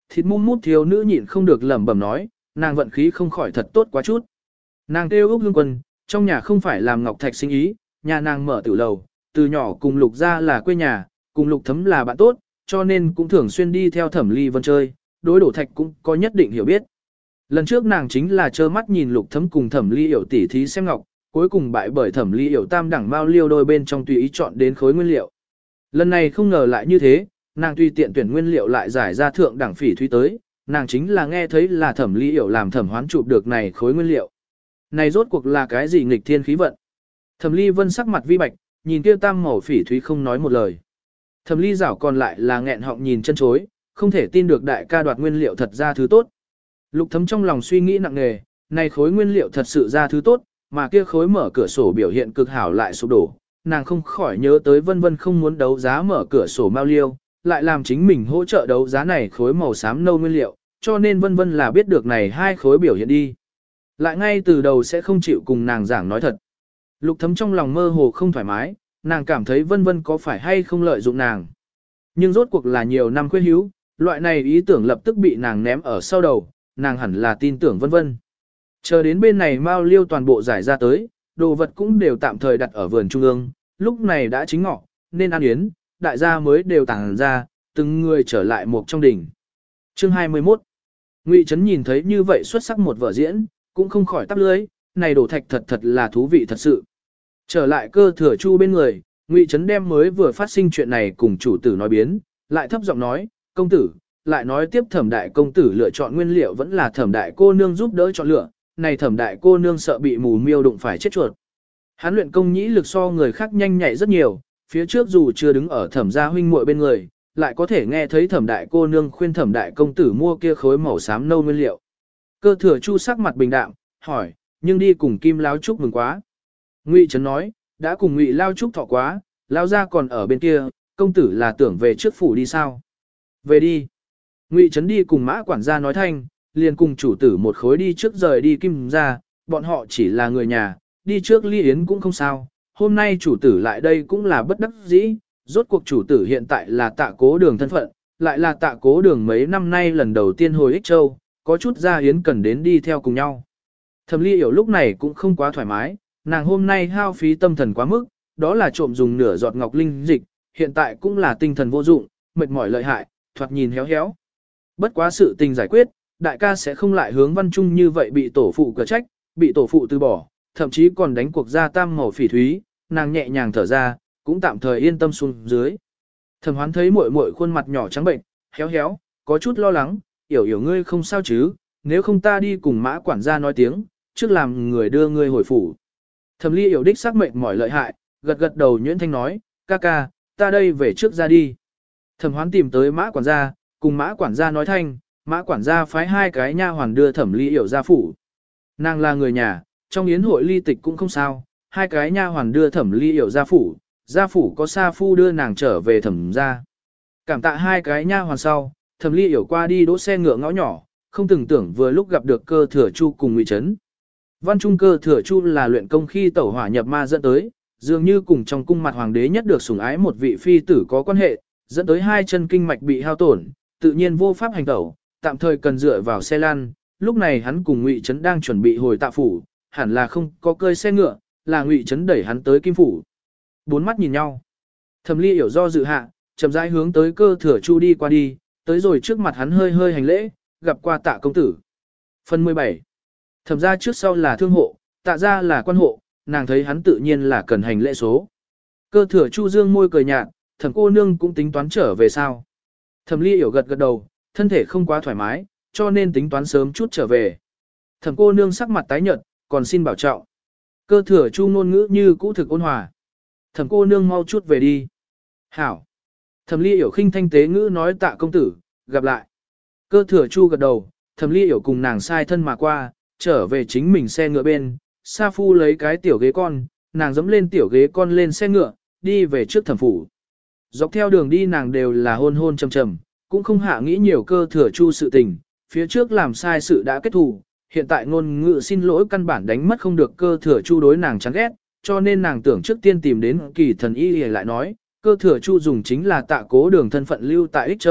Thịt mum mút thiếu nữ nhịn không được lẩm bẩm nói, nàng vận khí không khỏi thật tốt quá chút. Nàng kêu Úc Hương Quân, trong nhà không phải làm ngọc thạch sinh ý, nhà nàng mở tiểu lầu, từ nhỏ cùng Lục gia là quê nhà, cùng Lục Thấm là bạn tốt, cho nên cũng thường xuyên đi theo Thẩm Ly Vân chơi, đối đổ thạch cũng có nhất định hiểu biết. Lần trước nàng chính là trơ mắt nhìn Lục Thấm cùng Thẩm Ly Yểu tỉ thí xem ngọc, cuối cùng bại bởi Thẩm Ly Yểu tam đẳng bao liêu đôi bên trong tùy ý chọn đến khối nguyên liệu. Lần này không ngờ lại như thế, nàng tùy tiện tuyển nguyên liệu lại giải ra thượng đẳng phỉ thúy tới, nàng chính là nghe thấy là Thẩm Ly Yểu làm Thẩm Hoán chụp được này khối nguyên liệu. Này rốt cuộc là cái gì nghịch thiên khí vận? Thẩm Ly Vân sắc mặt vi bạch, nhìn kia tam màu phỉ thúy không nói một lời. Thẩm Ly Giảo còn lại là nghẹn họng nhìn chân chối, không thể tin được đại ca đoạt nguyên liệu thật ra thứ tốt. Lục Thấm trong lòng suy nghĩ nặng nề, này khối nguyên liệu thật sự ra thứ tốt, mà kia khối mở cửa sổ biểu hiện cực hảo lại sụp đổ, nàng không khỏi nhớ tới Vân Vân không muốn đấu giá mở cửa sổ mao liêu, lại làm chính mình hỗ trợ đấu giá này khối màu xám nâu nguyên liệu, cho nên Vân Vân là biết được này hai khối biểu hiện đi. Lại ngay từ đầu sẽ không chịu cùng nàng giảng nói thật. Lục Thấm trong lòng mơ hồ không thoải mái, nàng cảm thấy Vân Vân có phải hay không lợi dụng nàng. Nhưng rốt cuộc là nhiều năm khuyết hữu, loại này ý tưởng lập tức bị nàng ném ở sau đầu, nàng hẳn là tin tưởng Vân Vân. Chờ đến bên này mao liêu toàn bộ giải ra tới, đồ vật cũng đều tạm thời đặt ở vườn trung ương, lúc này đã chính ngọ, nên ăn yến, đại gia mới đều tàng ra, từng người trở lại một trong đỉnh. Chương hai mươi mốt. Ngụy Trấn nhìn thấy như vậy xuất sắc một vở diễn, cũng không khỏi tắp lưới, này đổ thạch thật thật là thú vị thật sự. Trở lại Cơ Thừa Chu bên người, Ngụy Trấn đem mới vừa phát sinh chuyện này cùng chủ tử nói biến, lại thấp giọng nói, công tử, lại nói tiếp Thẩm đại công tử lựa chọn nguyên liệu vẫn là Thẩm đại cô nương giúp đỡ chọn lựa, này Thẩm đại cô nương sợ bị mù miêu đụng phải chết chuột. Hắn luyện công nhĩ lực so người khác nhanh nhạy rất nhiều, phía trước dù chưa đứng ở Thẩm gia huynh muội bên người, lại có thể nghe thấy Thẩm đại cô nương khuyên Thẩm đại công tử mua kia khối màu xám nâu nguyên liệu. Cơ Thừa Chu sắc mặt bình đạm, hỏi, nhưng đi cùng Kim Lão chúc mừng quá. Ngụy Trấn nói, đã cùng Ngụy Lao chúc thọ quá, Lao gia còn ở bên kia, công tử là tưởng về trước phủ đi sao? Về đi. Ngụy Trấn đi cùng Mã quản gia nói thanh, liền cùng chủ tử một khối đi trước rời đi Kim gia, bọn họ chỉ là người nhà, đi trước ly yến cũng không sao. Hôm nay chủ tử lại đây cũng là bất đắc dĩ, rốt cuộc chủ tử hiện tại là Tạ Cố Đường thân phận, lại là Tạ Cố Đường mấy năm nay lần đầu tiên hồi Ích Châu, có chút gia yến cần đến đi theo cùng nhau. Thẩm Ly Yểu lúc này cũng không quá thoải mái, nàng hôm nay hao phí tâm thần quá mức, đó là trộm dùng nửa giọt ngọc linh dịch, hiện tại cũng là tinh thần vô dụng, mệt mỏi lợi hại, thoạt nhìn héo héo. Bất quá sự tình giải quyết, đại ca sẽ không lại hướng Văn Trung như vậy bị tổ phụ cờ trách, bị tổ phụ từ bỏ, thậm chí còn đánh cuộc ra tam màu phỉ thúy, nàng nhẹ nhàng thở ra, cũng tạm thời yên tâm xuống dưới. Thẩm Hoán thấy muội muội khuôn mặt nhỏ trắng bệnh, héo héo, có chút lo lắng, "Yểu Yểu ngươi không sao chứ, nếu không ta đi cùng Mã quản gia nói tiếng, trước làm người đưa ngươi hồi phủ." Thẩm Ly Yểu đích xác mệnh mỏi lợi hại, gật gật đầu nhuyễn thanh nói, "Ca ca, ta đây về trước ra đi." Thẩm Hoán tìm tới Mã quản gia, cùng Mã quản gia nói thanh, Mã quản gia phái hai cái nha hoàn đưa Thẩm Ly Yểu ra phủ. Nàng là người nhà, trong yến hội ly tịch cũng không sao, hai cái nha hoàn đưa Thẩm Ly Yểu ra phủ, gia phủ có sa phu đưa nàng trở về Thẩm gia. Cảm tạ hai cái nha hoàn sau, Thẩm Ly Yểu qua đi đỗ xe ngựa ngõ nhỏ, không từng tưởng vừa lúc gặp được Cơ Thừa Chu cùng Ngụy Trấn. Văn Trung Cơ Thừa Chu là luyện công khi tẩu hỏa nhập ma dẫn tới, dường như cùng trong cung mặt hoàng đế nhất được sủng ái một vị phi tử có quan hệ, dẫn tới hai chân kinh mạch bị hao tổn, tự nhiên vô pháp hành tẩu, tạm thời cần dựa vào xe lăn. Lúc này hắn cùng Ngụy Trấn đang chuẩn bị hồi Tạ phủ, hẳn là không có cơi xe ngựa, là Ngụy Trấn đẩy hắn tới Kim phủ. Bốn mắt nhìn nhau, Thẩm Ly Yểu do dự hạ, chậm rãi hướng tới Cơ Thừa Chu đi qua đi, tới rồi trước mặt hắn hơi hơi hành lễ, gặp qua Tạ công tử. Phần mười bảy. Thẩm gia trước sau là thương hộ, Tạ gia là quan hộ, nàng thấy hắn tự nhiên là cần hành lễ số. Cơ Thừa Chu dương môi cười nhạt, Thẩm cô nương cũng tính toán trở về sao? Thẩm Ly Yểu gật gật đầu, thân thể không quá thoải mái, cho nên tính toán sớm chút trở về. Thẩm cô nương sắc mặt tái nhợt, còn xin bảo trọng. Cơ Thừa Chu ngôn ngữ như cũ thực ôn hòa. Thẩm cô nương mau chút về đi. Hảo. Thẩm Ly Yểu khinh thanh tế ngữ nói Tạ công tử, gặp lại. Cơ Thừa Chu gật đầu, Thẩm Ly Yểu cùng nàng sai thân mà qua, trở về chính mình xe ngựa bên, Sa Phu lấy cái tiểu ghế con, nàng dẫm lên tiểu ghế con lên xe ngựa, đi về trước thẩm phủ. Dọc theo đường đi nàng đều là hôn hôn trầm trầm, cũng không hạ nghĩ nhiều Cơ Thừa Chu sự tình, phía trước làm sai sự đã kết thù, hiện tại ngôn ngữ xin lỗi căn bản đánh mất không được Cơ Thừa Chu đối nàng chán ghét, cho nên nàng tưởng trước tiên tìm đến Kỳ Thần Y lại nói, Cơ Thừa Chu dùng chính là Tạ Cố Đường thân phận lưu tại Ích Châu,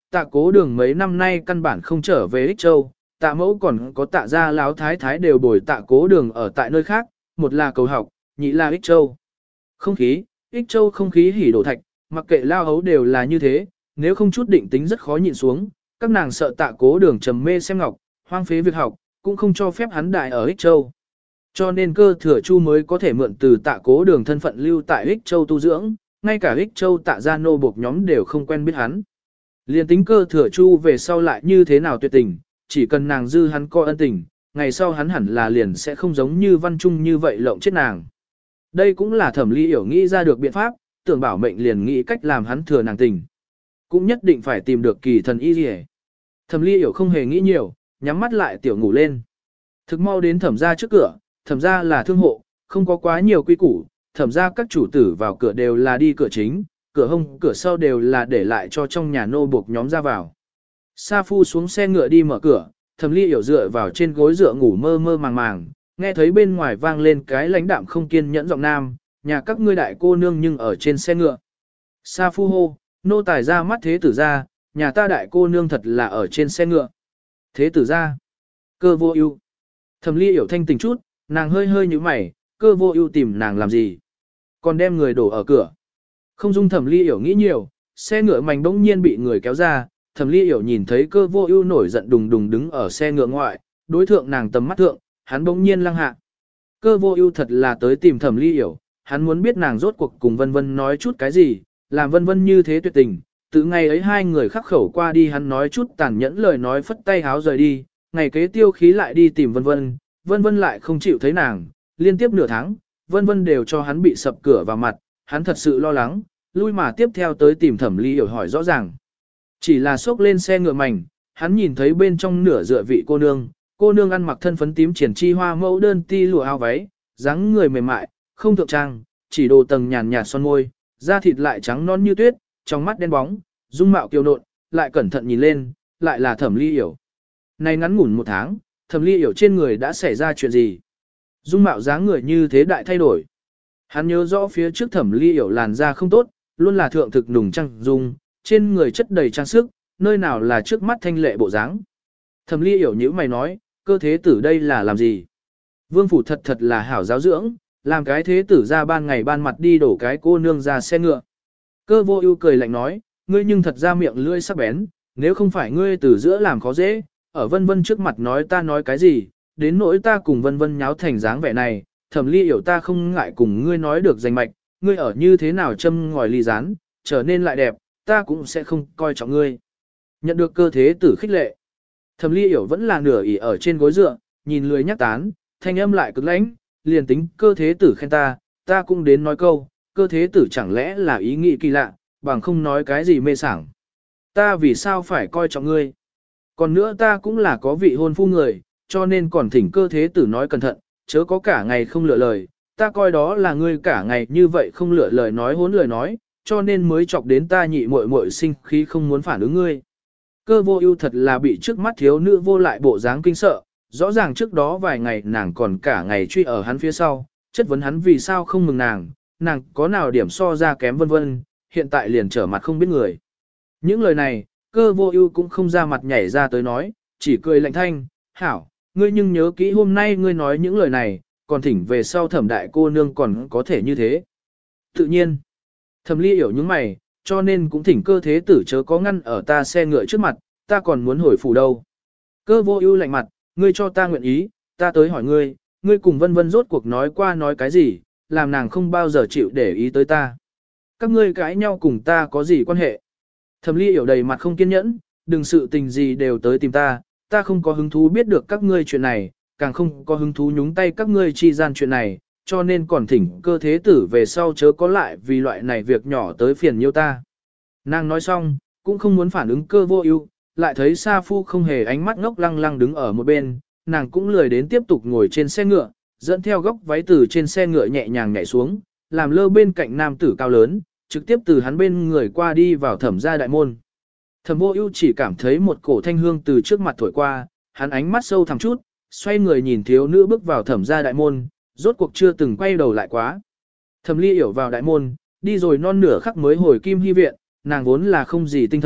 tạ cố đường mấy năm nay căn bản không trở về Ích Châu, tạ mẫu còn có tạ gia láo thái thái đều bồi tạ cố đường ở tại nơi khác, một là cầu học, nhị là Ích Châu. Không khí, Ích Châu không khí hỉ đổ thạch, mặc kệ lao hấu đều là như thế, nếu không chút định tính rất khó nhịn xuống, các nàng sợ tạ cố đường trầm mê xem ngọc, hoang phế việc học, cũng không cho phép hắn đại ở Ích Châu. Cho nên cơ thừa chu mới có thể mượn từ tạ cố đường thân phận lưu tại Ích Châu tu dưỡng, ngay cả Ích Châu tạ gia nô buộc nhóm đều không quen biết hắn. Liên tính cơ thừa chu về sau lại như thế nào tuyệt tình, chỉ cần nàng dư hắn coi ân tình, ngày sau hắn hẳn là liền sẽ không giống như văn trung như vậy lộng chết nàng. Đây cũng là Thẩm Ly Yểu nghĩ ra được biện pháp, tưởng bảo mệnh liền nghĩ cách làm hắn thừa nàng tình. Cũng nhất định phải tìm được kỳ thần y gì. Thẩm Ly Yểu không hề nghĩ nhiều, nhắm mắt lại tiểu ngủ lên. Thực mau đến thẩm gia trước cửa, thẩm gia là thương hộ, không có quá nhiều quy củ, thẩm gia các chủ tử vào cửa đều là đi cửa chính, cửa hông, cửa sau đều là để lại cho trong nhà nô buộc nhóm ra vào. Sa Phu xuống xe ngựa đi mở cửa, Thẩm Ly Yểu dựa vào trên gối dựa ngủ mơ mơ màng màng, nghe thấy bên ngoài vang lên cái lãnh đạm không kiên nhẫn giọng nam, nhà các ngươi đại cô nương nhưng ở trên xe ngựa. Sa Phu hô, nô tài ra mắt thế tử ra, nhà ta đại cô nương thật là ở trên xe ngựa. Thế tử ra, Cơ Vô Ưu. Thẩm Ly Yểu thanh tỉnh chút, nàng hơi hơi như mày, Cơ Vô Ưu tìm nàng làm gì? Còn đem người đổ ở cửa. Không dung Thẩm Ly Yểu nghĩ nhiều, xe ngựa mảnh bỗng nhiên bị người kéo ra, Thẩm Ly Yểu nhìn thấy Cơ Vô Ưu nổi giận đùng đùng đứng ở xe ngựa ngoại, đối thượng nàng tầm mắt thượng, hắn bỗng nhiên lăng hạ. Cơ Vô Ưu thật là tới tìm Thẩm Ly Yểu, hắn muốn biết nàng rốt cuộc cùng Vân Vân nói chút cái gì, làm Vân Vân như thế tuyệt tình. Từ ngày ấy hai người khắc khẩu qua đi hắn nói chút tàn nhẫn lời nói phất tay háo rời đi, ngày kế tiêu khí lại đi tìm Vân Vân, Vân Vân lại không chịu thấy nàng, liên tiếp nửa tháng, Vân Vân đều cho hắn bị sập cửa vào mặt, hắn thật sự lo lắng, lui mà tiếp theo tới tìm Thẩm Ly Yểu hỏi rõ ràng. Chỉ là xốc lên xe ngựa mảnh, hắn nhìn thấy bên trong nửa dựa vị cô nương, cô nương ăn mặc thân phấn tím triển chi hoa mẫu đơn ti lụa áo váy, dáng người mềm mại, không thượng trang, chỉ đồ tầng nhàn nhạt son môi, da thịt lại trắng non như tuyết, trong mắt đen bóng, dung mạo kiều nộn, lại cẩn thận nhìn lên, lại là Thẩm Ly Yểu. Nay ngắn ngủn một tháng, Thẩm Ly Yểu trên người đã xảy ra chuyện gì? Dung mạo dáng người như thế đại thay đổi. Hắn nhớ rõ phía trước Thẩm Ly Yểu làn da không tốt, luôn là thượng thực nùng trang dung, trên người chất đầy trang sức, nơi nào là trước mắt thanh lệ bộ dáng. Thẩm Ly Yểu nhíu mày nói, cơ thế tử đây là làm gì? Vương phủ thật thật là hảo giáo dưỡng, làm cái thế tử ra ban ngày ban mặt đi đổ cái cô nương ra xe ngựa. Cơ Vô Ưu cười lạnh nói, ngươi nhưng thật ra miệng lưỡi sắc bén, nếu không phải ngươi từ giữa làm khó dễ, ở Vân Vân trước mặt nói ta nói cái gì, đến nỗi ta cùng Vân Vân nháo thành dáng vẻ này, Thẩm Ly Yểu ta không ngại cùng ngươi nói được danh mạch, ngươi ở như thế nào châm ngòi ly rán, trở nên lại đẹp, ta cũng sẽ không coi trọng ngươi. Nhận được cơ thế tử khích lệ, Thẩm Ly Yểu vẫn là nửa ỉ ở trên gối dựa, nhìn lười nhắc tán, thanh âm lại cực lãnh, liền tính cơ thế tử khen ta, ta cũng đến nói câu, cơ thế tử chẳng lẽ là ý nghĩ kỳ lạ, bằng không nói cái gì mê sảng. Ta vì sao phải coi trọng ngươi? Còn nữa ta cũng là có vị hôn phu người, cho nên còn thỉnh cơ thế tử nói cẩn thận, chớ có cả ngày không lựa lời, ta coi đó là ngươi cả ngày như vậy không lựa lời nói hốn lời nói, cho nên mới chọc đến ta nhị muội muội sinh khí không muốn phản ứng ngươi. Cơ Vô Ưu thật là bị trước mắt thiếu nữ vô lại bộ dáng kinh sợ, rõ ràng trước đó vài ngày nàng còn cả ngày truy ở hắn phía sau, chất vấn hắn vì sao không mừng nàng, nàng có nào điểm so ra kém vân vân, hiện tại liền trở mặt không biết người. Những lời này, Cơ Vô Ưu cũng không ra mặt nhảy ra tới nói, chỉ cười lạnh thanh, "Hảo, ngươi nhưng nhớ kỹ hôm nay ngươi nói những lời này, còn thỉnh về sau Thẩm đại cô nương còn có thể như thế." Tự nhiên, Thẩm Ly Yểu những mày, cho nên cũng thỉnh cơ thế tử chớ có ngăn ở ta xe ngựa trước mặt, ta còn muốn hồi phủ đâu. Cơ Vô Ưu lạnh mặt, ngươi cho ta nguyện ý, ta tới hỏi ngươi, ngươi cùng Vân Vân rốt cuộc nói qua nói cái gì, làm nàng không bao giờ chịu để ý tới ta. Các ngươi cãi nhau cùng ta có gì quan hệ? Thẩm Ly Yểu đầy mặt không kiên nhẫn, đừng sự tình gì đều tới tìm ta, ta không có hứng thú biết được các ngươi chuyện này, càng không có hứng thú nhúng tay các ngươi chi gian chuyện này, cho nên còn thỉnh cơ thế tử về sau chớ có lại vì loại này việc nhỏ tới phiền nhiêu ta. Nàng nói xong, cũng không muốn phản ứng Cơ Vô Ưu, lại thấy Sa Phu không hề ánh mắt ngốc lăng lăng đứng ở một bên, nàng cũng lười đến tiếp tục ngồi trên xe ngựa, dẫn theo góc váy từ trên xe ngựa nhẹ nhàng nhảy xuống, làm lơ bên cạnh nam tử cao lớn, trực tiếp từ hắn bên người qua đi vào Thẩm gia đại môn. Thẩm Vô Ưu chỉ cảm thấy một cổ thanh hương từ trước mặt thổi qua, hắn ánh mắt sâu thẳm chút, xoay người nhìn thiếu nữ bước vào Thẩm gia đại môn, rốt cuộc chưa từng quay đầu lại quá. Thẩm Ly Yểu vào đại môn, đi rồi non nửa khắc mới hồi Kim Hy viện, nàng vốn là không gì tinh thần,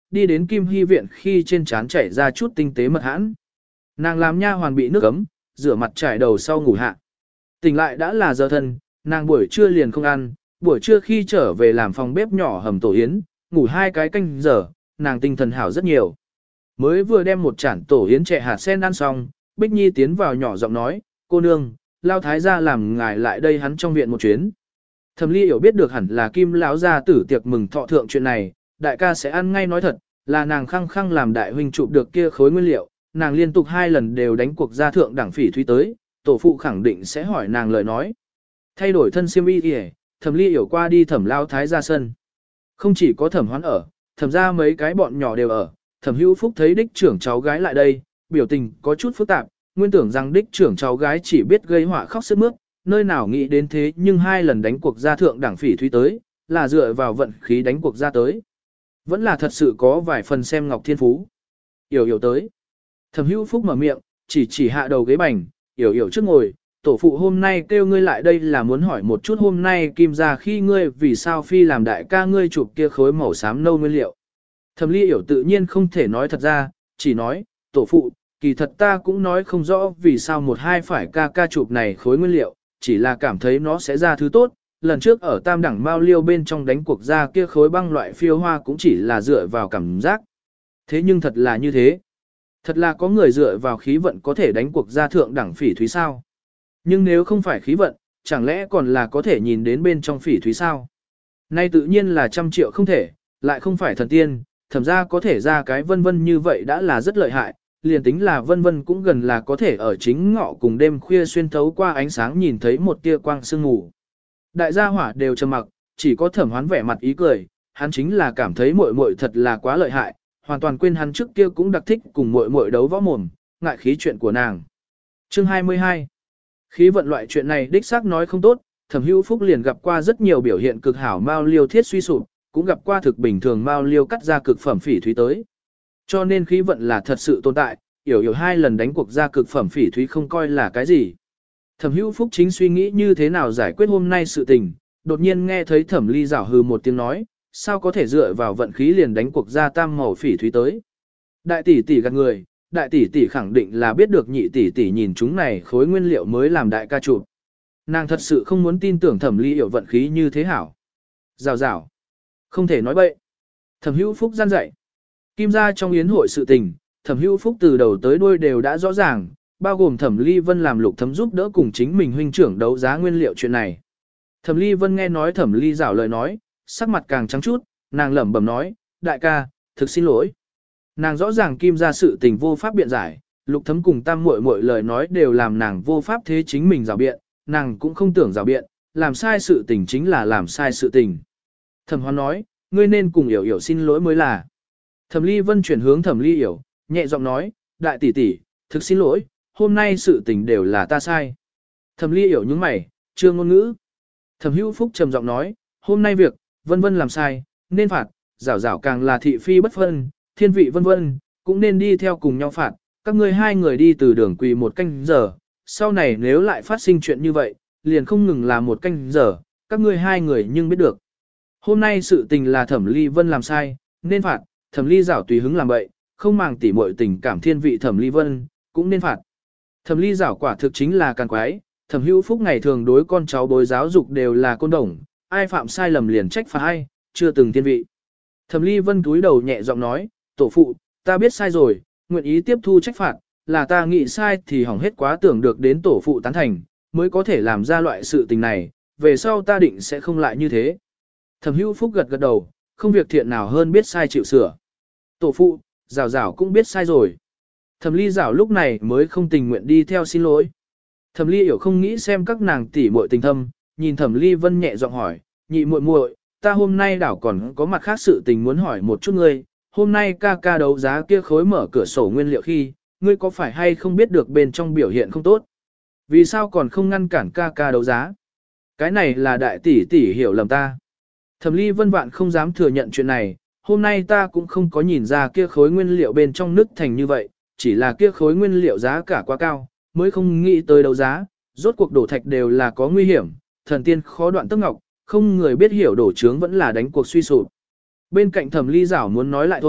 đi đến Kim Hy viện khi trên trán chảy ra chút tinh tế mật hãn. Nàng làm nha hoàn bị nước ấm, rửa mặt trải đầu sau ngủ hạ. Tỉnh lại đã là giờ thân, nàng buổi trưa liền không ăn, buổi trưa khi trở về làm phòng bếp nhỏ hầm tổ yến, ngủ hai cái canh giờ, nàng tinh thần hảo rất nhiều. Mới vừa đem một chản tổ yến trẻ hạt sen ăn xong, Bích Nhi tiến vào nhỏ giọng nói, cô nương, lao thái gia làm ngài lại đây hắn trong viện một chuyến. Thẩm Ly hiểu biết được hẳn là Kim lão gia tử tiệc mừng thọ thượng chuyện này, đại ca sẽ ăn ngay nói thật, là nàng khăng khăng làm đại huynh chụp được kia khối nguyên liệu, nàng liên tục hai lần đều đánh cuộc ra thượng đẳng phỉ thúy tới, tổ phụ khẳng định sẽ hỏi nàng lời nói. Thay đổi thân xiêm y kìa, Thẩm Ly hiểu qua đi Thẩm lao thái gia sân. Không chỉ có Thẩm Hoán ở, Thẩm ra mấy cái bọn nhỏ đều ở, Thẩm Hữu Phúc thấy đích trưởng cháu gái lại đây, biểu tình có chút phức tạp, nguyên tưởng rằng đích trưởng cháu gái chỉ biết gây họa khóc sướt mướt, nơi nào nghĩ đến thế nhưng hai lần đánh cuộc ra thượng đẳng phỉ thúy tới, là dựa vào vận khí đánh cuộc ra tới. Vẫn là thật sự có vài phần xem Ngọc Thiên Phú. Yểu yểu tới. Thẩm Hữu Phúc mở miệng, chỉ chỉ hạ đầu ghế bành, yểu yểu trước ngồi, tổ phụ hôm nay kêu ngươi lại đây là muốn hỏi một chút hôm nay Kim ra khi ngươi vì sao phi làm đại ca ngươi chụp kia khối màu xám nâu nguyên liệu. Thẩm Ly yểu tự nhiên không thể nói thật ra, chỉ nói, tổ phụ, kỳ thật ta cũng nói không rõ vì sao một hai phải ca ca chụp này khối nguyên liệu, chỉ là cảm thấy nó sẽ ra thứ tốt. Lần trước ở tam đẳng mao liêu bên trong đánh cuộc ra kia khối băng loại phiêu hoa cũng chỉ là dựa vào cảm giác. Thế nhưng thật là như thế. Thật là có người dựa vào khí vận có thể đánh cuộc ra thượng đẳng phỉ thúy sao. Nhưng nếu không phải khí vận, chẳng lẽ còn là có thể nhìn đến bên trong phỉ thúy sao? Nay tự nhiên là trăm triệu không thể, lại không phải thần tiên, thẩm ra có thể ra cái vân vân như vậy đã là rất lợi hại, liền tính là vân vân cũng gần là có thể ở chính ngọ cùng đêm khuya xuyên thấu qua ánh sáng nhìn thấy một tia quang sương mù. Đại gia hỏa đều trầm mặc, chỉ có Thẩm Hoán vẻ mặt ý cười, hắn chính là cảm thấy muội muội thật là quá lợi hại, hoàn toàn quên hắn trước kia cũng đặc thích cùng muội muội đấu võ mồm, ngại khí chuyện của nàng. Chương hai mươi hai. Khí vận loại chuyện này đích xác nói không tốt, Thẩm Hữu Phúc liền gặp qua rất nhiều biểu hiện cực hảo mao liêu thiết suy sụp, cũng gặp qua thực bình thường mao liêu cắt ra cực phẩm phỉ thúy tới. Cho nên khí vận là thật sự tồn tại, yểu yểu hai lần đánh cuộc ra cực phẩm phỉ thúy không coi là cái gì. Thẩm Hữu Phúc chính suy nghĩ như thế nào giải quyết hôm nay sự tình, đột nhiên nghe thấy Thẩm Ly giảo hừ một tiếng nói, sao có thể dựa vào vận khí liền đánh cuộc ra tam màu phỉ thúy tới. Đại tỷ tỷ gạt người, đại tỷ tỷ khẳng định là biết được nhị tỷ tỷ nhìn chúng này khối nguyên liệu mới làm đại ca chụp. Nàng thật sự không muốn tin tưởng Thẩm Ly hiểu vận khí như thế hảo. Rào rào. Không thể nói bậy. Thẩm Hữu Phúc gian dạy. Kim ra trong yến hội sự tình, Thẩm Hữu Phúc từ đầu tới đuôi đều đã rõ ràng, bao gồm Thẩm Ly Vân làm Lục Thấm giúp đỡ cùng chính mình huynh trưởng đấu giá nguyên liệu chuyện này. Thẩm Ly Vân nghe nói Thẩm Ly giảo lời nói, sắc mặt càng trắng chút, nàng lẩm bẩm nói, đại ca, thực xin lỗi. Nàng rõ ràng Kim ra sự tình vô pháp biện giải, Lục Thấm cùng Tam muội muội lời nói đều làm nàng vô pháp thế chính mình rào biện, nàng cũng không tưởng rào biện, làm sai sự tình chính là làm sai sự tình. Thẩm Hoán nói, ngươi nên cùng Yểu Yểu xin lỗi mới là. Thẩm Ly Vân chuyển hướng Thẩm Ly Yểu, nhẹ giọng nói, đại tỷ tỷ, thực xin lỗi, hôm nay sự tình đều là ta sai. Thẩm Ly Yểu nhướng mày, chưa ngôn ngữ. Thẩm Hữu Phúc trầm giọng nói, hôm nay việc, vân vân làm sai, nên phạt, rảo rảo càng là thị phi bất phân, thiên vị vân vân, cũng nên đi theo cùng nhau phạt, các ngươi hai người đi từ đường quỳ một canh giờ, sau này nếu lại phát sinh chuyện như vậy, liền không ngừng là một canh giờ, các ngươi hai người nhưng biết được. Hôm nay sự tình là Thẩm Ly Vân làm sai, nên phạt, Thẩm Ly giảo tùy hứng làm bậy, không màng tỉ muội tình cảm thiên vị Thẩm Ly Vân, cũng nên phạt. Thẩm Ly giảo quả thực chính là càng quái, Thẩm Hữu Phúc ngày thường đối con cháu bối giáo dục đều là côn đồng, ai phạm sai lầm liền trách phạt ai, chưa từng thiên vị. Thẩm Ly Vân cúi đầu nhẹ giọng nói, tổ phụ, ta biết sai rồi, nguyện ý tiếp thu trách phạt, là ta nghĩ sai thì hỏng hết quá tưởng được đến tổ phụ tán thành, mới có thể làm ra loại sự tình này, về sau ta định sẽ không lại như thế. Thẩm Hữu Phúc gật gật đầu, không việc thiện nào hơn biết sai chịu sửa. Tổ phụ, rào rào cũng biết sai rồi. Thẩm Ly rào lúc này mới không tình nguyện đi theo xin lỗi. Thẩm Ly hiểu không nghĩ xem các nàng tỷ muội tình thâm, nhìn Thẩm Ly Vân nhẹ giọng hỏi, nhị muội muội, ta hôm nay đảo còn có mặt khác sự tình muốn hỏi một chút ngươi, hôm nay ca ca đấu giá kia khối mở cửa sổ nguyên liệu khi, ngươi có phải hay không biết được bên trong biểu hiện không tốt? Vì sao còn không ngăn cản ca ca đấu giá? Cái này là đại tỷ tỷ hiểu lầm ta. Thẩm Ly Vân vạn không dám thừa nhận chuyện này, hôm nay ta cũng không có nhìn ra kia khối nguyên liệu bên trong nứt thành như vậy, chỉ là kia khối nguyên liệu giá cả quá cao, mới không nghĩ tới đấu giá, rốt cuộc đổ thạch đều là có nguy hiểm, thần tiên khó đoạn tức ngọc, không người biết hiểu đổ trướng vẫn là đánh cuộc suy sụp. Bên cạnh Thẩm Ly giảo muốn nói lại thôi,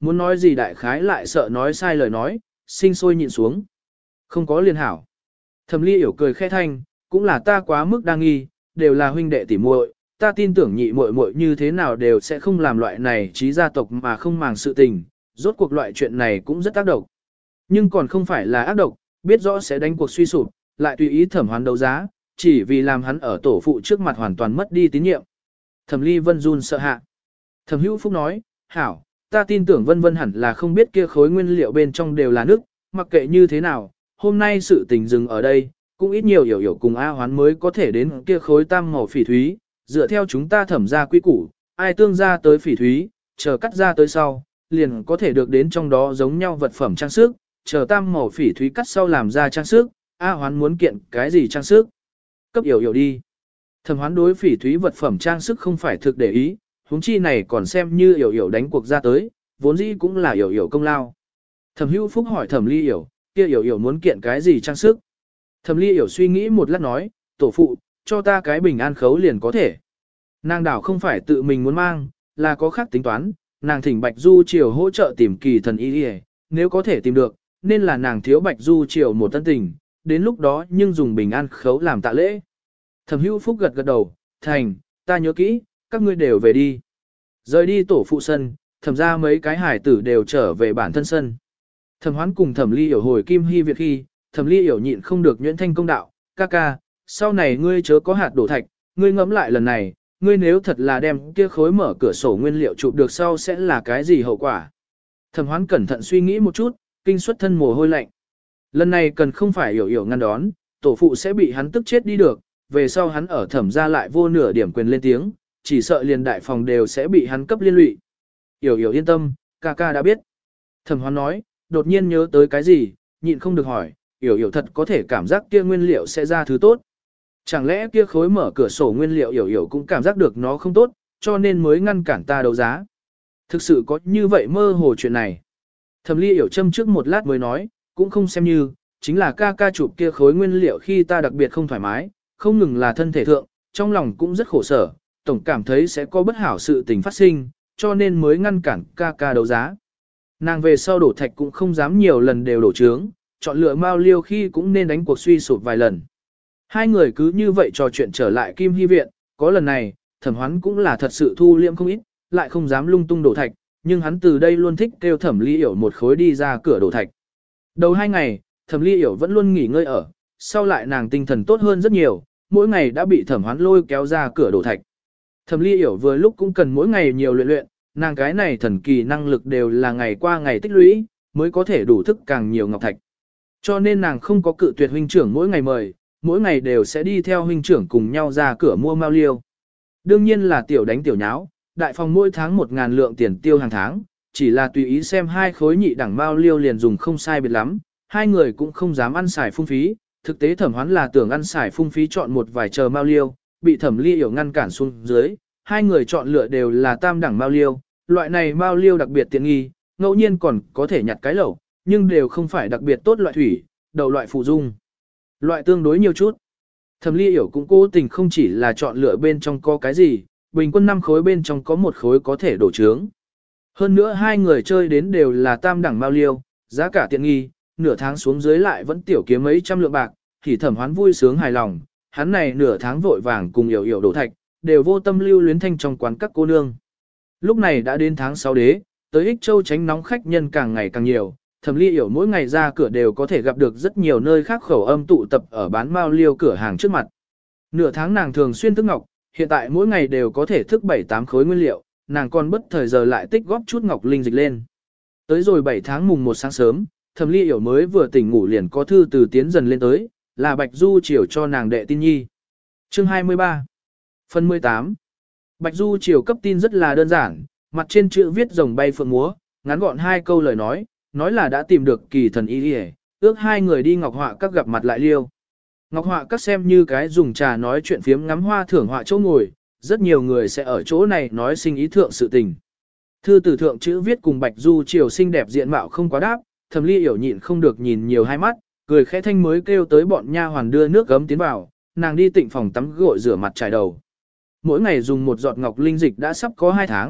muốn nói gì đại khái lại sợ nói sai lời nói, sinh sôi nhịn xuống. Không có liên hảo. Thẩm Ly Yểu cười khẽ thanh, cũng là ta quá mức đa nghi, đều là huynh đệ tỉ muội, ta tin tưởng nhị muội muội như thế nào đều sẽ không làm loại này trí gia tộc mà không màng sự tình, rốt cuộc loại chuyện này cũng rất ác độc. Nhưng còn không phải là ác độc, biết rõ sẽ đánh cuộc suy sụp, lại tùy ý thẩm hoán đấu giá, chỉ vì làm hắn ở tổ phụ trước mặt hoàn toàn mất đi tín nhiệm. Thẩm Ly Vân run sợ hạ. Thẩm Hữu Phúc nói, hảo, ta tin tưởng Vân Vân hẳn là không biết kia khối nguyên liệu bên trong đều là nước, mặc kệ như thế nào, hôm nay sự tình dừng ở đây, cũng ít nhiều hiểu hiểu cùng A Hoán mới có thể đến kia khối tam màu phỉ thúy, dựa theo chúng ta thẩm ra quy củ, ai tương ra tới phỉ thúy, chờ cắt ra tới sau, liền có thể được đến trong đó giống nhau vật phẩm trang sức, chờ tam màu phỉ thúy cắt sau làm ra trang sức, A Hoán muốn kiện cái gì trang sức, cấp hiểu hiểu đi. Thẩm Hoán đối phỉ thúy vật phẩm trang sức không phải thực để ý, huống chi này còn xem như hiểu hiểu đánh cuộc ra tới, vốn dĩ cũng là hiểu hiểu công lao. Thẩm Hữu Phúc hỏi Thẩm Ly Yểu, kia hiểu hiểu muốn kiện cái gì trang sức? Thẩm Ly Yểu suy nghĩ một lát nói, tổ phụ, cho ta cái bình an khấu liền có thể. Nàng đảo không phải tự mình muốn mang, là có khác tính toán, nàng thỉnh Bạch Du Triều hỗ trợ tìm kỳ thần y y, nếu có thể tìm được, nên là nàng thiếu Bạch Du Triều một tân tình, đến lúc đó nhưng dùng bình an khấu làm tạ lễ. Thẩm Hữu Phúc gật gật đầu, thành, ta nhớ kỹ, các ngươi đều về đi. Rời đi tổ phụ sân, thẩm ra mấy cái hải tử đều trở về bản thân sân. Thẩm Hoán cùng Thẩm Ly Yểu hồi Kim Hy Việt khi, Thẩm Ly Yểu nhịn không được nhuyễn thanh công đạo, ca ca, sau này ngươi chớ có hạt đổ thạch, ngươi ngẫm lại lần này, ngươi nếu thật là đem kia khối mở cửa sổ nguyên liệu chụp được sau sẽ là cái gì hậu quả. Thẩm Hoán cẩn thận suy nghĩ một chút, kinh xuất thân mồ hôi lạnh. Lần này cần không phải Yểu Yểu ngăn đón, tổ phụ sẽ bị hắn tức chết đi được, về sau hắn ở thẩm ra lại vô nửa điểm quyền lên tiếng, chỉ sợ liền đại phòng đều sẽ bị hắn cấp liên lụy. Yểu Yểu yên tâm, ca ca đã biết. Thẩm Hoán nói, đột nhiên nhớ tới cái gì, nhịn không được hỏi, Yểu Yểu thật có thể cảm giác kia nguyên liệu sẽ ra thứ tốt. Chẳng lẽ kia khối mở cửa sổ nguyên liệu Yểu Yểu cũng cảm giác được nó không tốt, cho nên mới ngăn cản ta đấu giá. Thực sự có như vậy mơ hồ chuyện này. Thẩm Ly Yểu châm trước một lát mới nói, cũng không xem như, chính là ca ca chụp kia khối nguyên liệu khi ta đặc biệt không thoải mái, không ngừng là thân thể thượng, trong lòng cũng rất khổ sở, tổng cảm thấy sẽ có bất hảo sự tình phát sinh, cho nên mới ngăn cản ca ca đấu giá. Nàng về sau đổ thạch cũng không dám nhiều lần đều đổ trướng, chọn lựa mao liêu khi cũng nên đánh cuộc suy sụp vài lần. Hai người cứ như vậy trò chuyện trở lại Kim Hy Viện, có lần này, Thẩm Hoán cũng là thật sự thu liêm không ít, lại không dám lung tung đổ thạch, nhưng hắn từ đây luôn thích kêu Thẩm Ly Yểu một khối đi ra cửa đổ thạch. Đầu hai ngày, Thẩm Ly Yểu vẫn luôn nghỉ ngơi ở, sau lại nàng tinh thần tốt hơn rất nhiều, mỗi ngày đã bị Thẩm Hoán lôi kéo ra cửa đổ thạch. Thẩm Ly Yểu vừa lúc cũng cần mỗi ngày nhiều luyện luyện, nàng cái này thần kỳ năng lực đều là ngày qua ngày tích lũy, mới có thể đủ thức càng nhiều ngọc thạch. Cho nên nàng không có cự tuyệt huynh trưởng mỗi ngày mời, mỗi ngày đều sẽ đi theo huynh trưởng cùng nhau ra cửa mua mao liêu. Đương nhiên là tiểu đánh tiểu nháo, đại phòng mỗi tháng một ngàn lượng tiền tiêu hàng tháng, chỉ là tùy ý xem hai khối nhị đẳng mao liêu liền dùng không sai biệt lắm, hai người cũng không dám ăn xài phung phí, thực tế Thẩm Hoán là tưởng ăn xài phung phí chọn một vài chờ mao liêu, bị Thẩm Ly Yểu ngăn cản xuống dưới, hai người chọn lựa đều là tam đẳng mao liêu, loại này mao liêu đặc biệt tiện nghi, ngẫu nhiên còn có thể nhặt cái lẩu, nhưng đều không phải đặc biệt tốt loại thủy, đầu loại phụ dung. Loại tương đối nhiều chút. Thẩm Ly Yểu cũng cố tình không chỉ là chọn lựa bên trong có cái gì, bình quân năm khối bên trong có một khối có thể đổ trướng. Hơn nữa hai người chơi đến đều là tam đẳng mao liêu, giá cả tiện nghi, nửa tháng xuống dưới lại vẫn tiểu kiếm mấy trăm lượng bạc, thì Thẩm Hoán vui sướng hài lòng, hắn này nửa tháng vội vàng cùng Yểu Yểu đổ thạch, đều vô tâm lưu luyến thanh trong quán các cô nương. Lúc này đã đến tháng sáu đế, tới Ích Châu tránh nóng khách nhân càng ngày càng nhiều, Thẩm Ly Yểu mỗi ngày ra cửa đều có thể gặp được rất nhiều nơi khác khẩu âm tụ tập ở bán mao liêu cửa hàng trước mặt. Nửa tháng nàng thường xuyên thức ngọc, hiện tại mỗi ngày đều có thể thức bảy tám khối nguyên liệu, nàng còn bất thời giờ lại tích góp chút ngọc linh dịch lên. Tới rồi bảy tháng mùng một sáng sớm, Thẩm Ly Yểu mới vừa tỉnh ngủ liền có thư từ tiến dần lên tới, là Bạch Du Triều cho nàng đệ tin nhi. Chương hai mươi ba Phần mười tám Bạch Du Triều cấp tin rất là đơn giản, mặt trên chữ viết rồng bay phượng múa, ngắn gọn hai câu lời nói, nói là đã tìm được kỳ thần y y, ước hai người đi Ngọc Họa các gặp mặt lại liêu. Ngọc Họa các xem như cái dùng trà nói chuyện phiếm ngắm hoa thưởng họa chỗ ngồi, rất nhiều người sẽ ở chỗ này nói sinh ý thượng sự tình. Thư tử thượng chữ viết cùng Bạch Du Triều xinh đẹp diện mạo không quá đáp, Thẩm Ly Yểu nhịn không được nhìn nhiều hai mắt, cười khẽ thanh mới kêu tới bọn nha hoàn đưa nước gấm tiến vào, nàng đi tịnh phòng tắm gội rửa mặt trải đầu. Mỗi ngày dùng một giọt ngọc linh dịch đã sắp có hai tháng,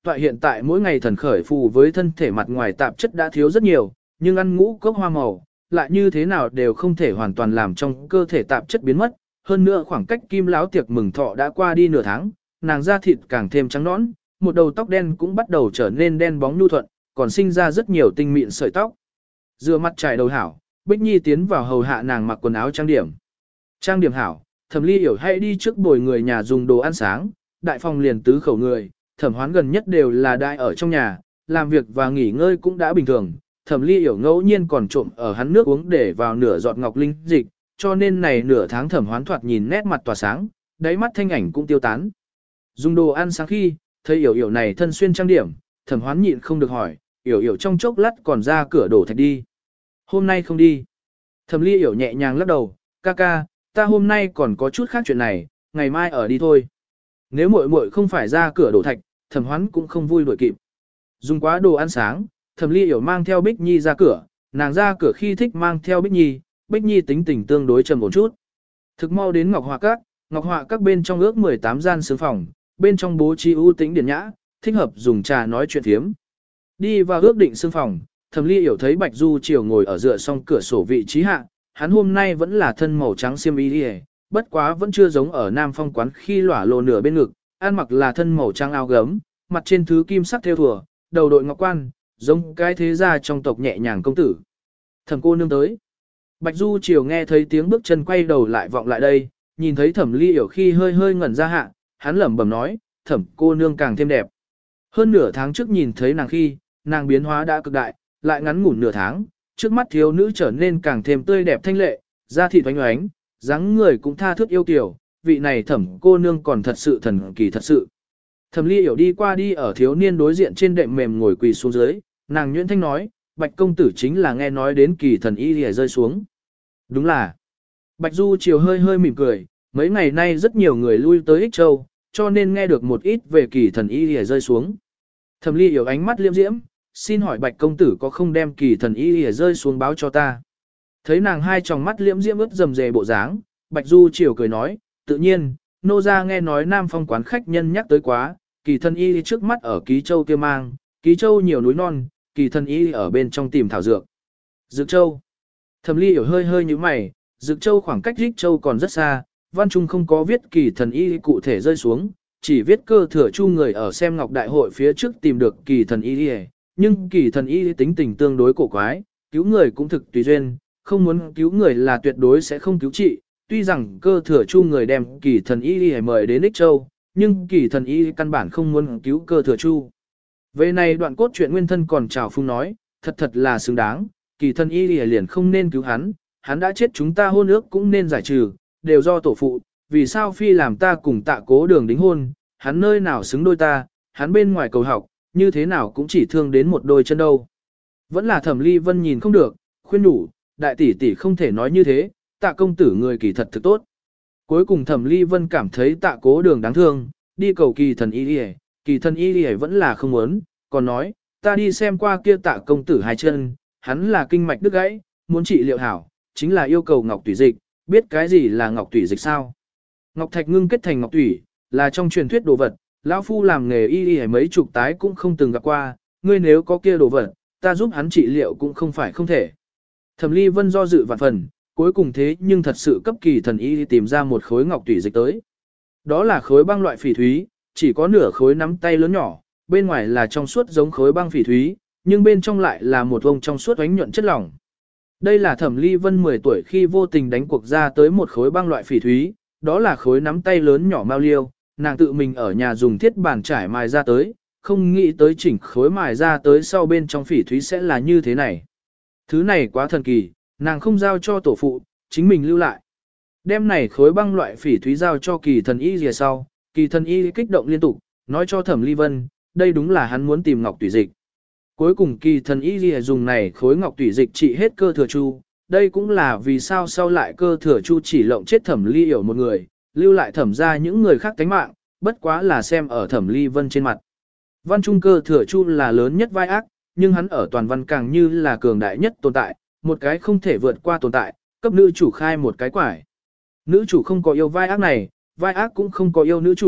toại hiện tại mỗi ngày thần khởi phù với thân thể mặt ngoài tạp chất đã thiếu rất nhiều, nhưng ăn ngũ cốc hoa màu, lại như thế nào đều không thể hoàn toàn làm trong cơ thể tạp chất biến mất. Hơn nữa khoảng cách kim láo tiệc mừng thọ đã qua đi nửa tháng, nàng da thịt càng thêm trắng nõn, một đầu tóc đen cũng bắt đầu trở nên đen bóng nhu thuận, còn sinh ra rất nhiều tinh mịn sợi tóc. Rửa mặt trải đầu hảo, Bích Nhi tiến vào hầu hạ nàng mặc quần áo trang điểm. Trang điểm hảo, Thẩm Ly Yểu hãy đi trước bồi người nhà dùng đồ ăn sáng, đại phòng liền tứ khẩu người, Thẩm Hoán gần nhất đều là đại ở trong nhà, làm việc và nghỉ ngơi cũng đã bình thường. Thẩm Ly Yểu ngẫu nhiên còn trộm ở hắn nước uống để vào nửa giọt ngọc linh dịch, cho nên này nửa tháng Thẩm Hoán thoạt nhìn nét mặt tỏa sáng, đáy mắt thanh ảnh cũng tiêu tán. Dùng đồ ăn sáng khi, thấy Yểu Yểu này thân xuyên trang điểm, Thẩm Hoán nhịn không được hỏi, Yểu Yểu trong chốc lát còn ra cửa đổ thạch đi. Hôm nay không đi. Thẩm Ly Yểu nhẹ nhàng lắc đầu, ca ca, ta hôm nay còn có chút khác chuyện này, ngày mai ở đi thôi. Nếu muội muội không phải ra cửa đổ thạch, Thẩm Hoán cũng không vui đuổi kịp. Dùng quá đồ ăn sáng, Thẩm Ly Yểu mang theo Bích Nhi ra cửa, nàng ra cửa khi thích mang theo Bích Nhi, Bích Nhi tính tình tương đối trầm ổn chút. Thực mau đến Ngọc Họa Các, Ngọc Họa Các bên trong ước mười tám gian sướng phòng, bên trong bố trí ưu tĩnh điển nhã, thích hợp dùng trà nói chuyện thiếm. Đi vào ước định sương phòng, Thẩm Ly Yểu thấy Bạch Du Triều ngồi ở dựa song cửa sổ vị trí hạ, hắn hôm nay vẫn là thân màu trắng xiêm y đi, bất quá vẫn chưa giống ở Nam Phong quán khi lỏa lộ nửa bên ngực, ăn mặc là thân màu trắng áo gấm, mặt trên thứ kim sắc thêu thùa, đầu đội ngọc quan, giống cái thế gia trong tộc nhẹ nhàng công tử. Thẩm cô nương tới. Bạch Du Triều nghe thấy tiếng bước chân quay đầu lại vọng lại đây, nhìn thấy Thẩm Ly Yểu khi hơi hơi ngẩn ra hạ, hắn lẩm bẩm nói, Thẩm cô nương càng thêm đẹp. Hơn nửa tháng trước nhìn thấy nàng khi, nàng biến hóa đã cực đại, lại ngắn ngủn nửa tháng, trước mắt thiếu nữ trở nên càng thêm tươi đẹp thanh lệ, da thịt oánh oánh, dáng người cũng tha thướt yêu kiều, vị này Thẩm cô nương còn thật sự thần kỳ thật sự. Thẩm Ly Yểu đi qua đi ở thiếu niên đối diện trên đệm mềm ngồi quỳ xuống dưới, nàng nhuyễn thanh nói, Bạch công tử chính là nghe nói đến kỳ thần y lìa rơi xuống. Đúng là. Bạch Du Triều hơi hơi mỉm cười, mấy ngày nay rất nhiều người lui tới Ích Châu, cho nên nghe được một ít về kỳ thần y lìa rơi xuống. Thẩm Ly Yểu ánh mắt liêm diễm, xin hỏi Bạch công tử có không đem kỳ thần y lìa rơi xuống báo cho ta. Thấy nàng hai tròng mắt liễm diễm ướt rầm rề bộ dáng, Bạch Du Triều cười nói, tự nhiên, nô gia nghe nói Nam Phong quán khách nhân nhắc tới quá, kỳ thần y trước mắt ở Ký Châu kia mang, Ký Châu nhiều núi non, kỳ thần y ở bên trong tìm thảo dược. Dược Châu. Thẩm Ly Yểu hơi hơi như mày, Dược Châu khoảng cách Ích Châu còn rất xa, văn trung không có viết kỳ thần y cụ thể rơi xuống, chỉ viết cơ thừa chu người ở xem ngọc đại hội phía trước tìm được kỳ thần y, nhưng kỳ thần y tính tình tương đối cổ quái, cứu người cũng thực tùy duyên, không muốn cứu người là tuyệt đối sẽ không cứu trị. Tuy rằng cơ thừa chu người đem kỳ thần y mời đến Ích Châu, nhưng kỳ thần y căn bản không muốn cứu cơ thừa chu. Về này đoạn cốt truyện nguyên thân còn chào phung nói, thật thật là xứng đáng, kỳ thần y liền không nên cứu hắn, hắn đã chết chúng ta hôn ước cũng nên giải trừ, đều do tổ phụ, vì sao phi làm ta cùng tạ cố đường đính hôn, hắn nơi nào xứng đôi ta, hắn bên ngoài cầu học, như thế nào cũng chỉ thương đến một đôi chân đâu. Vẫn là Thẩm Ly Vân nhìn không được, khuyên đủ, đại tỷ tỷ không thể nói như thế, tạ công tử người kỳ thật thực tốt. Cuối cùng Thẩm Ly Vân cảm thấy tạ cố đường đáng thương, đi cầu kỳ thần y đi, kỳ thần y đi vẫn là không muốn, còn nói, ta đi xem qua kia tạ công tử hai chân, hắn là kinh mạch đứt gãy, muốn trị liệu hảo, chính là yêu cầu ngọc tủy dịch, biết cái gì là ngọc tủy dịch sao? Ngọc thạch ngưng kết thành ngọc tủy, là trong truyền thuyết đồ vật, lão phu làm nghề y y mấy chục tái cũng không từng gặp qua, ngươi nếu có kia đồ vật, ta giúp hắn trị liệu cũng không phải không thể. Thẩm Ly Vân do dự vạn phần, cuối cùng thế nhưng thật sự cấp kỳ thần y tìm ra một khối ngọc tủy dịch tới. Đó là khối băng loại phỉ thúy, chỉ có nửa khối nắm tay lớn nhỏ, bên ngoài là trong suốt giống khối băng phỉ thúy, nhưng bên trong lại là một vông trong suốt ánh nhuận chất lỏng. Đây là Thẩm Ly Vân mười tuổi khi vô tình đánh cuộc ra tới một khối băng loại phỉ thúy, đó là khối nắm tay lớn nhỏ mao liêu, nàng tự mình ở nhà dùng thiết bàn trải mài ra tới, không nghĩ tới chỉnh khối mài ra tới sau bên trong phỉ thúy sẽ là như thế này. Thứ này quá thần kỳ, nàng không giao cho tổ phụ, chính mình lưu lại. Đêm này khối băng loại phỉ thúy giao cho kỳ thần y rìa sau, kỳ thần y kích động liên tục, nói cho Thẩm Ly Vân, đây đúng là hắn muốn tìm ngọc tủy dịch. Cuối cùng kỳ thần y rìa dùng này khối ngọc tủy dịch trị hết cơ thừa chu, đây cũng là vì sao sau lại cơ thừa chu chỉ lộng chết Thẩm Ly Yểu một người, lưu lại thẩm ra những người khác tánh mạng, bất quá là xem ở Thẩm Ly Vân trên mặt. Văn trung cơ thừa chu là lớn nhất vai ác, nhưng hắn ở toàn văn càng như là cường đại nhất tồn tại, một cái không thể vượt qua tồn tại, cấp nữ chủ khai một cái quải. Nữ chủ không có yêu vai ác này, vai ác cũng không có yêu nữ chủ,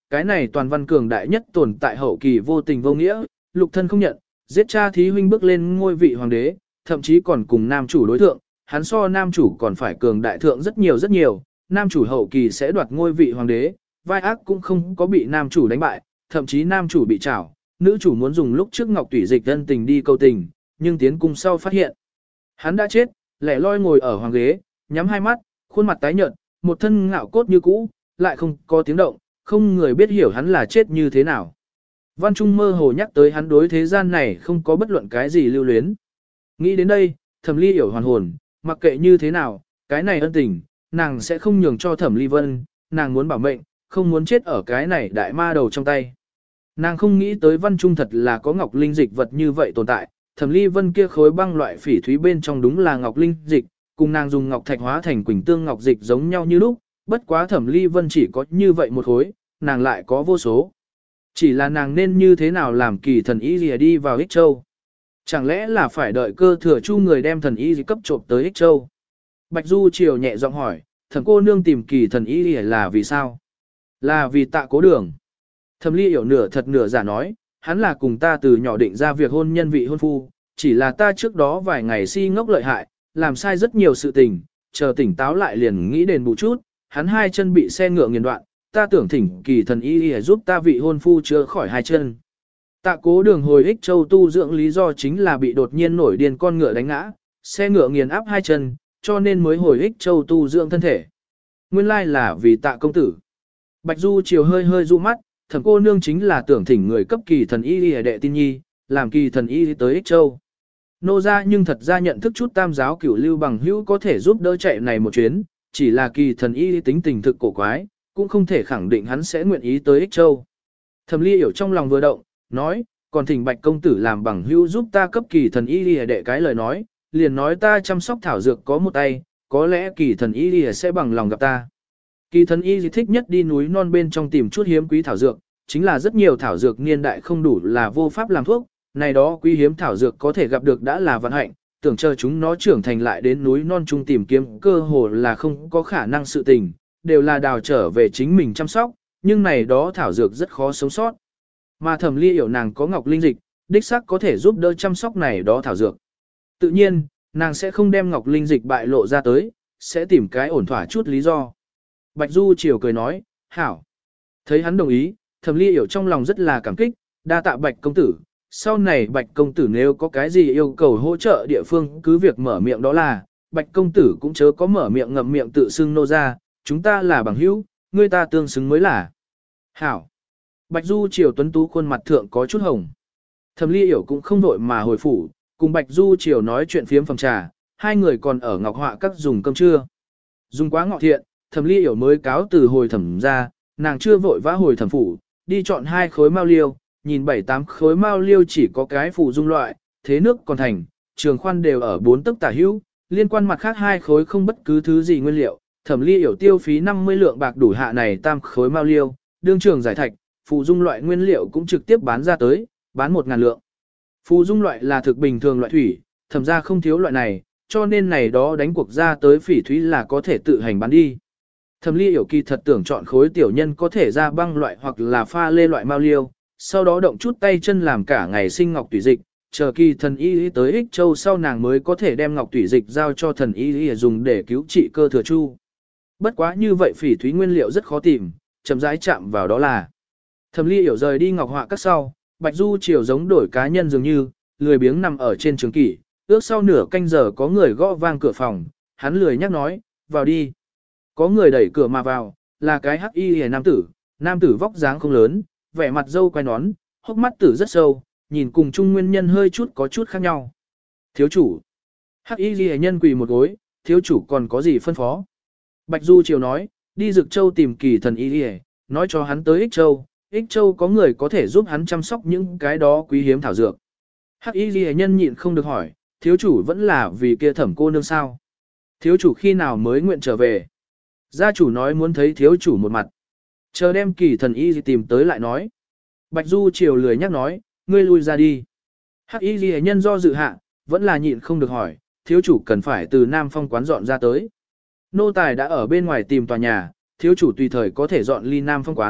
cái này toàn văn cường đại nhất tồn tại hậu kỳ vô tình vô nghĩa, lục thân không nhận, giết cha thí huynh bước lên ngôi vị hoàng đế, thậm chí còn cùng nam chủ đối thượng, hắn so nam chủ còn phải cường đại thượng rất nhiều rất nhiều, nam chủ hậu kỳ sẽ đoạt ngôi vị hoàng đế, vai ác cũng không có bị nam chủ đánh bại, thậm chí nam chủ bị trảo, nữ chủ muốn dùng lúc trước Ngọc Tủy Dịch thân tình đi câu tình, nhưng tiến cung sau phát hiện. Hắn đã chết, lẻ loi ngồi ở hoàng ghế, nhắm hai mắt, khuôn mặt tái nhợt, một thân ngạo cốt như cũ, lại không có tiếng động, không người biết hiểu hắn là chết như thế nào. Văn Trung mơ hồ nhắc tới hắn đối thế gian này không có bất luận cái gì lưu luyến. Nghĩ đến đây, Thẩm Ly hiểu hoàn hồn, mặc kệ như thế nào, cái này ân tình, nàng sẽ không nhường cho Thẩm Ly Vân, nàng muốn bảo mệnh, không muốn chết ở cái này đại ma đầu trong tay. Nàng không nghĩ tới Văn Trung thật là có ngọc linh dịch vật như vậy tồn tại, Thẩm Ly Vân kia khối băng loại phỉ thúy bên trong đúng là ngọc linh dịch, cùng nàng dùng ngọc thạch hóa thành quỳnh tương ngọc dịch giống nhau như lúc, bất quá Thẩm Ly Vân chỉ có như vậy một khối, nàng lại có vô số. Chỉ là nàng nên như thế nào làm kỳ thần y gì đi vào Ích Châu? Chẳng lẽ là phải đợi cơ thừa chu người đem thần y gì cấp trộm tới Ích Châu? Bạch Du Triều nhẹ giọng hỏi, Thẩm cô nương tìm kỳ thần y gì là vì sao? Là vì Tạ Cố Đường. Thẩm Ly hiểu nửa thật nửa giả nói, hắn là cùng ta từ nhỏ định ra việc hôn nhân vị hôn phu, chỉ là ta trước đó vài ngày si ngốc lợi hại, làm sai rất nhiều sự tình, chờ tỉnh táo lại liền nghĩ đền bù chút, hắn hai chân bị xe ngựa nghiền đoạn, ta tưởng thỉnh kỳ thần y y giúp ta vị hôn phu chữa khỏi hai chân. Tạ Cố Đường hồi Ích Châu tu dưỡng lý do chính là bị đột nhiên nổi điên con ngựa đánh ngã, xe ngựa nghiền áp hai chân, cho nên mới hồi Ích Châu tu dưỡng thân thể. Nguyên lai là vì Tạ công tử. Bạch Du Triều hơi hơi du mắt, Thẩm cô nương chính là tưởng thỉnh người cấp kỳ thần y y đệ tin nhi, làm kỳ thần y tới Ích Châu. Nô ra nhưng thật ra nhận thức chút tam giáo cửu lưu bằng hữu có thể giúp đỡ chạy này một chuyến, chỉ là kỳ thần y tính tình thực cổ quái, cũng không thể khẳng định hắn sẽ nguyện ý tới Ích Châu. Thẩm Ly hiểu trong lòng vừa động, nói, còn thỉnh Bạch công tử làm bằng hữu giúp ta cấp kỳ thần y y đệ cái lời nói, liền nói ta chăm sóc thảo dược có một tay, có lẽ kỳ thần y y sẽ bằng lòng gặp ta. Kỳ thần y thích nhất đi núi non bên trong tìm chút hiếm quý thảo dược, chính là rất nhiều thảo dược niên đại không đủ là vô pháp làm thuốc, này đó quý hiếm thảo dược có thể gặp được đã là vận hạnh, tưởng chờ chúng nó trưởng thành lại đến núi non chung tìm kiếm cơ hồ là không có khả năng sự tình, đều là đào trở về chính mình chăm sóc, nhưng này đó thảo dược rất khó sống sót. Mà Thẩm Ly hiểu nàng có ngọc linh dịch, đích xác có thể giúp đỡ chăm sóc này đó thảo dược. Tự nhiên, nàng sẽ không đem ngọc linh dịch bại lộ ra tới, sẽ tìm cái ổn thỏa chút lý do. Bạch Du Triều cười nói, hảo. Thấy hắn đồng ý, Thẩm Ly hiểu trong lòng rất là cảm kích, đa tạ Bạch công tử. Sau này Bạch công tử nếu có cái gì yêu cầu hỗ trợ địa phương cứ việc mở miệng đó là, Bạch công tử cũng chớ có mở miệng ngậm miệng tự xưng nô ra, chúng ta là bằng hữu, người ta tương xứng mới là. Hảo. Bạch Du Triều tuấn tú khuôn mặt thượng có chút hồng. Thẩm Ly hiểu cũng không vội mà hồi phủ, cùng Bạch Du Triều nói chuyện phiếm phòng trà, hai người còn ở Ngọc Họa các dùng cơm trưa. Dùng quá ngọ thiện, Thẩm Ly hiểu mới cáo từ hồi thẩm ra, nàng chưa vội vã hồi thẩm phủ, đi chọn hai khối mao liêu, nhìn bảy tám khối mao liêu chỉ có cái phù dung loại, thế nước còn thành, trường khoan đều ở bốn tấc tả hữu, liên quan mặt khác hai khối không bất cứ thứ gì nguyên liệu, Thẩm Ly hiểu tiêu phí năm mươi lượng bạc đủ hạ này tam khối mao liêu, đương trường giải thạch, phù dung loại nguyên liệu cũng trực tiếp bán ra tới, bán một ngàn lượng. Phù dung loại là thực bình thường loại thủy, thẩm ra không thiếu loại này, cho nên này đó đánh cuộc ra tới phỉ thúy là có thể tự hành bán đi. Thẩm Ly hiểu kỳ thật tưởng chọn khối tiểu nhân có thể ra băng loại hoặc là pha lê loại mao liêu, sau đó động chút tay chân làm cả ngày sinh ngọc tủy dịch, chờ kỳ thần y tới Ích Châu sau nàng mới có thể đem ngọc tủy dịch giao cho thần y dùng để cứu trị cơ thừa chu. Bất quá như vậy phỉ thúy nguyên liệu rất khó tìm, chậm rãi chạm vào đó là. Thẩm Ly hiểu rời đi Ngọc Họa các sau, Bạch Du Triều giống đổi cá nhân dường như, lười biếng nằm ở trên trường kỷ, ước sau nửa canh giờ có người gõ vang cửa phòng, hắn lười nhắc nói, vào đi. Có người đẩy cửa mà vào, là cái hắc y hề nam tử, nam tử vóc dáng không lớn, vẻ mặt dâu quai nón, hốc mắt tử rất sâu, nhìn cùng chung nguyên nhân hơi chút có chút khác nhau. Thiếu chủ. Hắc y hề nhân quỳ một gối, thiếu chủ còn có gì phân phó. Bạch Du Triều nói, đi Dực Châu tìm kỳ thần y hề, nói cho hắn tới Ích Châu, Ích Châu có người có thể giúp hắn chăm sóc những cái đó quý hiếm thảo dược. Hắc y hề nhân nhịn không được hỏi, thiếu chủ vẫn là vì kia Thẩm cô nương sao? Thiếu chủ khi nào mới nguyện trở về? Gia chủ nói muốn thấy thiếu chủ một mặt. Chờ đem kỳ thần y tìm tới lại nói. Bạch Du Triều lười nhắc nói, ngươi lui ra đi. Hắc y ghi nhân do dự hạ, vẫn là nhịn không được hỏi, thiếu chủ cần phải từ Nam Phong quán dọn ra tới. Nô tài đã ở bên ngoài tìm tòa nhà, thiếu chủ tùy thời có thể dọn ly Nam Phong quán,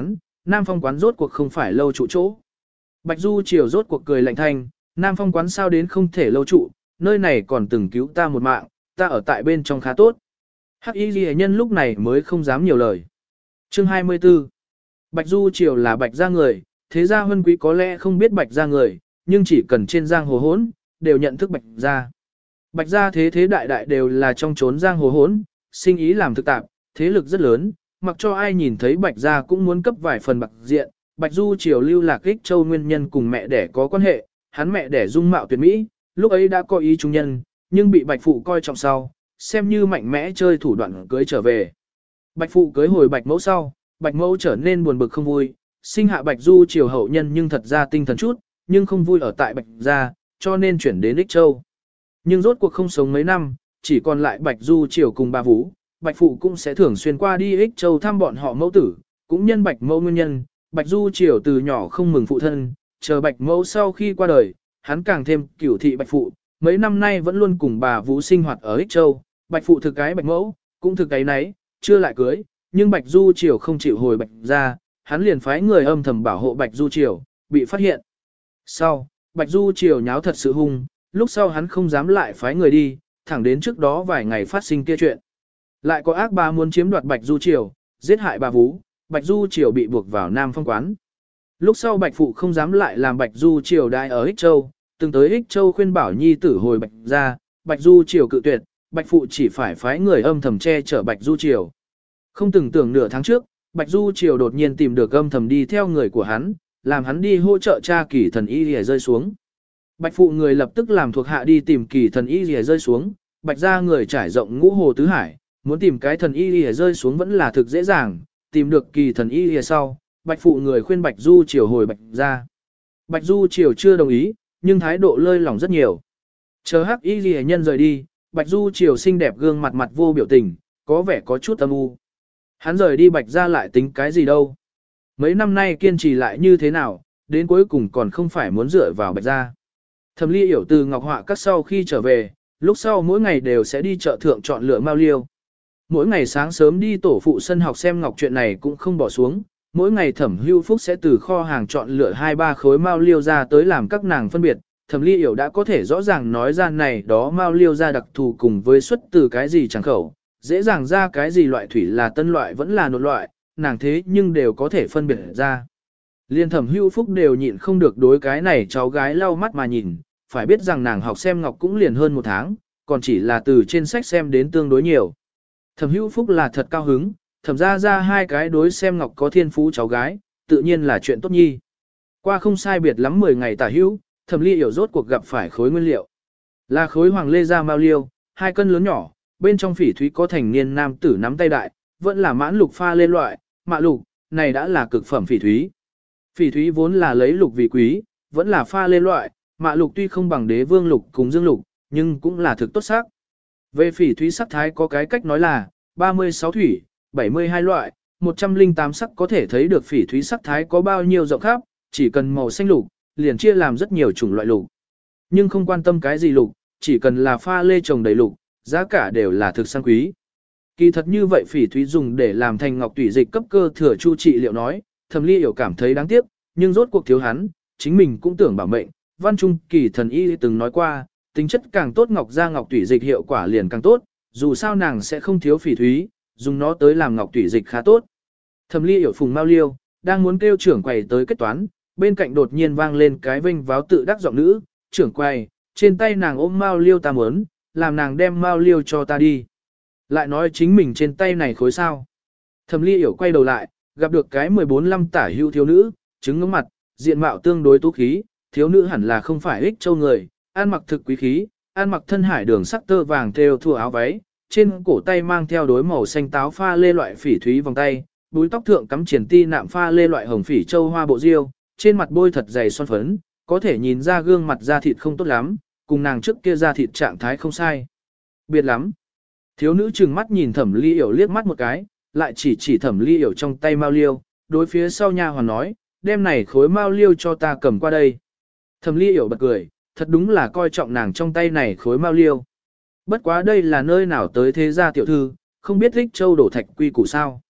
Nam Phong quán rốt cuộc không phải lâu trụ chỗ. Bạch Du Triều rốt cuộc cười lạnh thanh, Nam Phong quán sao đến không thể lâu trụ, nơi này còn từng cứu ta một mạng, ta ở tại bên trong khá tốt. Hắc Y Ghi Nhân lúc này mới không dám nhiều lời. Chương hai mươi tư. Bạch Du Triều là Bạch gia người, thế gia huân quý có lẽ không biết Bạch gia người, nhưng chỉ cần trên giang hồ hỗn, đều nhận thức Bạch gia. Bạch gia thế thế đại đại đều là trong chốn giang hồ hỗn, sinh ý làm thực tạp, thế lực rất lớn, mặc cho ai nhìn thấy Bạch gia cũng muốn cấp vài phần bạc diện. Bạch Du Triều lưu lạc Ích Châu nguyên nhân cùng mẹ đẻ có quan hệ, hắn mẹ đẻ dung mạo tuyệt mỹ, lúc ấy đã có ý trung nhân, nhưng bị Bạch phụ coi trọng sau, xem như mạnh mẽ chơi thủ đoạn cưới trở về. Bạch phụ cưới hồi Bạch mẫu sau, Bạch mẫu trở nên buồn bực không vui, sinh hạ Bạch Du Triều hậu nhân nhưng thật ra tinh thần chút, nhưng không vui ở tại Bạch gia, cho nên chuyển đến Ích Châu. Nhưng rốt cuộc không sống mấy năm, chỉ còn lại Bạch Du Triều cùng bà Vũ, Bạch phụ cũng sẽ thường xuyên qua đi Ích Châu thăm bọn họ mẫu tử, cũng nhân Bạch mẫu nguyên nhân, Bạch Du Triều từ nhỏ không mừng phụ thân, chờ Bạch mẫu sau khi qua đời, hắn càng thêm cửu thị Bạch phụ, mấy năm nay vẫn luôn cùng bà Vũ sinh hoạt ở Ích Châu, Bạch phụ thực cái Bạch mẫu, cũng thực cái nấy, chưa lại cưới, nhưng Bạch Du Triều không chịu hồi Bạch ra, hắn liền phái người âm thầm bảo hộ Bạch Du Triều, bị phát hiện. Sau, Bạch Du Triều nháo thật sự hung, lúc sau hắn không dám lại phái người đi, thẳng đến trước đó vài ngày phát sinh kia chuyện. Lại có ác ba muốn chiếm đoạt Bạch Du Triều, giết hại bà Vũ, Bạch Du Triều bị buộc vào Nam Phong quán. Lúc sau Bạch phụ không dám lại làm Bạch Du Triều đại ở Ích Châu, từng tới Ích Châu khuyên bảo nhi tử hồi Bạch ra, Bạch Du Triều cự tuyệt, Bạch phụ chỉ phải phái người âm thầm che chở Bạch Du Triều. Không từng tưởng nửa tháng trước, Bạch Du Triều đột nhiên tìm được âm thầm đi theo người của hắn, làm hắn đi hỗ trợ cha Kỳ Thần Y Lìa rơi xuống. Bạch phụ người lập tức làm thuộc hạ đi tìm Kỳ Thần Y Lìa rơi xuống, Bạch ra người trải rộng ngũ hồ tứ hải, muốn tìm cái thần y lìa rơi xuống vẫn là thực dễ dàng, tìm được Kỳ Thần Y lìa sau, Bạch phụ người khuyên Bạch Du Triều hồi Bạch ra. Bạch Du Triều chưa đồng ý, nhưng thái độ lơi lỏng rất nhiều. Chờ Hắc Y lìa nhân rời đi, Bạch Du Triều xinh đẹp gương mặt mặt vô biểu tình, có vẻ có chút âm u. Hắn rời đi Bạch ra lại tính cái gì đâu. Mấy năm nay kiên trì lại như thế nào, đến cuối cùng còn không phải muốn dựa vào Bạch ra. Thẩm Ly Yểu từ Ngọc Họa các sau khi trở về, lúc sau mỗi ngày đều sẽ đi chợ thượng chọn lựa mao liêu. Mỗi ngày sáng sớm đi tổ phụ sân học xem ngọc chuyện này cũng không bỏ xuống, mỗi ngày Thẩm Hưu Phúc sẽ từ kho hàng chọn lựa hai ba khối mao liêu ra tới làm các nàng phân biệt. Thẩm Ly Yểu đã có thể rõ ràng nói ra này đó mao liêu ra đặc thù cùng với xuất từ cái gì chẳng khẩu, dễ dàng ra cái gì loại thủy là tân loại vẫn là nột loại, nàng thế nhưng đều có thể phân biệt ra. Liên Thẩm Hưu Phúc đều nhịn không được đối cái này cháu gái lau mắt mà nhìn, phải biết rằng nàng học xem ngọc cũng liền hơn một tháng, còn chỉ là từ trên sách xem đến tương đối nhiều. Thẩm Hữu Phúc là thật cao hứng, thẩm ra ra hai cái đối xem ngọc có thiên phú cháu gái, tự nhiên là chuyện tốt nhi. Qua không sai biệt lắm mười ngày tả hữu, Thẩm Ly Yểu rốt cuộc gặp phải khối nguyên liệu. Là khối hoàng lê da mao liêu, hai cân lớn nhỏ, bên trong phỉ thúy có thành niên nam tử nắm tay đại, vẫn là mãn lục pha lên loại, mạ lục, này đã là cực phẩm phỉ thúy. Phỉ thúy vốn là lấy lục vì quý, vẫn là pha lên loại, mạ lục tuy không bằng đế vương lục cùng dương lục, nhưng cũng là thực tốt sắc. Về phỉ thúy sắc thái có cái cách nói là ba mươi sáu thủy, bảy mươi hai loại, một trăm lẻ tám sắc có thể thấy được phỉ thúy sắc thái có bao nhiêu rộng khắp, chỉ cần màu xanh lục, liền chia làm rất nhiều chủng loại lục. Nhưng không quan tâm cái gì lục, chỉ cần là pha lê trồng đầy lục, giá cả đều là thực sang quý. Kỳ thật như vậy phỉ thúy dùng để làm thành ngọc tủy dịch cấp cơ thừa chu trị liệu nói, Thẩm Ly Yểu cảm thấy đáng tiếc, nhưng rốt cuộc thiếu hắn, chính mình cũng tưởng bảo mệnh. Văn Trung Kỳ Thần Y từng nói qua, tính chất càng tốt ngọc ra ngọc tủy dịch hiệu quả liền càng tốt, dù sao nàng sẽ không thiếu phỉ thúy, dùng nó tới làm ngọc tủy dịch khá tốt. Thẩm Ly Yểu phùng mao liêu, đang muốn kêu trưởng quầy tới kết toán, bên cạnh đột nhiên vang lên cái vinh váo tự đắc giọng nữ, trưởng quầy, trên tay nàng ôm mao liêu ta muốn, làm nàng đem mao liêu cho ta đi. Lại nói chính mình trên tay này khối sao. Thẩm Ly Yểu quay đầu lại, gặp được cái mười bốn lăm tả hưu thiếu nữ, trứng ngưỡng mặt, diện mạo tương đối tú khí, thiếu nữ hẳn là không phải Ích Châu người, ăn mặc thực quý khí, ăn mặc thân hải đường sắc tơ vàng thêu thua áo váy, trên cổ tay mang theo đối màu xanh táo pha lê loại phỉ thúy vòng tay, búi tóc thượng cắm triển ti nạm pha lê loại hồng phỉ châu hoa bộ diêu, trên mặt bôi thật dày son phấn, có thể nhìn ra gương mặt da thịt không tốt lắm, cùng nàng trước kia da thịt trạng thái không sai. Biệt lắm. Thiếu nữ trừng mắt nhìn Thẩm Ly Yểu liếc mắt một cái, lại chỉ chỉ Thẩm Ly Yểu trong tay mao liêu, đối phía sau nha hoàn nói, đem này khối mao liêu cho ta cầm qua đây. Thẩm Ly Yểu bật cười, thật đúng là coi trọng nàng trong tay này khối mao liêu. Bất quá đây là nơi nào tới thế gia tiểu thư, không biết Ích Châu đổ thạch quy củ sao.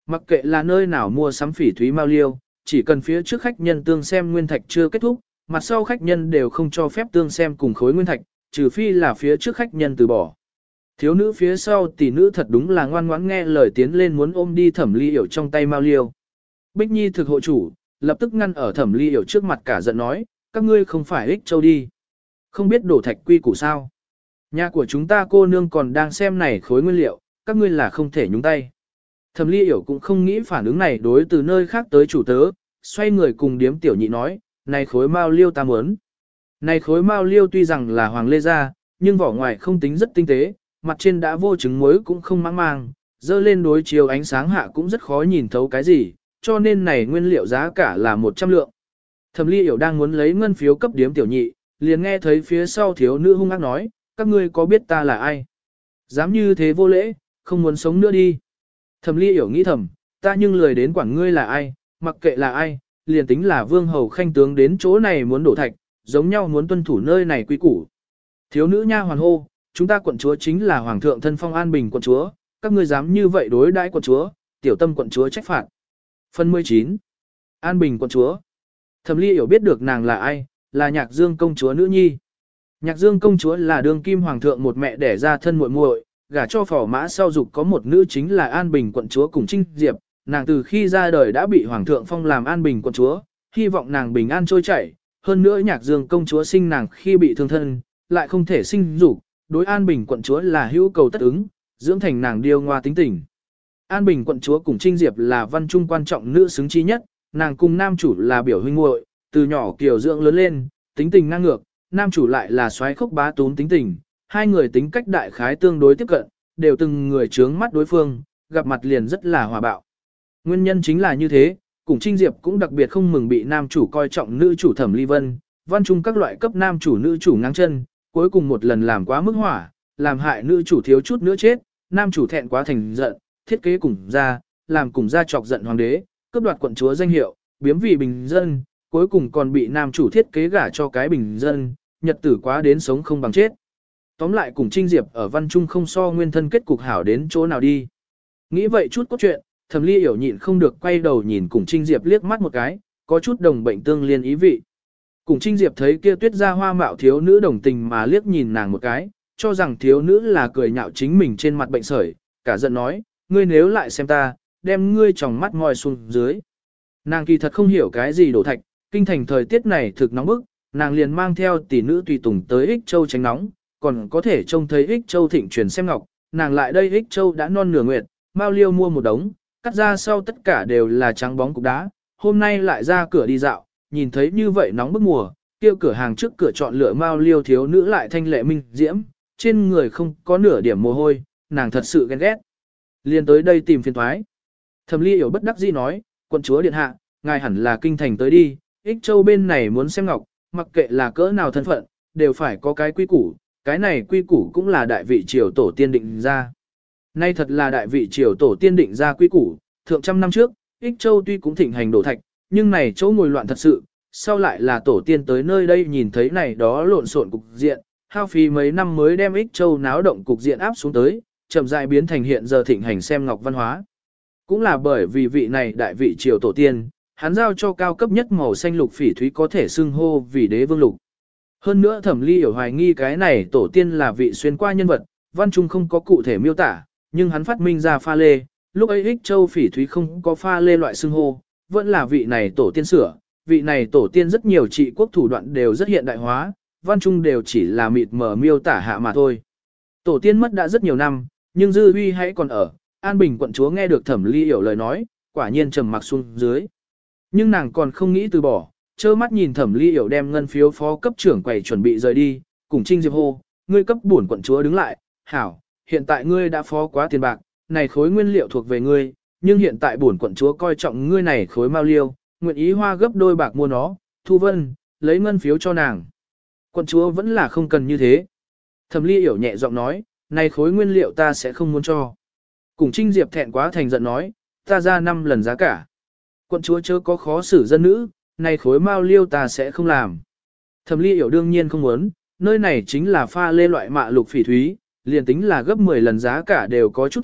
Mặc kệ là nơi nào mua sắm phỉ thúy mao liêu, chỉ cần phía trước khách nhân tương xem nguyên thạch chưa kết thúc, mặt sau khách nhân đều không cho phép tương xem cùng khối nguyên thạch, trừ phi là phía trước khách nhân từ bỏ. Thiếu nữ phía sau tỷ nữ thật đúng là ngoan ngoãn nghe lời tiến lên muốn ôm đi Thẩm Ly Yểu trong tay mao liêu. Bích Nhi thực hộ chủ, lập tức ngăn ở Thẩm Ly Yểu trước mặt cả giận nói, các ngươi không phải ích châu đi. Không biết đổ thạch quy củ sao. Nhà của chúng ta cô nương còn đang xem này khối nguyên liệu, các ngươi là không thể nhúng tay. Thẩm Ly Yểu cũng không nghĩ phản ứng này đối từ nơi khác tới chủ tớ, xoay người cùng điếm tiểu nhị nói, này khối mao liêu ta muốn. Này khối mao liêu tuy rằng là hoàng lê gia, nhưng vỏ ngoài không tính rất tinh tế, mặt trên đã vô trứng muối cũng không mang mang, dơ lên đối chiếu ánh sáng hạ cũng rất khó nhìn thấu cái gì, cho nên này nguyên liệu giá cả là một trăm lượng. Thẩm Ly Yểu đang muốn lấy ngân phiếu cấp điếm tiểu nhị, liền nghe thấy phía sau thiếu nữ hung ác nói, các ngươi có biết ta là ai? Dám như thế vô lễ, không muốn sống nữa đi. Thẩm Ly Yểu nghĩ thầm, ta nhưng lười đến quản ngươi là ai, mặc kệ là ai, liền tính là vương hầu khanh tướng đến chỗ này muốn đổ thạch, giống nhau muốn tuân thủ nơi này quy củ. Thiếu nữ nha hoàn hô, chúng ta quận chúa chính là hoàng thượng thân phong An Bình quận chúa, các ngươi dám như vậy đối đãi quận chúa, tiểu tâm quận chúa trách phạt. Phần mười chín. An Bình quận chúa. Thẩm Ly Yểu biết được nàng là ai, là Nhạc Dương công chúa nữ nhi. Nhạc Dương công chúa là đương kim hoàng thượng một mẹ đẻ ra thân muội muội, gả cho phò mã sau dục có một nữ chính là An Bình quận chúa cùng Trinh Diệp, nàng từ khi ra đời đã bị hoàng thượng phong làm An Bình quận chúa, hy vọng nàng bình an trôi chảy, hơn nữa Nhạc Dương công chúa sinh nàng khi bị thương thân, lại không thể sinh dục, đối An Bình quận chúa là hữu cầu tất ứng, dưỡng thành nàng điêu ngoa tính tình. An Bình quận chúa cùng Trinh Diệp là văn trung quan trọng nữ xứng chi nhất, nàng cùng nam chủ là biểu huynh muội, từ nhỏ kiều dưỡng lớn lên, tính tình ngang ngược, nam chủ lại là soái khốc bá tún tính tình, hai người tính cách đại khái tương đối tiếp cận, đều từng người trướng mắt đối phương, gặp mặt liền rất là hòa bạo. Nguyên nhân chính là như thế, cùng Trinh Diệp cũng đặc biệt không mừng bị nam chủ coi trọng nữ chủ Thẩm Ly Vân, văn trung các loại cấp nam chủ nữ chủ ngang chân, cuối cùng một lần làm quá mức hỏa, làm hại nữ chủ thiếu chút nữa chết, nam chủ thẹn quá thành giận, thiết kế cùng ra, làm cùng ra chọc giận hoàng đế, cướp đoạt quận chúa danh hiệu, biếm vì bình dân, cuối cùng còn bị nam chủ thiết kế gả cho cái bình dân, nhật tử quá đến sống không bằng chết. Tóm lại cùng Trinh Diệp ở văn trung không so nguyên thân kết cục hảo đến chỗ nào đi. Nghĩ vậy chút cốt truyện, Thẩm Ly Yểu nhịn không được quay đầu nhìn cùng Trinh Diệp liếc mắt một cái, có chút đồng bệnh tương liên ý vị. Cùng Trinh Diệp thấy kia tuyết ra hoa mạo thiếu nữ đồng tình mà liếc nhìn nàng một cái, cho rằng thiếu nữ là cười nhạo chính mình trên mặt bệnh sởi, cả giận nói, ngươi nếu lại xem ta, đem ngươi tròng mắt ngoi xuống dưới. Nàng kỳ thật không hiểu cái gì đổ thạch, kinh thành thời tiết này thực nóng bức, nàng liền mang theo tỷ nữ tùy tùng tới Ích Châu tránh nóng, còn có thể trông thấy Ích Châu thịnh truyền xem ngọc, nàng lại đây Ích Châu đã non nửa nguyệt, Mao Liêu mua một đống, cắt ra sau tất cả đều là trắng bóng cục đá, hôm nay lại ra cửa đi dạo, nhìn thấy như vậy nóng bức mùa, kêu cửa hàng trước cửa chọn lựa Mao Liêu thiếu nữ lại thanh lệ minh diễm, trên người không có nửa điểm mồ hôi, nàng thật sự ghen ghét. Liền tới đây tìm phiền thoái. Thẩm Ly Yểu bất đắc dĩ nói, quận chúa điện hạ, ngài hẳn là kinh thành tới đi, Ích Châu bên này muốn xem ngọc, mặc kệ là cỡ nào thân phận, đều phải có cái quy củ, cái này quy củ cũng là đại vị triều tổ tiên định ra. Nay thật là đại vị triều tổ tiên định ra quy củ, thượng trăm năm trước, Ích Châu tuy cũng thịnh hành đổ thạch, nhưng này chỗ ngồi loạn thật sự, sau lại là tổ tiên tới nơi đây nhìn thấy này đó lộn xộn cục diện, hao phí mấy năm mới đem Ích Châu náo động cục diện áp xuống tới, chậm rãi biến thành hiện giờ thịnh hành xem ngọc văn hóa. Cũng là bởi vì vị này đại vị triều tổ tiên, hắn giao cho cao cấp nhất màu xanh lục phỉ thúy có thể xưng hô vì đế vương lục. Hơn nữa Thẩm Ly Yểu hoài nghi cái này tổ tiên là vị xuyên qua nhân vật, văn trung không có cụ thể miêu tả, nhưng hắn phát minh ra pha lê, lúc ấy Ích Châu phỉ thúy không có pha lê loại xưng hô, vẫn là vị này tổ tiên sửa, vị này tổ tiên rất nhiều trị quốc thủ đoạn đều rất hiện đại hóa, văn trung đều chỉ là mịt mờ miêu tả hạ mà thôi. Tổ tiên mất đã rất nhiều năm, nhưng dư uy hãy còn ở, An Bình quận chúa nghe được Thẩm Ly Yểu lời nói, quả nhiên trầm mặc xuống dưới. Nhưng nàng còn không nghĩ từ bỏ, trơ mắt nhìn Thẩm Ly Yểu đem ngân phiếu phó cấp trưởng quầy chuẩn bị rời đi, cùng Trinh Diệp hô, ngươi cấp bổn quận chúa đứng lại, hảo, hiện tại ngươi đã phó quá tiền bạc, này khối nguyên liệu thuộc về ngươi, nhưng hiện tại bổn quận chúa coi trọng ngươi này khối mao liêu, nguyện ý hoa gấp đôi bạc mua nó, Thu Vân, lấy ngân phiếu cho nàng. Quận chúa vẫn là không cần như thế. Thẩm Ly Yểu nhẹ giọng nói, này khối nguyên liệu ta sẽ không muốn cho. Cùng Trinh Diệp thẹn quá thành giận nói, ta ra năm lần giá cả. Quận chúa chớ có khó xử dân nữ, này khối mao liêu ta sẽ không làm. Thẩm Ly Yểu đương nhiên không muốn, nơi này chính là pha lê loại mạ lục phỉ thúy, liền tính là gấp mười lần giá cả đều có chút thấp,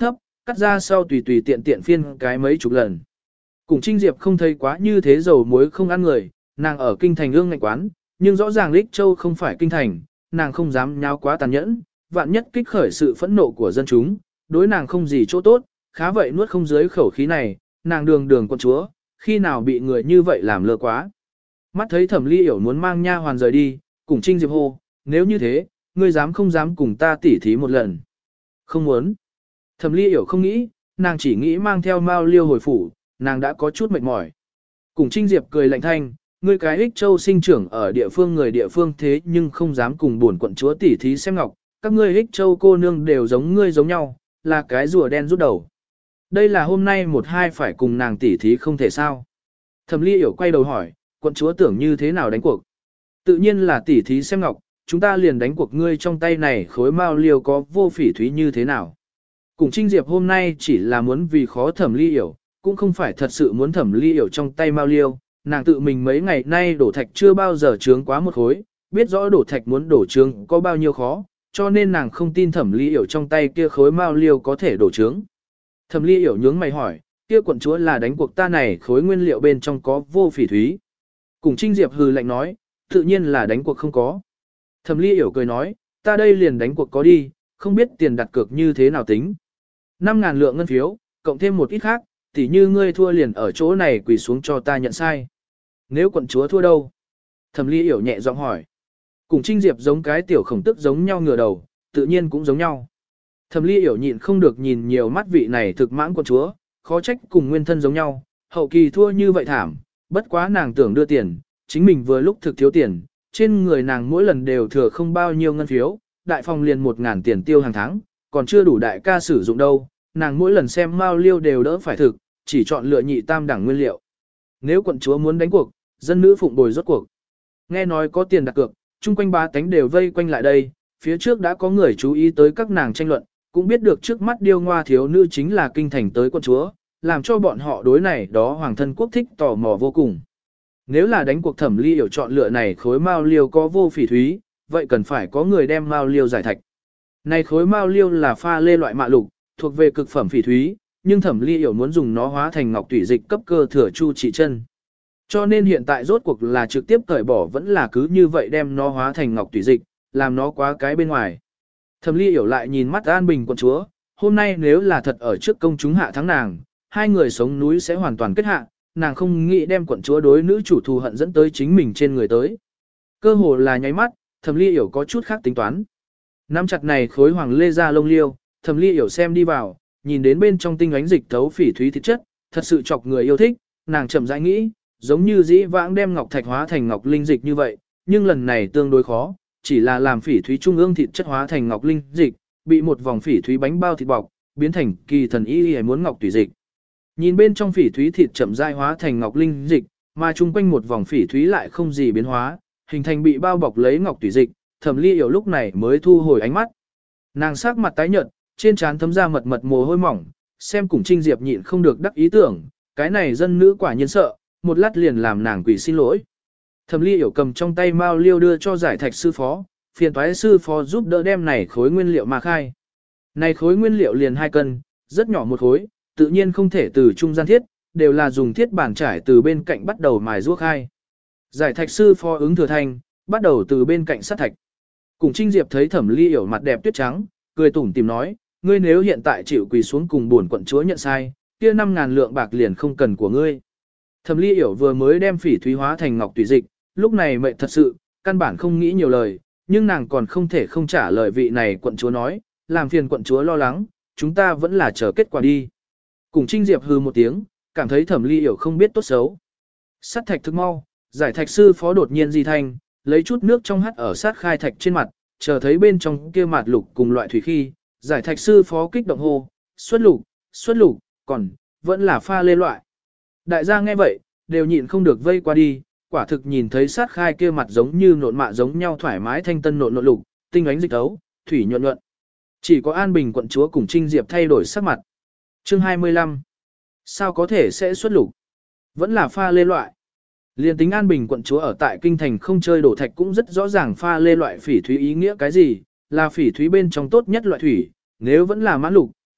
cắt ra sau tùy tùy tiện tiện phiên cái mấy chục lần. Cùng Trinh Diệp không thấy quá như thế dầu muối không ăn người, nàng ở kinh thành ương ngạnh quán, nhưng rõ ràng Lích Châu không phải kinh thành, nàng không dám nháo quá tàn nhẫn, vạn nhất kích khởi sự phẫn nộ của dân chúng, đối nàng không gì chỗ tốt, khá vậy nuốt không dưới khẩu khí này, nàng đường đường con chúa, khi nào bị người như vậy làm lơ quá. Mắt thấy Thẩm Ly Yểu muốn mang nha hoàn rời đi, Cùng Trinh Diệp hô, nếu như thế, ngươi dám không dám cùng ta tỉ thí một lần. Không muốn. Thẩm Ly Yểu không nghĩ, nàng chỉ nghĩ mang theo Mao Liêu hồi phủ, nàng đã có chút mệt mỏi. Cùng Trinh Diệp cười lạnh thanh, ngươi cái Ích Châu sinh trưởng ở địa phương người địa phương thế nhưng không dám cùng buồn quận chúa tỉ thí xem ngọc, các ngươi Ích Châu cô nương đều giống ngươi giống nhau, là cái rùa đen rút đầu. Đây là hôm nay một hai phải cùng nàng tỉ thí không thể sao. Thẩm Ly Yểu quay đầu hỏi, quận chúa tưởng như thế nào đánh cuộc? Tự nhiên là tỉ thí xem ngọc, chúng ta liền đánh cuộc ngươi trong tay này khối Mao Liêu có vô phỉ thúy như thế nào. Cùng Trinh Diệp hôm nay chỉ là muốn vì khó Thẩm Ly Yểu, cũng không phải thật sự muốn Thẩm Ly Yểu trong tay Mao Liêu, nàng tự mình mấy ngày nay đổ thạch chưa bao giờ trướng quá một khối, biết rõ đổ thạch muốn đổ trướng có bao nhiêu khó, cho nên nàng không tin Thẩm Ly Yểu trong tay kia khối Mao Liêu có thể đổ trướng. Thẩm Ly Yểu nhướng mày hỏi, kia quận chúa là đánh cuộc ta này khối nguyên liệu bên trong có vô phỉ thúy. Cùng Trinh Diệp hừ lạnh nói, tự nhiên là đánh cuộc không có. Thẩm Ly Yểu cười nói, ta đây liền đánh cuộc có đi, không biết tiền đặt cược như thế nào tính. năm ngàn lượng ngân phiếu, cộng thêm một ít khác, tỉ như ngươi thua liền ở chỗ này quỳ xuống cho ta nhận sai. Nếu quận chúa thua đâu? Thẩm Ly Yểu nhẹ giọng hỏi. Cùng Trinh Diệp giống cái tiểu khổng tức giống nhau ngửa đầu, tự nhiên cũng giống nhau. Thẩm Ly Yểu nhịn không được nhìn nhiều mắt vị này thực mãn quận chúa, khó trách cùng nguyên thân giống nhau, hậu kỳ thua như vậy thảm, bất quá nàng tưởng đưa tiền, chính mình vừa lúc thực thiếu tiền, trên người nàng mỗi lần đều thừa không bao nhiêu ngân phiếu, đại phòng liền một ngàn tiền tiêu hàng tháng, còn chưa đủ đại ca sử dụng đâu, nàng mỗi lần xem Mao Liêu đều đỡ phải thực, chỉ chọn lựa nhị tam đẳng nguyên liệu. Nếu quận chúa muốn đánh cuộc, dân nữ phụng bồi rốt cuộc. Nghe nói có tiền đặt cược, chung quanh ba tánh đều vây quanh lại đây, phía trước đã có người chú ý tới các nàng tranh luận, cũng biết được trước mắt điêu ngoa thiếu nữ chính là kinh thành tới quận chúa, làm cho bọn họ đối này đó hoàng thân quốc thích tò mò vô cùng. Nếu là đánh cuộc Thẩm Ly Yểu chọn lựa này khối Mao Liêu có vô phỉ thúy, vậy cần phải có người đem Mao Liêu giải thạch. Này khối Mao Liêu là pha lê loại mạ lục, thuộc về cực phẩm phỉ thúy, nhưng Thẩm Ly Yểu muốn dùng nó hóa thành ngọc tủy dịch cấp cơ thừa chu trị chân. Cho nên hiện tại rốt cuộc là trực tiếp cởi bỏ vẫn là cứ như vậy đem nó hóa thành ngọc tủy dịch, làm nó quá cái bên ngoài. Thẩm Ly Yểu lại nhìn mắt An Bình quận chúa, hôm nay nếu là thật ở trước công chúng hạ thắng nàng, hai người sống núi sẽ hoàn toàn kết hạ, nàng không nghĩ đem quận chúa đối nữ chủ thù hận dẫn tới chính mình trên người tới. Cơ hồ là nháy mắt, Thẩm Ly Yểu có chút khác tính toán. Nắm chặt này khối hoàng lê ra lông liêu, Thẩm Ly Yểu xem đi vào, nhìn đến bên trong tinh ánh dịch thấu phỉ thúy thịt chất, thật sự chọc người yêu thích, nàng chậm rãi nghĩ, giống như dĩ vãng đem ngọc thạch hóa thành ngọc linh dịch như vậy, nhưng lần này tương đối khó, chỉ là làm phỉ thúy trung ương thịt chất hóa thành ngọc linh dịch, bị một vòng phỉ thúy bánh bao thịt bọc, biến thành kỳ thần y y muốn ngọc tùy dịch. Nhìn bên trong phỉ thúy thịt chậm rãi hóa thành ngọc linh dịch, mà chung quanh một vòng phỉ thúy lại không gì biến hóa, hình thành bị bao bọc lấy ngọc tùy dịch, Thẩm Ly Yểu lúc này mới thu hồi ánh mắt. Nàng sắc mặt tái nhợt, trên trán thấm ra mật mật mồ hôi mỏng, xem Cùng Trinh Diệp nhịn không được đắc ý tưởng, cái này dân nữ quả nhiên sợ, một lát liền làm nàng quỷ xin lỗi. Thẩm Ly Yểu cầm trong tay Mao Liêu đưa cho giải thạch sư phó, phiền toái sư phó giúp đỡ đem này khối nguyên liệu mà khai. Này khối nguyên liệu liền hai cân, rất nhỏ một khối, tự nhiên không thể từ trung gian thiết, đều là dùng thiết bản trải từ bên cạnh bắt đầu mài ruốc khai. Giải thạch sư phó ứng thừa thành, bắt đầu từ bên cạnh sát thạch. Cùng Trinh Diệp thấy Thẩm Ly Yểu mặt đẹp tuyết trắng, cười tủm tìm nói, ngươi nếu hiện tại chịu quỳ xuống cùng buồn quận chúa nhận sai, kia năm ngàn lượng bạc liền không cần của ngươi. Thẩm Ly Yểu vừa mới đem phỉ thúy hóa thành ngọc tùy dịch, lúc này mệt thật sự, căn bản không nghĩ nhiều lời, nhưng nàng còn không thể không trả lời vị này quận chúa nói, làm phiền quận chúa lo lắng, chúng ta vẫn là chờ kết quả đi. Cùng Trinh Diệp hừ một tiếng, cảm thấy Thẩm Ly Yểu không biết tốt xấu. Sát thạch thức mau, giải thạch sư phó đột nhiên di thanh, lấy chút nước trong hắt ở sát khai thạch trên mặt, chờ thấy bên trong kia mạt lục cùng loại thủy khi, giải thạch sư phó kích động hô, xuất lục, xuất lục, còn, vẫn là pha lê loại. Đại gia nghe vậy, đều nhịn không được vây qua đi, quả thực nhìn thấy sát khai kia mặt giống như nộn mạ giống nhau thoải mái thanh tân nộn nộn lục, tinh ánh dịch ấu, thủy nhuận nhuận. Chỉ có An Bình quận chúa cùng Trinh Diệp thay đổi sắc mặt. Chương hai mươi lăm. Sao có thể sẽ xuất lục? Vẫn là pha lê loại. Liên tính An Bình quận chúa ở tại kinh thành không chơi đổ thạch cũng rất rõ ràng pha lê loại phỉ thúy ý nghĩa cái gì, là phỉ thúy bên trong tốt nhất loại thủy, nếu vẫn là mãn lục,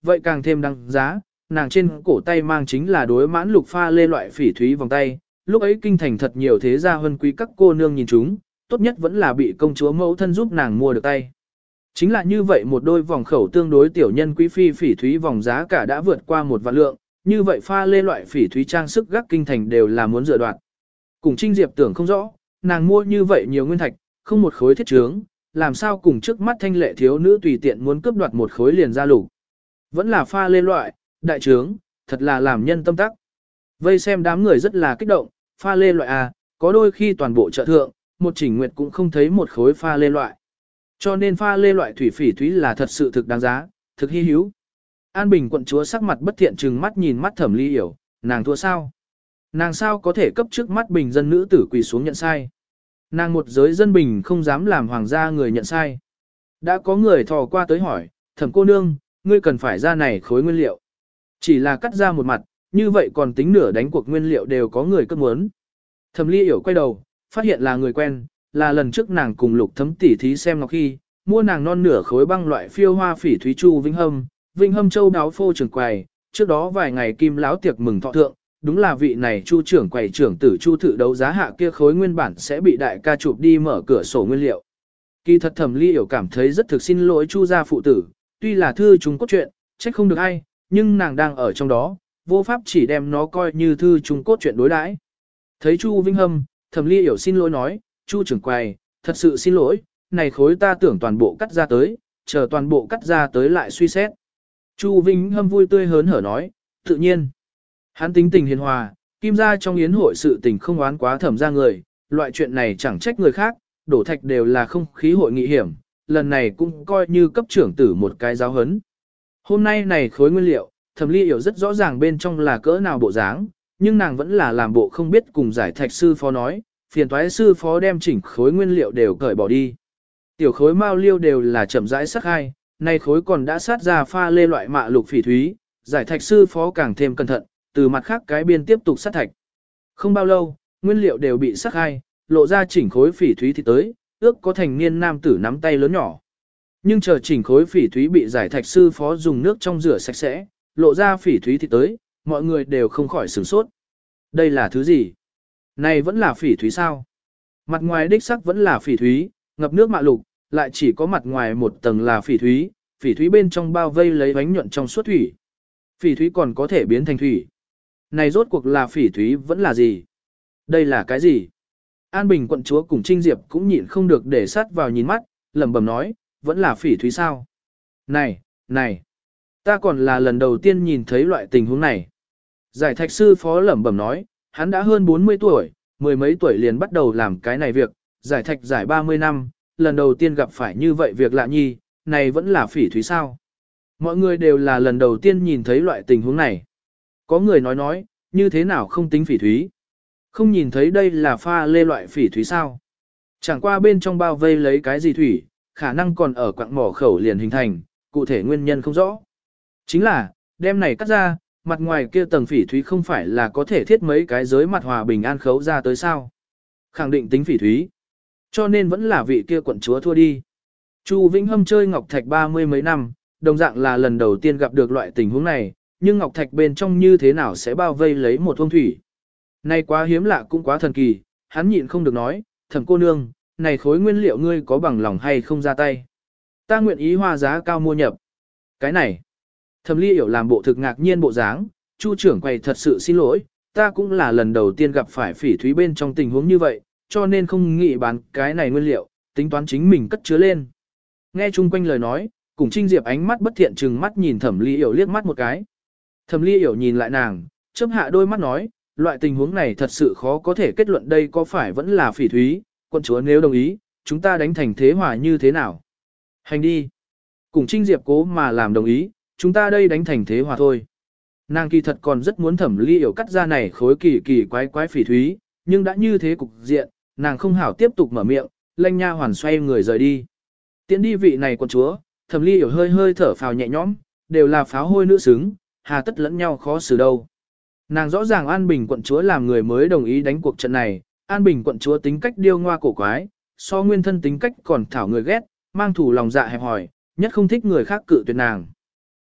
vậy càng thêm đáng giá, nàng trên cổ tay mang chính là đối mãn lục pha lê loại phỉ thúy vòng tay, lúc ấy kinh thành thật nhiều thế gia huân quý các cô nương nhìn chúng, tốt nhất vẫn là bị công chúa mẫu thân giúp nàng mua được tay. Chính là như vậy một đôi vòng khẩu tương đối tiểu nhân quý phi phỉ thúy vòng giá cả đã vượt qua một vạn lượng, như vậy pha lê loại phỉ thúy trang sức gác kinh thành đều là muốn dựa đoạt. Cùng Trinh Diệp tưởng không rõ, nàng mua như vậy nhiều nguyên thạch, không một khối thiết trướng, làm sao cùng trước mắt thanh lệ thiếu nữ tùy tiện muốn cướp đoạt một khối liền ra lục. Vẫn là pha lê loại, đại trướng, thật là làm nhân tâm tắc. Vây xem đám người rất là kích động, pha lê loại à, có đôi khi toàn bộ chợ thượng, một chỉnh nguyệt cũng không thấy một khối pha lê loại. Cho nên pha lê loại thủy phỉ thúy là thật sự thực đáng giá, thực hy hữu. An Bình quận chúa sắc mặt bất thiện trừng mắt nhìn mắt Thẩm Ly Yểu, nàng thua sao? Nàng sao có thể cấp trước mắt bình dân nữ tử quỳ xuống nhận sai? Nàng một giới dân bình không dám làm hoàng gia người nhận sai. Đã có người thò qua tới hỏi, Thẩm cô nương, ngươi cần phải ra này khối nguyên liệu. Chỉ là cắt ra một mặt, như vậy còn tính nửa đánh cuộc nguyên liệu đều có người cấp muốn. Thẩm Ly Yểu quay đầu, phát hiện là người quen, là lần trước nàng cùng Lục Thấm tỉ thí xem ngọc khi, mua nàng non nửa khối băng loại phiêu hoa phỉ thúy Chu Vinh Hâm, Vinh Hâm châu đáo phô trưởng quầy, trước đó vài ngày kim láo tiệc mừng thọ thượng, đúng là vị này Chu trưởng quầy trưởng tử Chu thự đấu giá hạ kia khối nguyên bản sẽ bị đại ca chụp đi mở cửa sổ nguyên liệu. Kỳ thật Thẩm Ly Yểu cảm thấy rất thực xin lỗi Chu gia phụ tử, tuy là thư chúng cốt truyện, trách không được ai, nhưng nàng đang ở trong đó, vô pháp chỉ đem nó coi như thư chúng cốt truyện đối đãi. Thấy Chu Vinh Hâm, Thẩm Ly Yểu xin lỗi nói, Chu trưởng quầy, thật sự xin lỗi, này khối ta tưởng toàn bộ cắt ra tới, chờ toàn bộ cắt ra tới lại suy xét. Chu Vinh Hâm vui tươi hớn hở nói, tự nhiên. Hắn tính tình hiền hòa, kim gia trong yến hội sự tình không oán quá Thẩm ra người, loại chuyện này chẳng trách người khác, đổ thạch đều là không khí hội nghị hiểm, lần này cũng coi như cấp trưởng tử một cái giáo hấn. Hôm nay này khối nguyên liệu, Thẩm Ly Yểu rất rõ ràng bên trong là cỡ nào bộ dáng, nhưng nàng vẫn là làm bộ không biết cùng giải thạch sư phó nói, phiền toái sư phó đem chỉnh khối nguyên liệu đều cởi bỏ đi. Tiểu khối mao liêu đều là chậm rãi sắc hai, nay khối còn đã sát ra pha lê loại mạ lục phỉ thúy, giải thạch sư phó càng thêm cẩn thận, từ mặt khác cái biên tiếp tục sát thạch. Không bao lâu, nguyên liệu đều bị sắc hai, lộ ra chỉnh khối phỉ thúy thì tới, ước có thành niên nam tử nắm tay lớn nhỏ. Nhưng chờ chỉnh khối phỉ thúy bị giải thạch sư phó dùng nước trong rửa sạch sẽ, lộ ra phỉ thúy thì tới, mọi người đều không khỏi sửng sốt. Đây là thứ gì? Này vẫn là phỉ thúy sao? Mặt ngoài đích sắc vẫn là phỉ thúy, ngập nước mạ lục, lại chỉ có mặt ngoài một tầng là phỉ thúy, phỉ thúy bên trong bao vây lấy bánh nhuận trong suốt thủy. Phỉ thúy còn có thể biến thành thủy. Này rốt cuộc là phỉ thúy vẫn là gì? Đây là cái gì? An Bình quận chúa cùng Trinh Diệp cũng nhịn không được để sát vào nhìn mắt, lẩm bẩm nói, vẫn là phỉ thúy sao? Này, này, ta còn là lần đầu tiên nhìn thấy loại tình huống này. Giải thạch sư phó lẩm bẩm nói, hắn đã hơn bốn mươi tuổi, mười mấy tuổi liền bắt đầu làm cái này việc, giải thạch giải ba mươi năm, lần đầu tiên gặp phải như vậy việc lạ nhi, này vẫn là phỉ thúy sao? Mọi người đều là lần đầu tiên nhìn thấy loại tình huống này. Có người nói nói, như thế nào không tính phỉ thúy? Không nhìn thấy đây là pha lê loại phỉ thúy sao? Chẳng qua bên trong bao vây lấy cái gì thủy, khả năng còn ở quặng mỏ khẩu liền hình thành, cụ thể nguyên nhân không rõ. Chính là, đem này cắt ra, mặt ngoài kia tầng phỉ thúy không phải là có thể thiết mấy cái giới mặt hòa bình an khấu ra tới sao? Khẳng định tính phỉ thúy. Cho nên vẫn là vị kia quận chúa thua đi. Chu Vĩnh Hâm chơi ngọc thạch ba mươi mấy năm, đồng dạng là lần đầu tiên gặp được loại tình huống này, nhưng ngọc thạch bên trong như thế nào sẽ bao vây lấy một phong thủy. Này quá hiếm lạ cũng quá thần kỳ, hắn nhịn không được nói, Thẩm cô nương, này khối nguyên liệu ngươi có bằng lòng hay không ra tay. Ta nguyện ý hoa giá cao mua nhập. Cái này, Thẩm Ly Yểu làm bộ thực ngạc nhiên bộ dáng, Chu trưởng quầy thật sự xin lỗi, ta cũng là lần đầu tiên gặp phải phỉ thúy bên trong tình huống như vậy, cho nên không nghĩ bán cái này nguyên liệu, tính toán chính mình cất chứa lên. Nghe chung quanh lời nói, cùng Trinh Diệp ánh mắt bất thiện trừng mắt nhìn Thẩm Ly Yểu liếc mắt một cái. Thẩm Ly Yểu nhìn lại nàng, chớp hạ đôi mắt nói, loại tình huống này thật sự khó có thể kết luận đây có phải vẫn là phỉ thúy, quân chúa nếu đồng ý, chúng ta đánh thành thế hòa như thế nào? Hành đi. Cùng Trinh Diệp cố mà làm đồng ý, chúng ta đây đánh thành thế hòa thôi. Nàng kỳ thật còn rất muốn Thẩm Ly Yểu cắt ra này khối kỳ kỳ quái quái phỉ thúy, nhưng đã như thế cục diện, nàng không hảo tiếp tục mở miệng, lanh nha hoàn xoay người rời đi. Tiến đi vị này quân chúa, Thẩm Ly Yểu hơi hơi thở phào nhẹ nhõm, đều là pháo hôi nữ xứng, hà tất lẫn nhau khó xử đâu. Nàng rõ ràng An Bình quận chúa làm người mới đồng ý đánh cuộc trận này, An Bình quận chúa tính cách điêu ngoa cổ quái, so nguyên thân tính cách còn thảo người ghét, mang thủ lòng dạ hẹp hòi, nhất không thích người khác cự tuyệt nàng.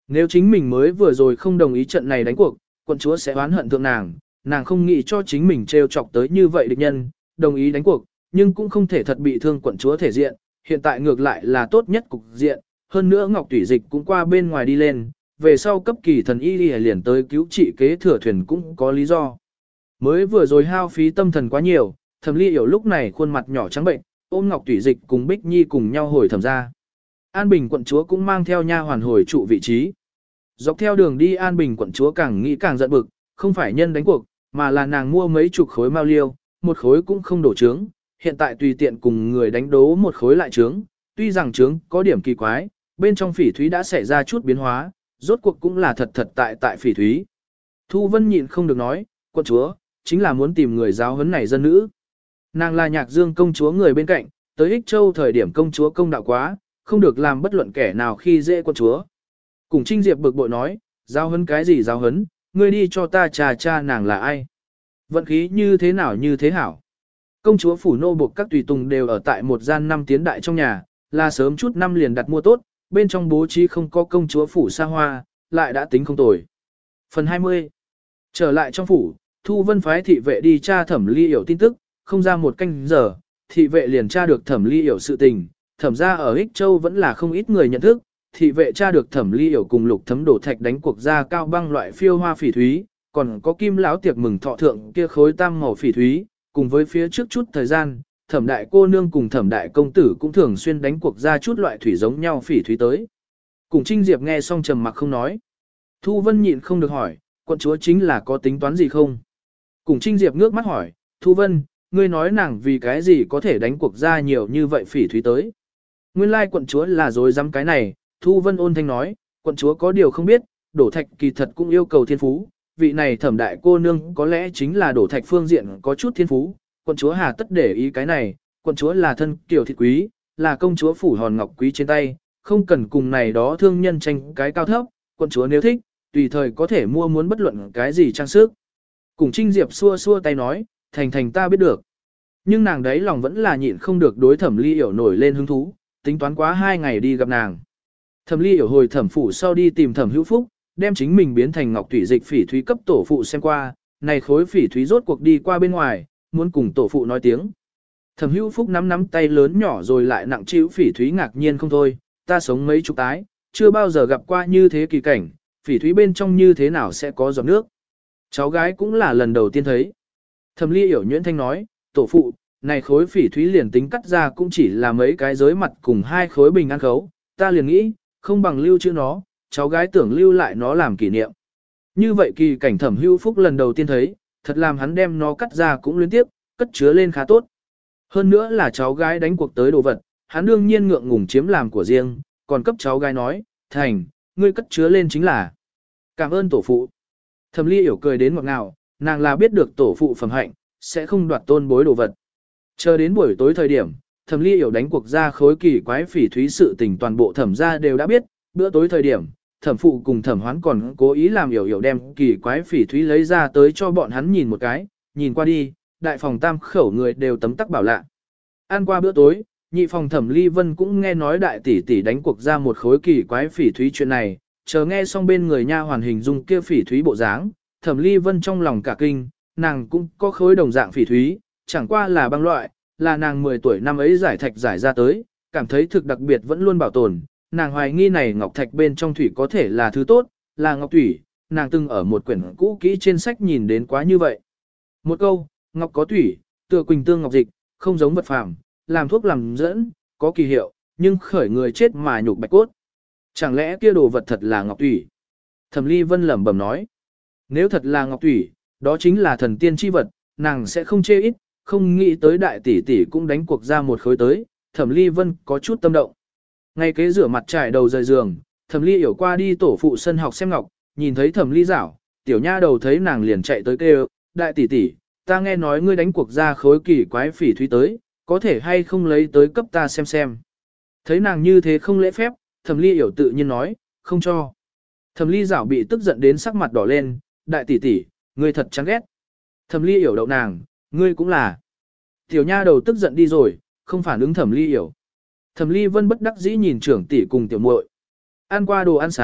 Nếu chính mình mới vừa rồi không đồng ý trận này đánh cuộc, quận chúa sẽ oán hận thượng nàng, nàng không nghĩ cho chính mình trêu chọc tới như vậy địch nhân, đồng ý đánh cuộc, nhưng cũng không thể thật bị thương quận chúa thể diện, hiện tại ngược lại là tốt nhất cục diện, hơn nữa Ngọc Tủy Dịch cũng qua bên ngoài đi lên, về sau cấp kỳ thần y liền tới cứu trị kế thừa thuyền cũng có lý do. Mới vừa rồi hao phí tâm thần quá nhiều, Thẩm Ly Yểu lúc này khuôn mặt nhỏ trắng bệnh, ôm Ngọc Tủy Dịch cùng Bích Nhi cùng nhau hồi thẩm ra. An Bình quận chúa cũng mang theo nha hoàn hồi trụ vị trí. Dọc theo đường đi An Bình quận chúa càng nghĩ càng giận bực, không phải nhân đánh cuộc, mà là nàng mua mấy chục khối mao liêu, một khối cũng không đổ trướng, hiện tại tùy tiện cùng người đánh đố một khối lại trướng, tuy rằng trướng có điểm kỳ quái, bên trong phỉ thúy đã xảy ra chút biến hóa, rốt cuộc cũng là thật thật tại tại phỉ thúy. Thu Vân nhịn không được nói, quận chúa, chính là muốn tìm người giáo huấn này dân nữ. Nàng là Nhạc Dương công chúa người bên cạnh, tới Ích Châu thời điểm công chúa công đạo quá, không được làm bất luận kẻ nào khi dễ quận chúa. Cùng Trinh Diệp bực bội nói, giáo huấn cái gì giáo huấn, ngươi đi cho ta trà cha nàng là ai. Vận khí như thế nào như thế hảo. Công chúa phủ nô buộc các tùy tùng đều ở tại một gian năm tiến đại trong nhà, là sớm chút năm liền đặt mua tốt, bên trong bố trí không có công chúa phủ xa hoa, lại đã tính không tồi. Phần hai mươi. Trở lại trong phủ, Thu Vân phái thị vệ đi tra Thẩm Ly Yểu tin tức, không ra một canh giờ, thị vệ liền tra được Thẩm Ly Yểu sự tình, thẩm ra ở Ích Châu vẫn là không ít người nhận thức, thị vệ tra được Thẩm Ly Yểu cùng Lục Thấm đổ thạch đánh cuộc ra cao băng loại phiêu hoa phỉ thúy, còn có kim lão tiệc mừng thọ thượng kia khối tam màu phỉ thúy, cùng với phía trước chút thời gian, Thẩm đại cô nương cùng Thẩm đại công tử cũng thường xuyên đánh cuộc ra chút loại thủy giống nhau phỉ thúy tới. Cùng Trinh Diệp nghe xong trầm mặc không nói. Thu Vân nhịn không được hỏi, quận chúa chính là có tính toán gì không? Cùng Trinh Diệp ngước mắt hỏi, Thu Vân, ngươi nói nàng vì cái gì có thể đánh cuộc ra nhiều như vậy phỉ thúy tới? Nguyên lai quận chúa là dối dám cái này, Thu Vân ôn thanh nói, quận chúa có điều không biết, đổ thạch kỳ thật cũng yêu cầu thiên phú, vị này Thẩm đại cô nương có lẽ chính là đổ thạch phương diện có chút thiên phú, quận chúa hà tất để ý cái này, quận chúa là thân tiểu thịt quý, là công chúa phủ hòn ngọc quý trên tay, không cần cùng này đó thương nhân tranh cái cao thấp, quận chúa nếu thích, tùy thời có thể mua muốn bất luận cái gì trang sức. Cùng Trinh Diệp xua xua tay nói, thành thành ta biết được. Nhưng nàng đấy lòng vẫn là nhịn không được đối Thẩm Ly Yểu nổi lên hứng thú, tính toán quá hai ngày đi gặp nàng. Thẩm Ly Yểu hồi thẩm phủ sau đi tìm Thẩm Hữu Phúc, đem chính mình biến thành ngọc thủy dịch phỉ thúy cấp tổ phụ xem qua, này khối phỉ thúy rốt cuộc đi qua bên ngoài, muốn cùng tổ phụ nói tiếng. Thẩm Hữu Phúc nắm nắm tay lớn nhỏ rồi lại nặng chịu phỉ thúy ngạc nhiên không thôi, ta sống mấy chục tái, chưa bao giờ gặp qua như thế kỳ cảnh, phỉ thúy bên trong như thế nào sẽ có giọt nước. Cháu gái cũng là lần đầu tiên thấy. Thẩm Ly Yểu nhuyễn thanh nói, tổ phụ, này khối phỉ thúy liền tính cắt ra cũng chỉ là mấy cái giới mặt cùng hai khối bình ăn khấu, ta liền nghĩ, không bằng lưu chữ nó, cháu gái tưởng lưu lại nó làm kỷ niệm. Như vậy kỳ cảnh Thẩm Hữu Phúc lần đầu tiên thấy, thật làm hắn đem nó cắt ra cũng liên tiếp, cất chứa lên khá tốt. Hơn nữa là cháu gái đánh cuộc tới đồ vật, hắn đương nhiên ngượng ngùng chiếm làm của riêng, còn cấp cháu gái nói, thành, ngươi cất chứa lên chính là. Cảm ơn tổ phụ. Thẩm Ly Yểu cười đến ngọt ngào, nàng là biết được tổ phụ phẩm hạnh, sẽ không đoạt tôn bối đồ vật. Chờ đến buổi tối thời điểm, Thẩm Ly Yểu đánh cuộc ra khối kỳ quái phỉ thúy sự tình toàn bộ thẩm gia đều đã biết, bữa tối thời điểm, thẩm phụ cùng thẩm hoán còn cố ý làm Yểu Yểu đem kỳ quái phỉ thúy lấy ra tới cho bọn hắn nhìn một cái, nhìn qua đi, đại phòng tam khẩu người đều tấm tắc bảo lạ. Ăn qua bữa tối, nhị phòng Thẩm Ly Vân cũng nghe nói đại tỷ tỷ đánh cuộc ra một khối kỳ quái phỉ thúy chuyện này, chờ nghe xong bên người nha hoàn hình dung kia phỉ thúy bộ dáng, Thẩm Ly Vân trong lòng cả kinh, nàng cũng có khối đồng dạng phỉ thúy, chẳng qua là băng loại, là nàng mười tuổi năm ấy giải thạch giải ra tới, cảm thấy thực đặc biệt vẫn luôn bảo tồn, nàng hoài nghi này ngọc thạch bên trong thủy có thể là thứ tốt, là ngọc thủy, nàng từng ở một quyển cũ kỹ trên sách nhìn đến quá như vậy. Một câu, ngọc có thủy, tựa quỳnh tương ngọc dịch, không giống vật phàm, làm thuốc làm dẫn, có kỳ hiệu, nhưng khởi người chết mà nhục bạch cốt. Chẳng lẽ kia đồ vật thật là ngọc thủy? Thẩm Ly Vân lẩm bẩm nói, nếu thật là ngọc thủy, đó chính là thần tiên chi vật, nàng sẽ không chê ít, không nghĩ tới đại tỷ tỷ cũng đánh cuộc ra một khối tới, Thẩm Ly Vân có chút tâm động. Ngay kế rửa mặt trải đầu rời giường, Thẩm Ly Yểu qua đi tổ phụ sân học xem ngọc, nhìn thấy Thẩm Ly Giảo, tiểu nha đầu thấy nàng liền chạy tới kêu, đại tỷ tỷ, ta nghe nói ngươi đánh cuộc ra khối kỳ quái phỉ thúy tới, có thể hay không lấy tới cấp ta xem xem. Thấy nàng như thế không lễ phép, Thẩm Ly Yểu tự nhiên nói, không cho. Thẩm Ly Giảo bị tức giận đến sắc mặt đỏ lên, đại tỷ tỷ, ngươi thật chán ghét. Thẩm Ly Yểu đậu nàng, ngươi cũng là. Tiểu nha đầu tức giận đi rồi, không phản ứng Thẩm Ly Yểu. Thẩm Ly Vân bất đắc dĩ nhìn trưởng tỷ cùng tiểu muội. Ăn qua đồ ăn sáng,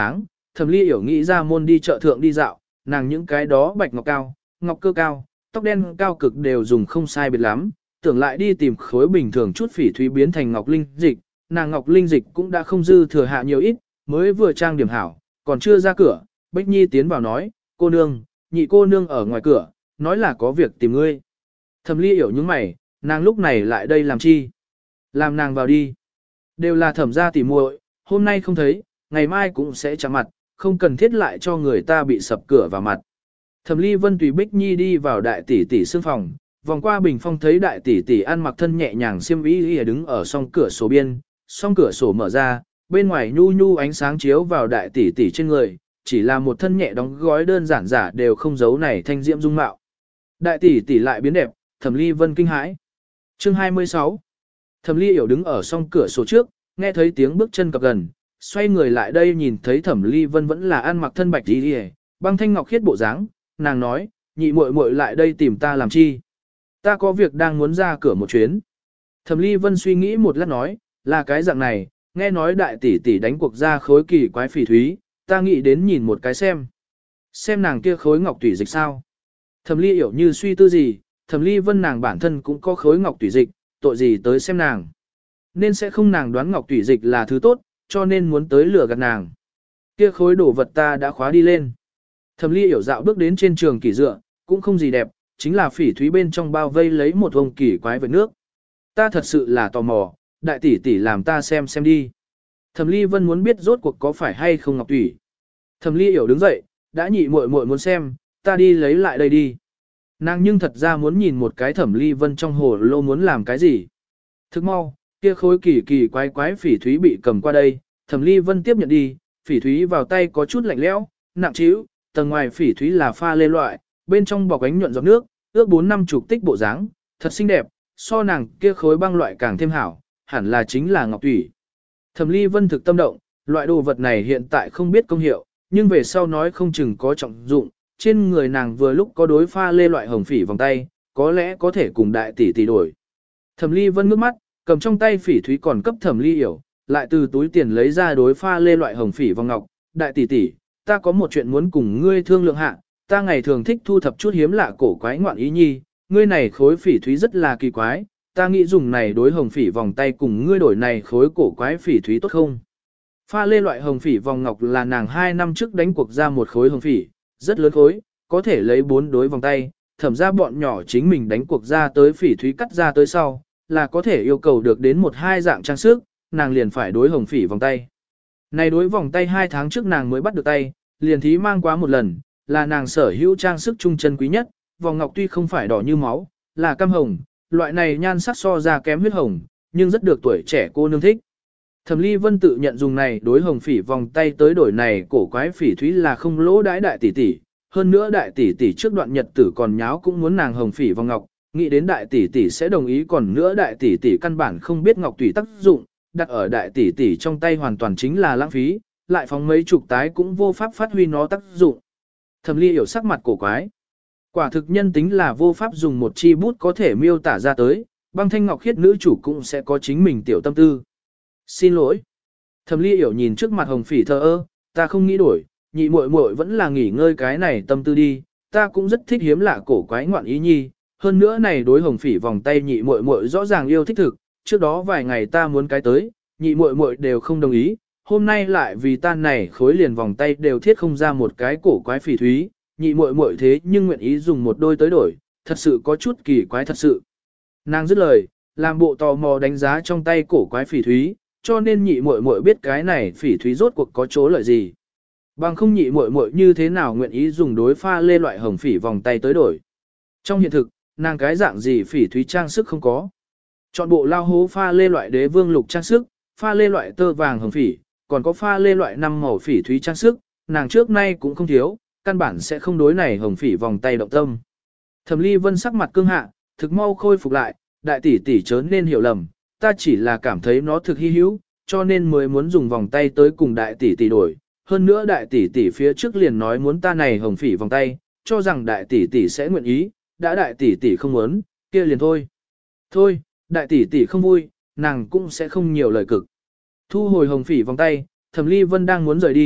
Thẩm Ly hiểu nghĩ ra môn đi chợ thượng đi dạo, nàng những cái đó bạch ngọc cao, ngọc cơ cao, tóc đen cao cực đều dùng không sai biệt lắm, tưởng lại đi tìm khối bình thường chút phỉ thúy biến thành ngọc linh dịch, nàng ngọc linh dịch cũng đã không dư thừa hạ nhiều ít, mới vừa trang điểm hảo, còn chưa ra cửa, Bích Nhi tiến vào nói, cô nương, nhị cô nương ở ngoài cửa, nói là có việc tìm ngươi. Thẩm Ly hiểu những mày, nàng lúc này lại đây làm chi? Làm nàng vào đi. Đều là thẩm gia tỉ muội, hôm nay không thấy, ngày mai cũng sẽ chạm mặt, không cần thiết lại cho người ta bị sập cửa vào mặt. Thẩm Ly Vân tùy Bích Nhi đi vào đại tỷ tỷ sương phòng, vòng qua bình phong thấy đại tỷ tỷ ăn mặc thân nhẹ nhàng xiêm y y đứng ở song cửa sổ biên, song cửa sổ mở ra, bên ngoài nhu nhu ánh sáng chiếu vào đại tỷ tỷ trên người, chỉ là một thân nhẹ đóng gói đơn giản giả đều không giấu này thanh diễm dung mạo. Đại tỷ tỷ lại biến đẹp, Thẩm Ly Vân kinh hãi. Chương hai mươi sáu. Thẩm Ly hiểu đứng ở song cửa sổ trước, nghe thấy tiếng bước chân cập gần, xoay người lại đây nhìn thấy Thẩm Ly Vân vẫn là ăn mặc thân bạch y y, băng thanh ngọc khiết bộ dáng, nàng nói, nhị muội muội lại đây tìm ta làm chi? Ta có việc đang muốn ra cửa một chuyến. Thẩm Ly Vân suy nghĩ một lát nói, là cái dạng này, nghe nói đại tỷ tỷ đánh cuộc ra khối kỳ quái phỉ thúy, ta nghĩ đến nhìn một cái xem. Xem nàng kia khối ngọc tủy dịch sao? Thẩm Ly hiểu như suy tư gì, Thẩm Ly Vân nàng bản thân cũng có khối ngọc tủy dịch, tội gì tới xem nàng. Nên sẽ không nàng đoán ngọc tủy dịch là thứ tốt, cho nên muốn tới lừa gạt nàng. Kia khối đồ vật ta đã khóa đi lên. Thẩm Ly hiểu dạo bước đến trên trường kỷ dựa, cũng không gì đẹp, chính là phỉ thúy bên trong bao vây lấy một vòng kỳ quái vật nước. Ta thật sự là tò mò, đại tỷ tỷ làm ta xem xem đi. Thẩm Ly Vân muốn biết rốt cuộc có phải hay không ngọc tủy. Thẩm Ly hiểu đứng dậy, đã nhị muội muội muốn xem, ta đi lấy lại đây đi. Nàng nhưng thật ra muốn nhìn một cái Thẩm Ly Vân trong hồ lô muốn làm cái gì. Thức mau, kia khối kỳ kỳ quái quái phỉ thúy bị cầm qua đây, Thẩm Ly Vân tiếp nhận đi, phỉ thúy vào tay có chút lạnh lẽo, nặng trĩu, tầng ngoài phỉ thúy là pha lê loại, bên trong bọc ánh nhuận giọt nước, ước bốn năm chục tích bộ dáng, thật xinh đẹp, so nàng kia khối băng loại càng thêm hảo, hẳn là chính là ngọc thủy. Thẩm Ly Vân thực tâm động, loại đồ vật này hiện tại không biết công hiệu, nhưng về sau nói không chừng có trọng dụng, trên người nàng vừa lúc có đối pha lê loại hồng phỉ vòng tay, có lẽ có thể cùng đại tỷ tỷ đổi. Thẩm Ly Vân ngước mắt, cầm trong tay phỉ thúy còn cấp Thẩm Ly hiểu, lại từ túi tiền lấy ra đối pha lê loại hồng phỉ vòng ngọc, đại tỷ tỷ, ta có một chuyện muốn cùng ngươi thương lượng hạ, ta ngày thường thích thu thập chút hiếm lạ cổ quái ngoạn ý nhi, ngươi này khối phỉ thúy rất là kỳ quái, ta nghĩ dùng này đối hồng phỉ vòng tay cùng ngươi đổi này khối cổ quái phỉ thúy tốt không? Pha lê loại hồng phỉ vòng ngọc là nàng hai năm trước đánh cuộc ra một khối hồng phỉ, rất lớn khối, có thể lấy bốn đối vòng tay, thẩm ra bọn nhỏ chính mình đánh cuộc ra tới phỉ thúy cắt ra tới sau, là có thể yêu cầu được đến một hai dạng trang sức, nàng liền phải đối hồng phỉ vòng tay. Này đối vòng tay hai tháng trước nàng mới bắt được tay, liền thí mang quá một lần, là nàng sở hữu trang sức trung chân quý nhất, vòng ngọc tuy không phải đỏ như máu, là cam hồng, loại này nhan sắc so ra kém huyết hồng, nhưng rất được tuổi trẻ cô nương thích. Thẩm Ly Vân tự nhận dùng này đối hồng phỉ vòng tay tới đổi này cổ quái phỉ thúy là không lỗ đãi đại tỷ tỷ, hơn nữa đại tỷ tỷ trước đoạn nhật tử còn nháo cũng muốn nàng hồng phỉ vòng ngọc, nghĩ đến đại tỷ tỷ sẽ đồng ý, còn nữa đại tỷ tỷ căn bản không biết ngọc tùy tác dụng, đặt ở đại tỷ tỷ trong tay hoàn toàn chính là lãng phí, lại phóng mấy chục tái cũng vô pháp phát huy nó tác dụng. Thẩm Ly hiểu sắc mặt cổ quái. Quả thực nhân tính là vô pháp dùng một chi bút có thể miêu tả ra tới, băng thanh ngọc khiết nữ chủ cũng sẽ có chính mình tiểu tâm tư. Xin lỗi. Thẩm Ly hiểu nhìn trước mặt hồng phỉ thờ ơ, ta không nghĩ đổi, nhị muội muội vẫn là nghỉ ngơi cái này tâm tư đi, ta cũng rất thích hiếm lạ cổ quái ngoạn ý nhi, hơn nữa này đối hồng phỉ vòng tay nhị muội muội rõ ràng yêu thích thực, trước đó vài ngày ta muốn cái tới, nhị muội muội đều không đồng ý, hôm nay lại vì ta này khối liền vòng tay đều thiết không ra một cái cổ quái phỉ thúy, nhị muội muội thế nhưng nguyện ý dùng một đôi tới đổi, thật sự có chút kỳ quái thật sự. Nàng dứt lời, làm bộ tò mò đánh giá trong tay cổ quái phỉ thúy, cho nên nhị muội muội biết cái này phỉ thúy rốt cuộc có chỗ lợi gì. Bằng không nhị muội muội như thế nào nguyện ý dùng đối pha lê loại hồng phỉ vòng tay tới đổi. Trong hiện thực, nàng cái dạng gì phỉ thúy trang sức không có. Chọn bộ lao hố pha lê loại đế vương lục trang sức, pha lê loại tơ vàng hồng phỉ, còn có pha lê loại năm màu phỉ thúy trang sức, nàng trước nay cũng không thiếu, căn bản sẽ không đối này hồng phỉ vòng tay động tâm. Thẩm Ly Vân sắc mặt cương hạ, thực mau khôi phục lại, đại tỷ tỷ chớ nên hiểu lầm, ta chỉ là cảm thấy nó thực hy hữu, cho nên mới muốn dùng vòng tay tới cùng đại tỷ tỷ đổi. Hơn nữa đại tỷ tỷ phía trước liền nói muốn ta này hồng phỉ vòng tay, cho rằng đại tỷ tỷ sẽ nguyện ý, đã đại tỷ tỷ không muốn, kia liền thôi. Thôi, đại tỷ tỷ không vui, nàng cũng sẽ không nhiều lời cực. Thu hồi hồng phỉ vòng tay, Thẩm Ly Vân đang muốn rời đi,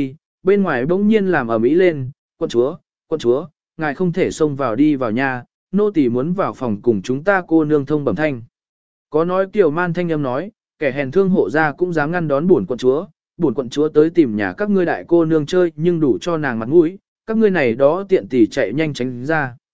bên ngoài bỗng nhiên làm ầm ĩ lên, quận chúa, quận chúa, ngài không thể xông vào đi vào nhà, nô tỳ muốn vào phòng cùng chúng ta cô nương thông bẩm thanh. Có nói kiểu man thanh âm nói, kẻ hèn thương hộ ra cũng dám ngăn đón bổn quận chúa, bổn quận chúa tới tìm nhà các ngươi đại cô nương chơi nhưng đủ cho nàng mặt mũi, các ngươi này đó tiện tỷ chạy nhanh tránh ra.